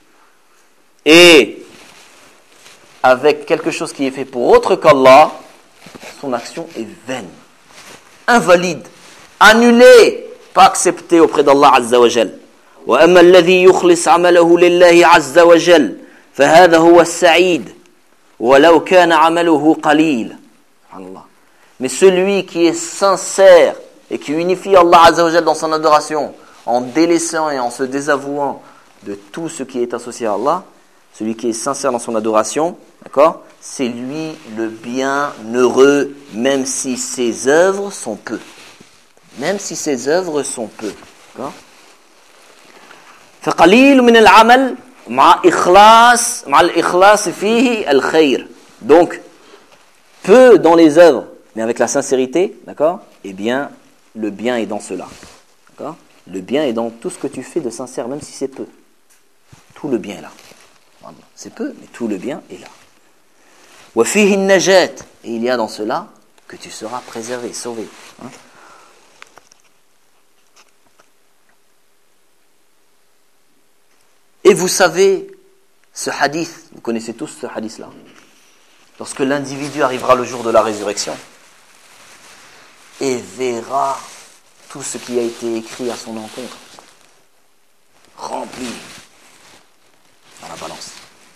et avec quelque chose qui est fait pour autre qu'Allah, son action est vaine, invalide, annulée, pas acceptée auprès d'Allah Azza wa Jal. وأما الذي يخلص عمله لله عز وجل فهذا هو السعيد ولو كان عمله قليل. Mais celui qui est sincère et qui unifie Allah Azza wa Jal dans son adoration, en délaissant et en se désavouant de tout ce qui est associé à Allah, celui qui est sincère dans son adoration, d'accord, c'est lui le bienheureux, même si ses œuvres sont peu. Même si ses œuvres sont peu. D'accord. فقليل من العمل مع إخلاص مع الإخلاص فيه الخير. Donc, peu dans les œuvres, mais avec la sincérité, d'accord, eh bien, le bien est dans cela. D'accord. Le bien est dans tout ce que tu fais de sincère, même si c'est peu. Tout le bien est là. C'est peu, mais tout le bien est là. وَفِيهِ النَّجَاةِ. Et il y a dans cela que tu seras préservé, sauvé. Hein? Et vous savez, ce hadith, vous connaissez tous ce hadith-là. Lorsque l'individu arrivera le jour de la résurrection et verra tout ce qui a été écrit à son encontre, rempli dans la balance.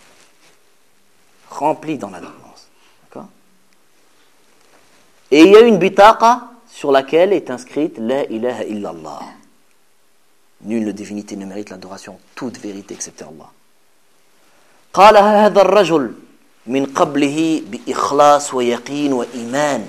Rempli dans la balance. D'accord ? Et il y a une bitaqa sur laquelle est inscrite La ilaha illallah. Nulle divinité ne mérite l'adoration, toute vérité excepté Allah. قالها هذا الرجل من قبله بإخلاص ويقين وإيمان.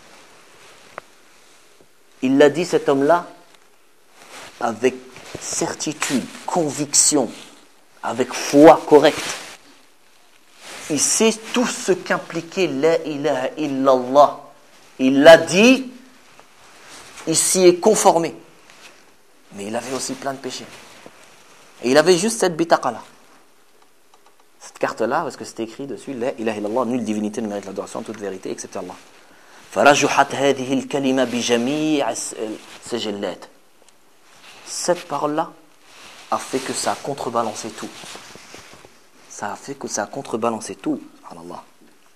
Il l'a dit, cet homme-là, avec certitude, conviction, avec foi correcte. Il sait tout ce qu'impliquait La ilaha illallah. Il l'a dit, il s'y est conformé. Mais il avait aussi plein de péchés. Et il avait juste cette bitaqa-là. Cette carte-là, parce que c'était écrit dessus, La ilaha illallah, nulle divinité ne mérite l'adoration, toute vérité, excepté Allah. فرجحت هذه الكلمة بجميع السجلات. Cette parole-là a fait que ça a contrebalancé tout. Ça a fait que ça a contrebalancé tout. Subhanallah.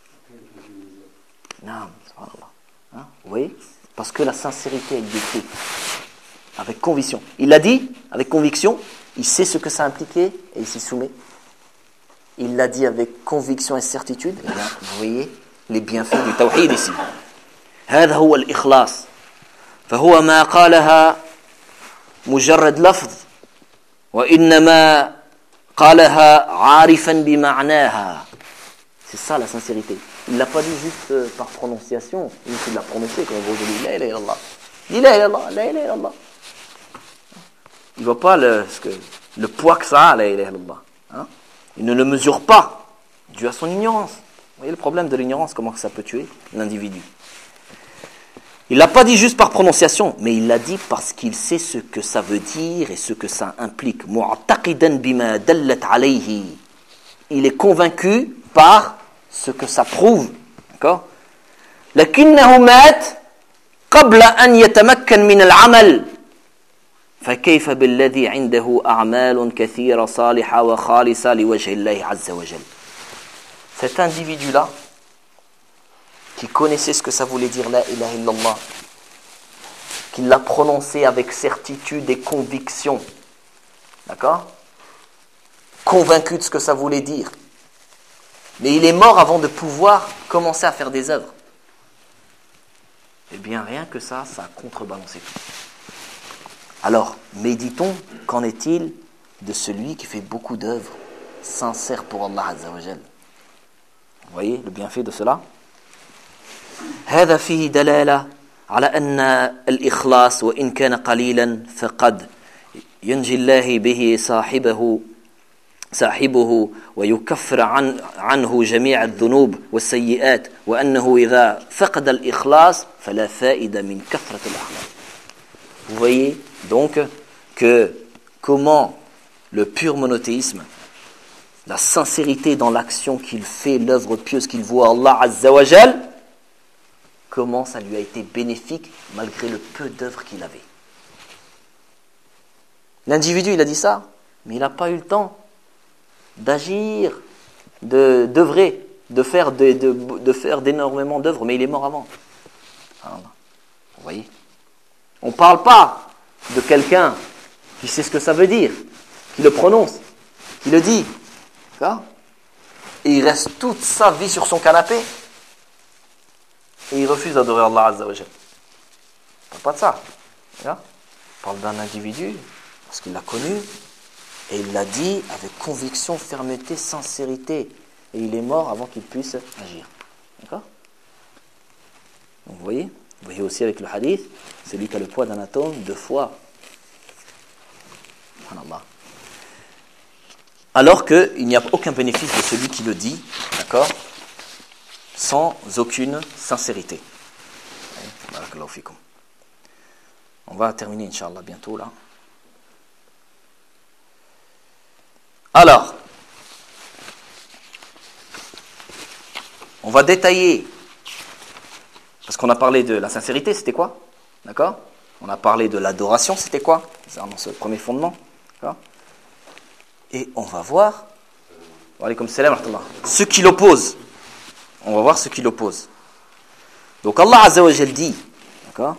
Naam, subhanallah. Hein? Vous voyez ? Parce que la sincérité, elle est décrite avec conviction. Il l'a dit avec conviction, il sait ce que ça impliquait et il s'y soumet. Il l'a dit avec conviction et certitude. Et bien, vous voyez les bienfaits du tawhid ici. هذا هو الإخلاص فهو ما قالها مجرد لفظ وإنما قالها عارفا بمعناها. C'est ça la sincérité. Il ne l'a pas dit juste euh, par prononciation, il l'a prononcé comme vous dites La ilaha illallah. Dis La ilaha illallah, La ilaha illallah. Il ne voit pas le, ce que, le poids que ça a, La ilaha illallah. Hein? Il ne le mesure pas, dû à son ignorance. Vous voyez le problème de l'ignorance, comment ça peut tuer l'individu. Il ne l'a pas dit juste par prononciation, mais il l'a dit parce qu'il sait ce que ça veut dire et ce que ça implique. Mu'taqidan bima dallat alayhi. Il est convaincu par ce que ça prouve. D'accord ? لكنه مات قبل أن يتمكن من العمل. فكيف بالذي عنده أعمال كثيرة صالحة وخالصة لوجه الله عز وجل. Cet individu-là, qui connaissait ce que ça voulait dire La ilaha illallah, qui l'a prononcé avec certitude et conviction, d'accord ? Convaincu de ce que ça voulait dire. Mais il est mort avant de pouvoir commencer à faire des œuvres. Eh bien, rien que ça, ça a contrebalancé tout. Alors, méditons, qu'en est-il de celui qui fait beaucoup d'œuvres sincères pour Allah Azza wa Jal. Vous voyez le bienfait de cela ? هذا فيه دلالة على أن الإخلاص وإن كان قليلا فقد ينجي الله به صاحبه صاحبه ويكفر عن عنه جميع الذنوب والسيئات وأنه إذا فقد الإخلاص فلا فائدة من كثرة الأعمال. Vous voyez donc que comment le pur monothéisme, la sincérité dans l'action qu'il fait, l'œuvre pieuse qu'il voit Allah Azza wa Jal, comment ça lui a été bénéfique malgré le peu d'œuvres qu'il avait. L'individu, il a dit ça, mais il n'a pas eu le temps d'agir, de, d'œuvrer, de faire, de, de, de faire d'énormément d'œuvres, mais il est mort avant. Vous voyez ? On ne parle pas de quelqu'un qui sait ce que ça veut dire, qui le prononce, qui le dit. D'accord ? Et il reste toute sa vie sur son canapé et il refuse d'adorer Allah Azza wa Jal. On ne parle pas de ça. D'accord ? On parle d'un individu, parce qu'il l'a connu, Et il l'a dit avec conviction, fermeté, sincérité. Et il est mort avant qu'il puisse agir. D'accord? Donc vous voyez, vous voyez aussi avec le hadith, celui qui a le poids d'un atome, deux fois. Subhanallah. Alors qu'il n'y a aucun bénéfice de celui qui le dit, d'accord, sans aucune sincérité. Barakallahu fikum. On va terminer, Inch'Allah, bientôt là. Alors, on va détailler, parce qu'on a parlé de la sincérité, c'était quoi? D'accord? On a parlé de l'adoration, c'était quoi? C'est dans ce premier fondement. D'accord? Et on va voir, wa alaykoum salam wa rahmatullah, ce qui l'oppose. On va voir ce qui l'oppose. Donc Allah Azza wa Jal dit, d'accord?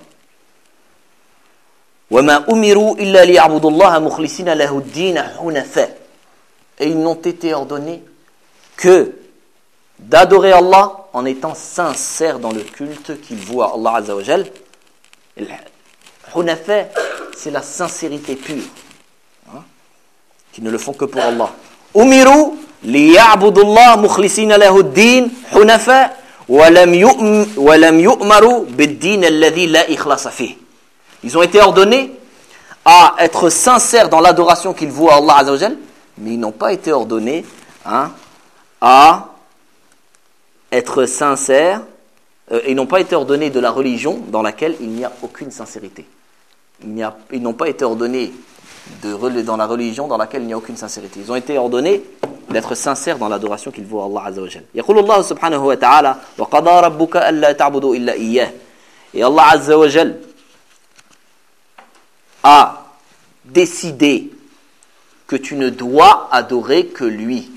وَمَا أُمِرُوا إِلَّا لِيَعْبُدُوا اللَّهَ مُخْلِصِينَ لَهُ الدِّينَ حُنَفَاءَ. Et ils n'ont été ordonnés que d'adorer Allah en étant sincères dans le culte qu'ils vouent à Allah Azza wa Jal. Hunafa, c'est la sincérité pure. Hein? Qui ne le font que pour Allah. Umiru liya'budu Allah mukhlisina lahu ad-din hunafa wa lam yu'maru bid-din alladhi la ikhlasa fihi. Ils ont été ordonnés à être sincères dans l'adoration qu'ils vouent à Allah Azza wa Jal, mais ils n'ont pas été ordonnés hein, à être sincères, euh, ils n'ont pas été ordonnés de la religion dans laquelle il n'y a aucune sincérité. Il n'y a, ils n'ont pas été ordonnés de, dans la religion dans laquelle il n'y a aucune sincérité. Ils ont été ordonnés d'être sincères dans l'adoration qu'ils vouent à Allah Azza wa Jal. يقول الله سبحانه وتعالى وقضى ربك ألا تعبدوا إلا إياه. Et Allah Azza wa Jal a décidé que tu ne dois adorer que lui.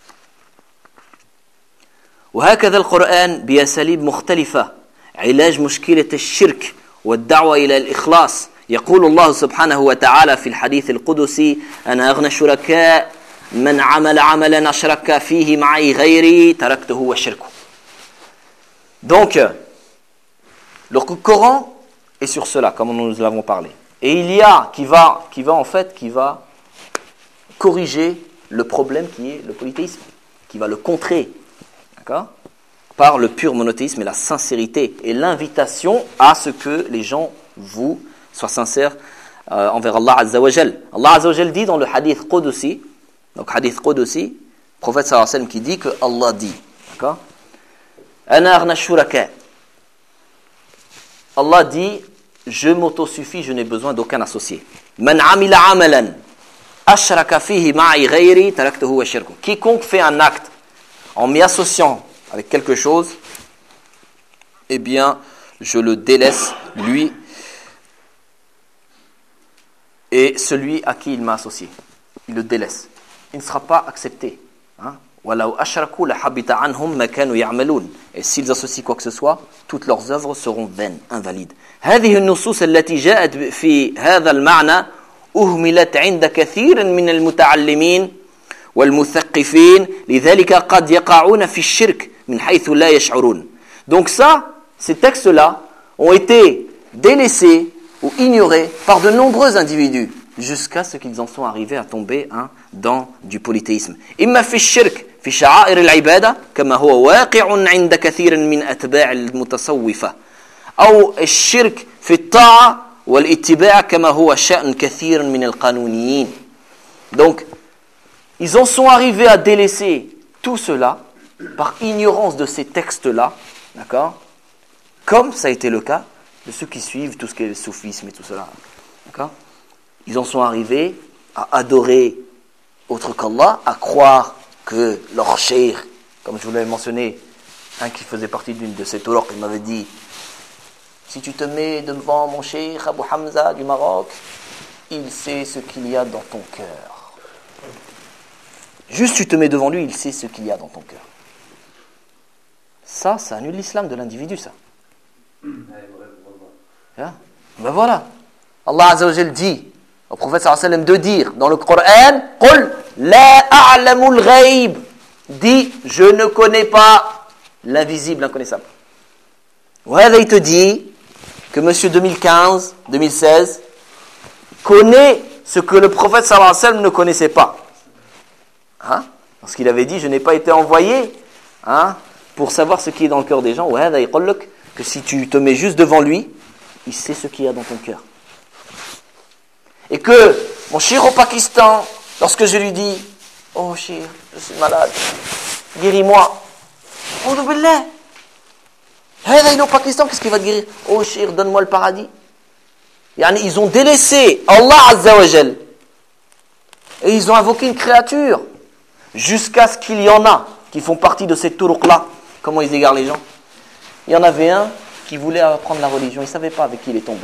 وهكذا القرآن بأساليب مختلفة علاج مشكلة الشرك والدعوة إلى الإخلاص. يقول الله سبحانه وتعالى في الحديث القدسي أنا أغنى الشركاء من عمل عملا أشرك فيه معي غيري تركته وشركه. Donc, le Coran est sur cela, comme nous l'avons parlé. Et il y a qui va, qui va en fait, qui va corriger le problème qui est le polythéisme, qui va le contrer, d'accord, par le pur monothéisme et la sincérité et l'invitation à ce que les gens vous soient sincères euh, envers Allah Azza wa Jal. Allah Azza wa Jal dit dans le hadith Qudusi, donc hadith Qudusi, prophète sallallahu alayhi wa sallam qui dit que Allah dit, d'accord, Ana aghna shuraka. Allah dit, je m'autosuffis, je n'ai besoin d'aucun associé. Man amila amalan ashraka fihi ma'i ghayri taraktuhu wa shirku. Quiconque fait un acte en m'y associant avec quelque chose, eh bien, je le délaisse, lui et celui à qui il m'a associé. Il le délaisse. Il ne sera pas accepté. Hein? Et s'ils associent quoi que ce soit, toutes leurs œuvres seront vaines, invalides. هذه النصوص التي جاءت في هذا المعنى أهملت عند كثير من المتعلمين والمثقفين لذلك قد يقعون في الشرك من حيث لا يشعرون. Donc ça, ces textes-là ont été délaissés ou ignorés par de nombreux individus jusqu'à ce qu'ils en sont arrivés à tomber hein, dans du polythéisme. إما في الشرك في شعائر العبادة كما هو واقع عند كثير من أتباع المتصوفة أو الشرك في الطاعة والاتباع كما هو شأن كثير من القانونيين. Donc, ils en sont arrivés à délaisser tout cela par ignorance de ces textes-là, d'accord, comme ça a été le cas de ceux qui suivent tout ce qui est le soufisme et tout cela, d'accord. Ils en sont arrivés à adorer autre qu'Allah, à croire que leur cheikh, comme je vous l'avais mentionné, un qui faisait partie d'une de ces taulocs, il m'avait dit, si tu te mets devant mon cheikh Abu Hamza du Maroc, il sait ce qu'il y a dans ton cœur. Juste tu te mets devant lui, il sait ce qu'il y a dans ton cœur. Ça, ça annule l'islam de l'individu, ça. Hein? Ben voilà. Allah Azza wa Jal dit au prophète sallallahu alayhi wa sallam de dire dans le Coran, Qul la a'lamul ghayb, dit je ne connais pas l'invisible, l'inconnaissable. Ouais, il te dit que monsieur deux mille quinze, deux mille seize connaît ce que le prophète sallallahu alayhi wa sallam ne connaissait pas. Hein? Parce qu'il avait dit, je n'ai pas été envoyé hein, pour savoir ce qui est dans le cœur des gens. Que si tu te mets juste devant lui, il sait ce qu'il y a dans ton cœur. Et que, mon cher au Pakistan, lorsque je lui dis, oh cher, je suis malade, guéris-moi. Oh billah. Il est au Pakistan, qu'est-ce qu'il va te guérir? Oh cher, donne-moi le paradis. Yani, ils ont délaissé Allah Azza wa Jal. Et ils ont invoqué une créature. Jusqu'à ce qu'il y en a qui font partie de ces turuq-là. Comment ils égarent les gens? Il y en avait un qui voulait apprendre la religion. Il ne savait pas avec qui il est tombé.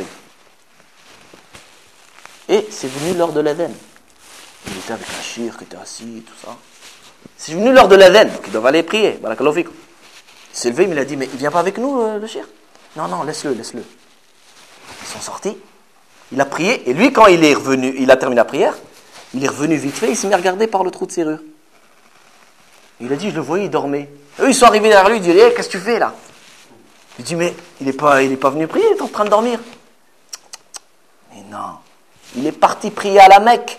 Et c'est venu l'heure de l'adhan. Il était avec un shir qui était assis, tout ça. C'est venu l'heure de l'adhan, donc ils doivent aller prier. Barakallahu fikum. Il s'est levé, mais il a dit, mais il ne vient pas avec nous, euh, le shir? Non, non, laisse-le, laisse-le. Ils sont sortis. Il a prié, et lui, quand il est revenu, il a terminé la prière, il est revenu vite fait, il s'est mis à regarder par le trou de serrure. Il a dit, je le voyais, il dormait. Eux, ils sont arrivés derrière lui, ils disent, hey, qu'est-ce que tu fais là? Il dit, mais il n'est pas, il est pas venu prier, il est en train de dormir. Mais non, il est parti prier à la Mecque.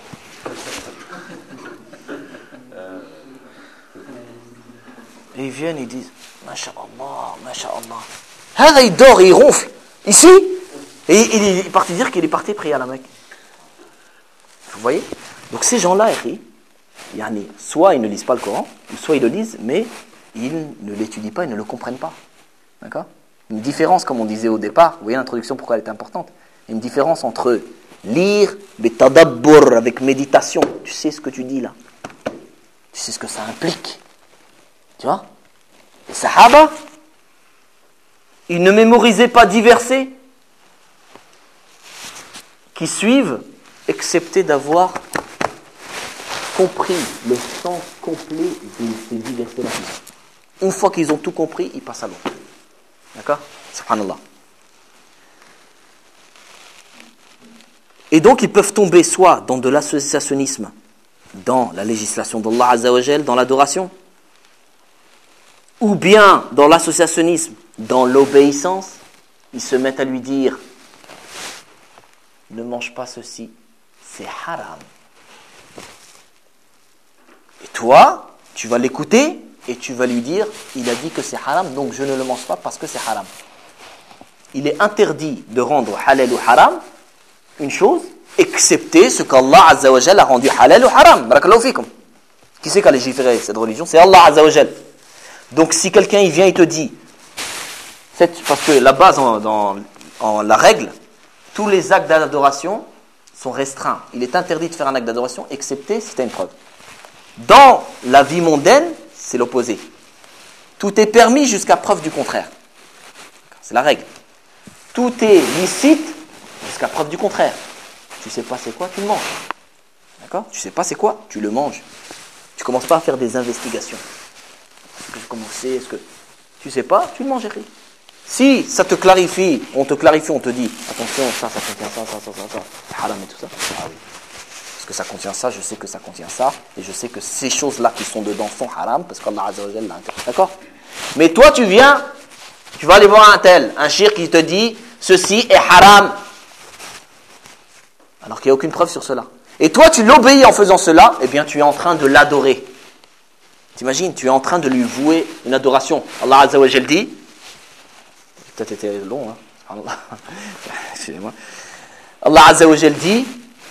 Et ils viennent, ils disent, Masha'Allah, Masha'Allah. Là, il dort et il ronfle. Ici, et il est parti dire qu'il est parti prier à la Mecque. Vous voyez? Donc ces gens-là, yani, soit ils ne lisent pas le Coran, soit ils le lisent, mais ils ne l'étudient pas, ils ne le comprennent pas. D'accord? Une différence, comme on disait au départ, vous voyez l'introduction, pourquoi elle est importante? Une différence entre lire, bitadabbur, avec méditation. Tu sais ce que tu dis là. Tu sais ce que ça implique. Tu vois? Les Sahaba, ils ne mémorisaient pas dix versets qui suivent, excepté d'avoir compris le sens complet de ces dix versets-là. Une fois qu'ils ont tout compris, ils passent à l'autre. D'accord? Subhanallah. Et donc, ils peuvent tomber soit dans de l'associationnisme, dans la législation d'Allah Azza wa Jal, dans l'adoration, ou bien dans l'associationnisme, dans l'obéissance. Ils se mettent à lui dire, ne mange pas ceci, c'est haram. Et toi, tu vas l'écouter et tu vas lui dire, il a dit que c'est haram, donc je ne le mange pas parce que c'est haram. Il est interdit de rendre halal ou haram une chose, excepté ce qu'Allah Azza wa Jal a rendu halal ou haram. Barakallahu fikum. Qui c'est qui a légiféré cette religion? C'est Allah Azza wa Jal. Donc si quelqu'un il vient et te dit, parce que la base en, dans, en la règle, tous les actes d'adoration sont restreints. Il est interdit de faire un acte d'adoration, excepté si tu as une preuve. Dans la vie mondaine, c'est l'opposé. Tout est permis jusqu'à preuve du contraire. C'est la règle. Tout est licite jusqu'à preuve du contraire. Tu sais pas c'est quoi, tu le manges. D'accord? Tu sais pas c'est quoi, tu le manges. Tu commences pas à faire des investigations. Est-ce que je commence, est-ce que tu sais pas, tu le manges. Si ça te clarifie, on te clarifie, on te dit attention, ça, ça contient ça, ça, ça, ça, ça, c'est haram et tout ça. Ah oui. Parce que ça contient ça, je sais que ça contient ça, et je sais que ces choses-là qui sont dedans sont haram, parce qu'Allah Azza wa Jalla l'a interdit. D'accord? Mais toi, tu viens, tu vas aller voir un tel, un shir qui te dit ceci est haram. Alors qu'il n'y a aucune preuve sur cela. Et toi, tu l'obéis en faisant cela, eh bien, tu es en train de l'adorer. T'imagines, tu es en train de lui vouer une adoration. Allah Azza wa Jalla dit, peut-être été long, hein. Excusez-moi. Allah Azza wa Jalla dit,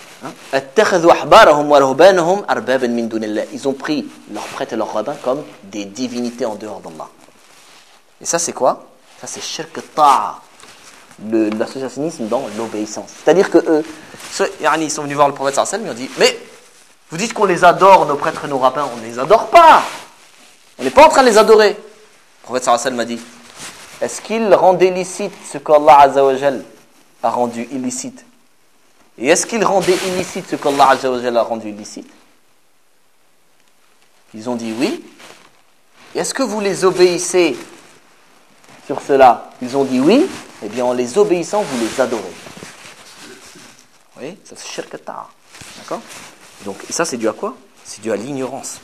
ils ont pris leurs prêtres et leurs rabbins comme des divinités en dehors d'Allah. Et ça, c'est quoi? Ça, c'est shirk ta'a, l'associationnisme dans l'obéissance. C'est-à-dire que eux, ils sont venus voir le prophète sallallahu alayhi wa sallam, ils ont dit, mais vous dites qu'on les adore, nos prêtres et nos rabbins, on ne les adore pas. On n'est pas en train de les adorer. Le prophète sallallahu alayhi wa sallam a dit, est-ce qu'ils rendaient licite ce qu'Allah Azza wa Jal a rendu illicite? Et est-ce qu'ils rendaient illicite ce qu'Allah Azza wa Jal a rendu illicite? Ils ont dit oui. Et est-ce que vous les obéissez sur cela? Ils ont dit oui. Eh bien, en les obéissant, vous les adorez. Vous voyez? Ça c'est shirk ta'a. D'accord? Donc, et ça c'est dû à quoi? C'est dû à l'ignorance.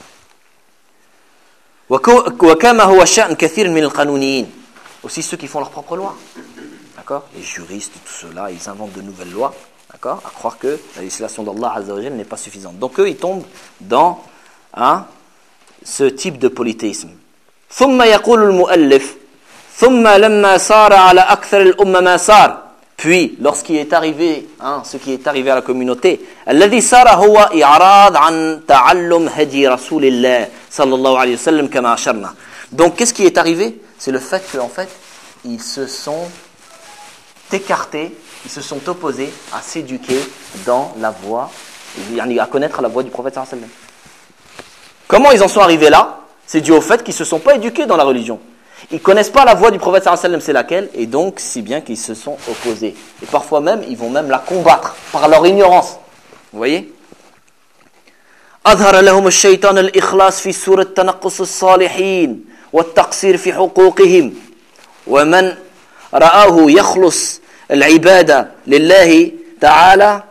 Aussi ceux qui font leur propre loi. D'accord? Les juristes, tout cela, ils inventent de nouvelles lois. D'accord? À croire que la législation d'Allah Azza wa Jal n'est pas suffisante. Donc eux, ils tombent dans hein, ce type de polythéisme. ثم يقول المؤلف ثم لما صار على أكثر الأمة ما صار. Puis, lorsqu'il est arrivé, hein, ce qui est arrivé à la communauté, الذي صار هو إعراض عن تعلم هدي رسول الله صلى الله عليه وسلم كما أشرنا. Donc, qu'est-ce qui est arrivé? C'est le fait qu'en fait, ils se sont écartés, ils se sont opposés à s'éduquer dans la voie, à connaître la voie du prophète sallallahu alayhi wa sallam. Comment ils en sont arrivés là? C'est dû au fait qu'ils ne se sont pas éduqués dans la religion. Ils ne connaissent pas la voie du prophète sallallahu alayhi wa sallam, c'est laquelle? Et donc, si bien qu'ils se sont opposés. Et parfois même, ils vont même la combattre par leur ignorance. Vous voyez? أظهر لهم الشيطان الإخلاص في سورة تنقص الصالحين والتقصير في حقوقهم ومن رآه يخلص العبادة لله تعالى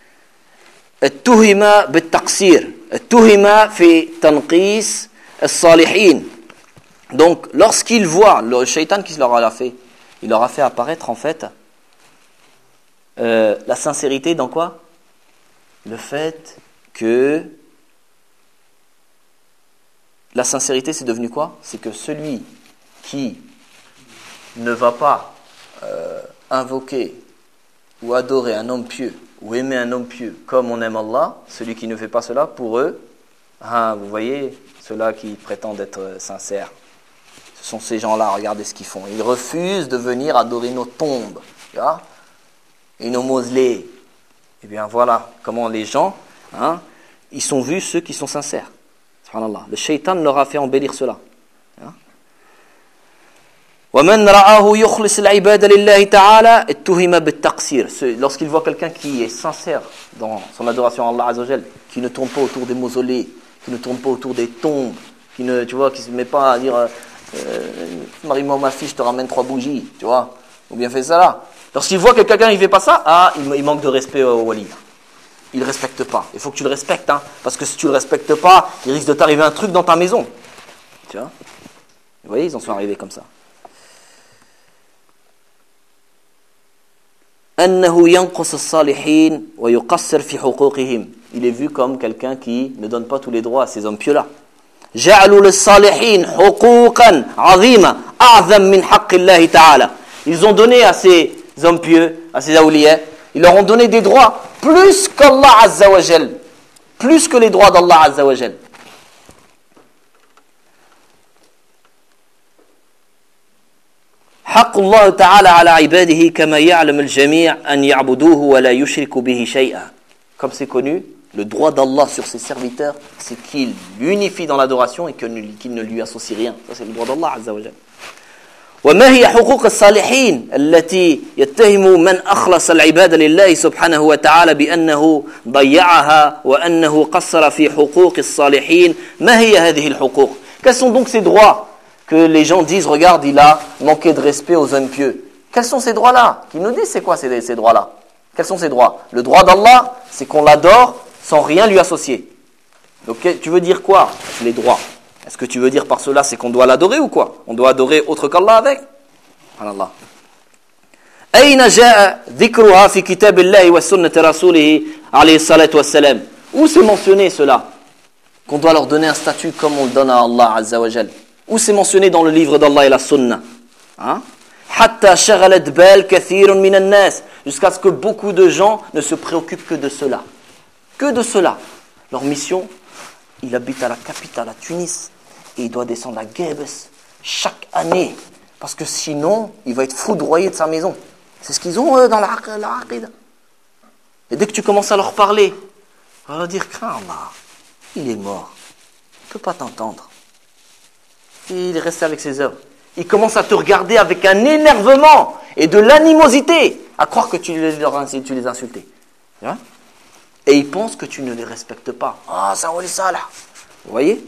اتهم بالتقصير اتهم في تنقيص الصالحين. Donc, lorsqu'ils voient le shaitan qui leur a fait, il leur a fait apparaître en fait euh, la sincérité dans quoi? Le fait que la sincérité c'est devenu quoi? C'est que celui qui ne va pas euh, invoquer ou adorer un homme pieux ou aimer un homme pieux comme on aime Allah, celui qui ne fait pas cela, pour eux, hein, vous voyez, ceux-là qui prétendent être sincères, ce sont ces gens-là, regardez ce qu'ils font. Ils refusent de venir adorer nos tombes, tu vois, et nos mausolées. Eh bien voilà comment les gens, hein, ils sont vus ceux qui sont sincères. Subhanallah. Le shaitan leur a fait embellir cela. وَمَنْ رَآهُ يُخْلِصِ الْعِبَادَ لِلَّهِ تَعَالَى اتُّهِمَ بِالتَّقْصِيرِ. Lorsqu'il voit quelqu'un qui est sincère dans son adoration à Allah Azza wa Jal, qui ne tourne pas autour des mausolées, qui ne tourne pas autour des tombes, qui ne, tu vois, qui se met pas à dire euh, marie-moi ma fille, je te ramène trois bougies, tu vois, ou bien fais ça là. Lorsqu'il voit que quelqu'un il fait pas ça, ah, il, il manque de respect au wali. Il ne respecte pas. Il faut que tu le respectes, hein, parce que si tu le respectes pas, il risque de t'arriver un truc dans ta maison. Tu vois? Vous voyez, ils en sont arrivés comme ça. أنه ينقص الصالحين ويقصر في حقوقهم. Il est vu comme quelqu'un qui ne donne pas tous les droits à ces hommes pieux-là. جعلوا للصالحين حقوقا عظيمة أعظم من حق الله تعالى. Ils ont donné à ces hommes pieux, à ces awliya, ils leur ont donné des droits plus qu'Allah Azza wa Jal, plus que les droits d'Allah Azza wa Jal. حق الله تعالى على عباده كما يعلم الجميع أن يعبدوه ولا يشركوا به شيئا. Comme c'est connu, le droit d'Allah sur ses serviteurs, c'est qu'il l'unifie dans l'adoration et qu'il ne lui associe rien. Ça c'est le droit d'Allah Azza wa Jal. وما هي حقوق الصالحين التي يتهم من أخلص العبادة لله سبحانه وتعالى بأنه ضيعها وأنه قصر في حقوق الصالحين. ما هي هذه الحقوق? Quels sont donc ces droits que les gens disent, regarde, il a manqué de respect aux hommes pieux? Quels sont ces droits-là? Qui nous disent c'est quoi ces, ces droits-là? Quels sont ces droits? Le droit d'Allah, c'est qu'on l'adore sans rien lui associer. Donc tu veux dire quoi? Les droits. Est-ce que tu veux dire par cela c'est qu'on doit l'adorer ou quoi? On doit adorer autre qu'Allah avec? Allah. أين جاء ذكرها في كتاب الله وسنة رسوله عليه الصلاة والسلام? Où c'est mentionné cela? Qu'on doit leur donner un statut comme on le donne à Allah Azza wa Jal. Où c'est mentionné dans le livre d'Allah et la Sunna? Hein? حتى شغلت بال كثير من الناس. Jusqu'à ce que beaucoup de gens ne se préoccupent que de cela. Que de cela. Leur mission, il habite à la capitale, à Tunis, et il doit descendre à Gebes chaque année. Parce que sinon, il va être foudroyé de sa maison. C'est ce qu'ils ont eux, dans la aqida. Et dès que tu commences à leur parler, on va leur dire, crains Allah, il est mort. Il ne peut pas t'entendre. Il est resté avec ses œuvres. Il commence à te regarder avec un énervement et de l'animosité, à croire que tu les, tu les insultais. Hein? Et ils pensent que tu ne les respectes pas. Ah, ça va les ça là. Vous voyez?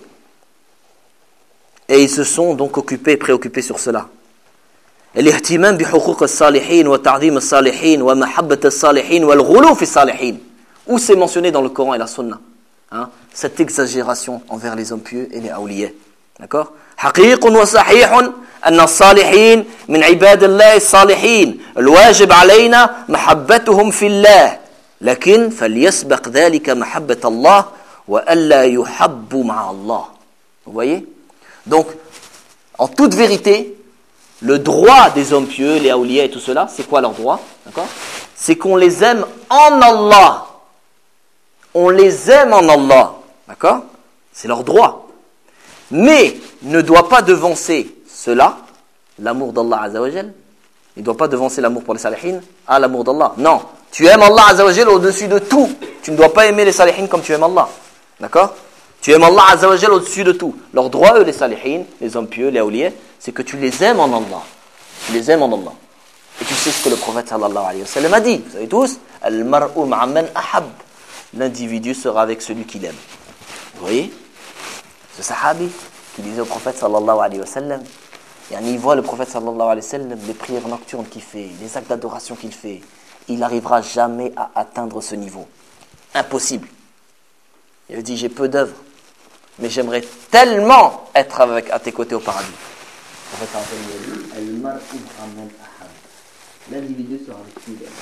Et ils se sont donc occupés, préoccupés sur cela. الاهتمام بحقوق الصالحين وتعظيم الصالحين ومحبة الصالحين والغلو في الصالحين. Où c'est mentionné dans le Coran et la Sunna, hein? Cette exagération envers les hommes pieux et les awliya. D'accord? حقيق وصحيح أن الصالحين من عباد الله الصالحين الواجب علينا محبتهم في الله. لكن فليسبق ذلك محبة الله وألا يحب مع الله. Vous voyez? Donc, en toute vérité, le droit des hommes pieux, les awliya et tout cela, c'est quoi leur droit? D'accord? C'est qu'on les aime en Allah. On les aime en Allah. D'accord? C'est leur droit. Mais ne doit pas devancer cela, l'amour d'Allah Azza wa Jal. Il ne doit pas devancer l'amour pour les salihin à l'amour d'Allah. Non. Tu aimes Allah Azza wa Jal au-dessus de tout. Tu ne dois pas aimer les salihin comme tu aimes Allah. D'accord? Tu aimes Allah Azza wa Jal au-dessus de tout. Leur droit, eux, les salihin, les hommes pieux, les awliya, c'est que tu les aimes en Allah. Tu les aimes en Allah. Et tu sais ce que le prophète sallallahu alayhi wa sallam a dit. Vous savez tous, Al-mar'u ma'a man ahab. L'individu sera avec celui qu'il aime. Vous voyez? Ce sahabi qui disait au prophète sallallahu alayhi wa sallam, il voit le prophète sallallahu alayhi wa sallam, les prières nocturnes qu'il fait, les actes d'adoration qu'il fait, il n'arrivera jamais à atteindre ce niveau. Impossible. Il dit, j'ai peu d'œuvres, mais j'aimerais tellement être avec, à tes côtés au paradis. Le prophète sallallahu alayhi wa sallam a dit, l'individu sera avec qui il aime.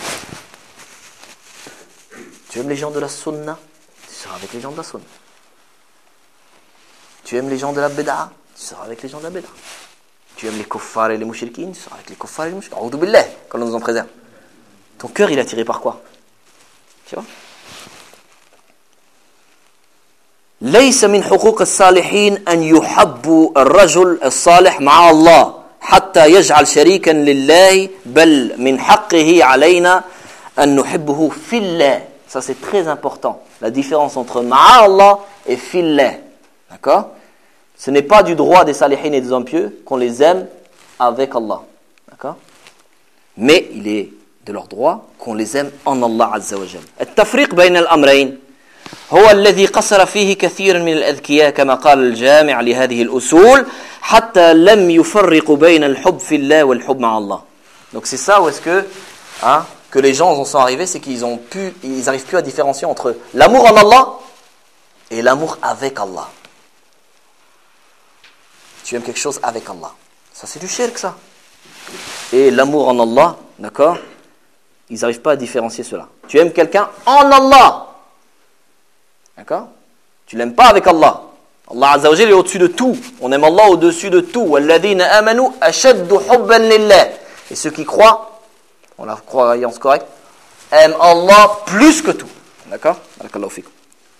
Tu aimes les gens de la sunna, tu seras avec les gens de la sunna. Tu aimes les gens de la bid'a, tu seras avec les gens de la bid'a. Tu aimes les kuffars et les mouchriquines, tu seras avec les kuffars et les mouchriquines. A'udhu billah, quand on nous en préserve. Ton cœur, il est attiré par quoi? Tu vois? ليس من حقوق الصالحين أن يحب الرجل الصالح مع الله حتى يجعل شريكا لله بل من حقه علينا أن نحبه في الله. Ça c'est très important. La différence entre ma'a Allah et fillah. D'accord? Ce n'est pas du droit des salihin et des hommes pieux qu'on les aime avec Allah. D'accord? Mais il est de leur droit qu'on les aime en Allah Azza wa Jal. التفريق بين الأمرين هو الذي قصر فيه كثير من الأذكياء كما قال الجامع لهذه الأصول حتى لم يفرق بين الحب في الله والحب مع الله. Donc c'est ça où est-ce que hein, que les gens en sont arrivés, c'est qu'ils ont pu, ils n'arrivent plus à différencier entre l'amour en Allah et l'amour avec Allah. Tu aimes quelque chose avec Allah. Ça, c'est du shirk, ça. Et l'amour en Allah, d'accord? Ils n'arrivent pas à différencier cela. Tu aimes quelqu'un en Allah. D'accord? Tu l'aimes pas avec Allah. Allah Azza wa Jalla est au-dessus de tout. On aime Allah au-dessus de tout. وَالَّذِينَ آمَنُوا أَشَدُّ حُبًّا لِلَّهِ. Et ceux qui croient, on la croyance correcte, aiment Allah plus que tout. D'accord? Barakallahu fikum.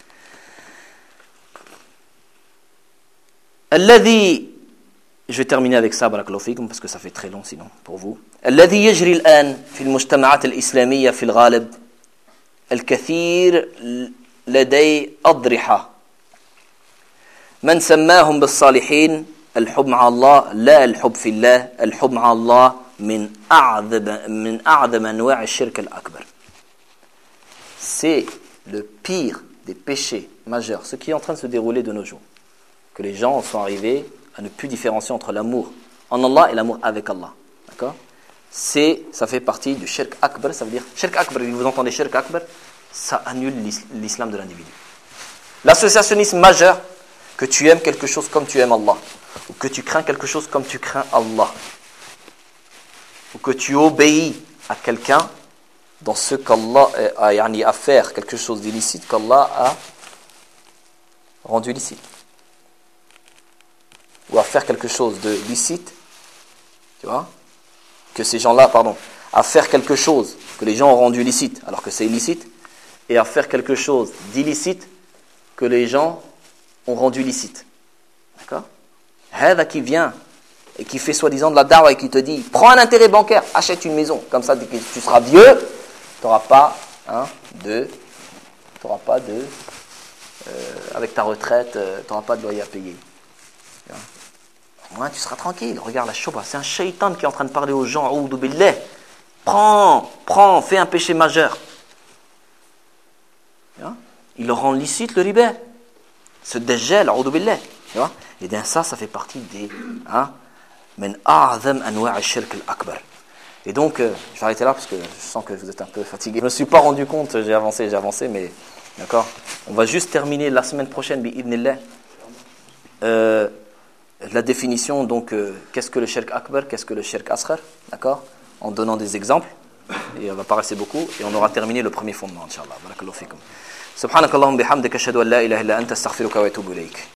الذي Je vais terminer avec ça, barakallahu fikum, parce que ça fait très long sinon pour vous. الذي يجري الآن في المجتمعات الإسلامية في الغالب الكثير لدي أضرحة من سماهم بالصالحين الحب مع الله لا الحب في الله الحب مع الله من أعظم من أعظم أنواع الشرك الأكبر. C'est le pire des péchés majeurs, ce qui est en train de se dérouler de nos jours, que les gens sont arrivés à ne plus différencier entre l'amour en Allah et l'amour avec Allah. D'accord? C'est, ça fait partie du shirk akbar, ça veut dire, shirk akbar, vous entendez shirk akbar, ça annule l'islam de l'individu. L'associationnisme majeur, que tu aimes quelque chose comme tu aimes Allah, ou que tu crains quelque chose comme tu crains Allah, ou que tu obéis à quelqu'un dans ce qu'Allah a, yani, à faire, quelque chose d'illicite qu'Allah a rendu licite. Ou à faire quelque chose de licite, tu vois, que ces gens-là, pardon, à faire quelque chose que les gens ont rendu licite, alors que c'est illicite, et à faire quelque chose d'illicite que les gens ont rendu licite. D'accord? Hada qui vient et qui fait soi-disant de la da'wa et qui te dit, prends un intérêt bancaire, achète une maison, comme ça, dès que tu seras vieux, tu n'auras pas hein, de, tu n'auras pas de, euh, avec ta retraite, euh, tu n'auras pas de loyer à payer. Ouais, tu seras tranquille. Regarde la shubha, c'est un shaitan qui est en train de parler aux gens. A'udhu billah. Prends, prends, fais un péché majeur. Il leur rend licite le riba. Ce dajjal, a'udhu billah. Et bien ça, ça fait partie des min a'zam anwa' al-shirk al-akbar. Et donc, euh, je vais arrêter là parce que je sens que vous êtes un peu fatigué. Je ne me suis pas rendu compte, j'ai avancé, j'ai avancé, mais d'accord. On va juste terminer la semaine prochaine, bi'idnillah. Euh, la définition, donc, euh, qu'est-ce que le shirk akbar, qu'est-ce que le shirk asghar, d'accord, en donnant des exemples. et on va pas rester beaucoup, et on aura terminé le premier fondement, Inch'Allah. Barakallahu fikum. Subhanakallahum bihamdika ashhadu an la ilaha illa anta astaghfiruka wa atubu ilayk.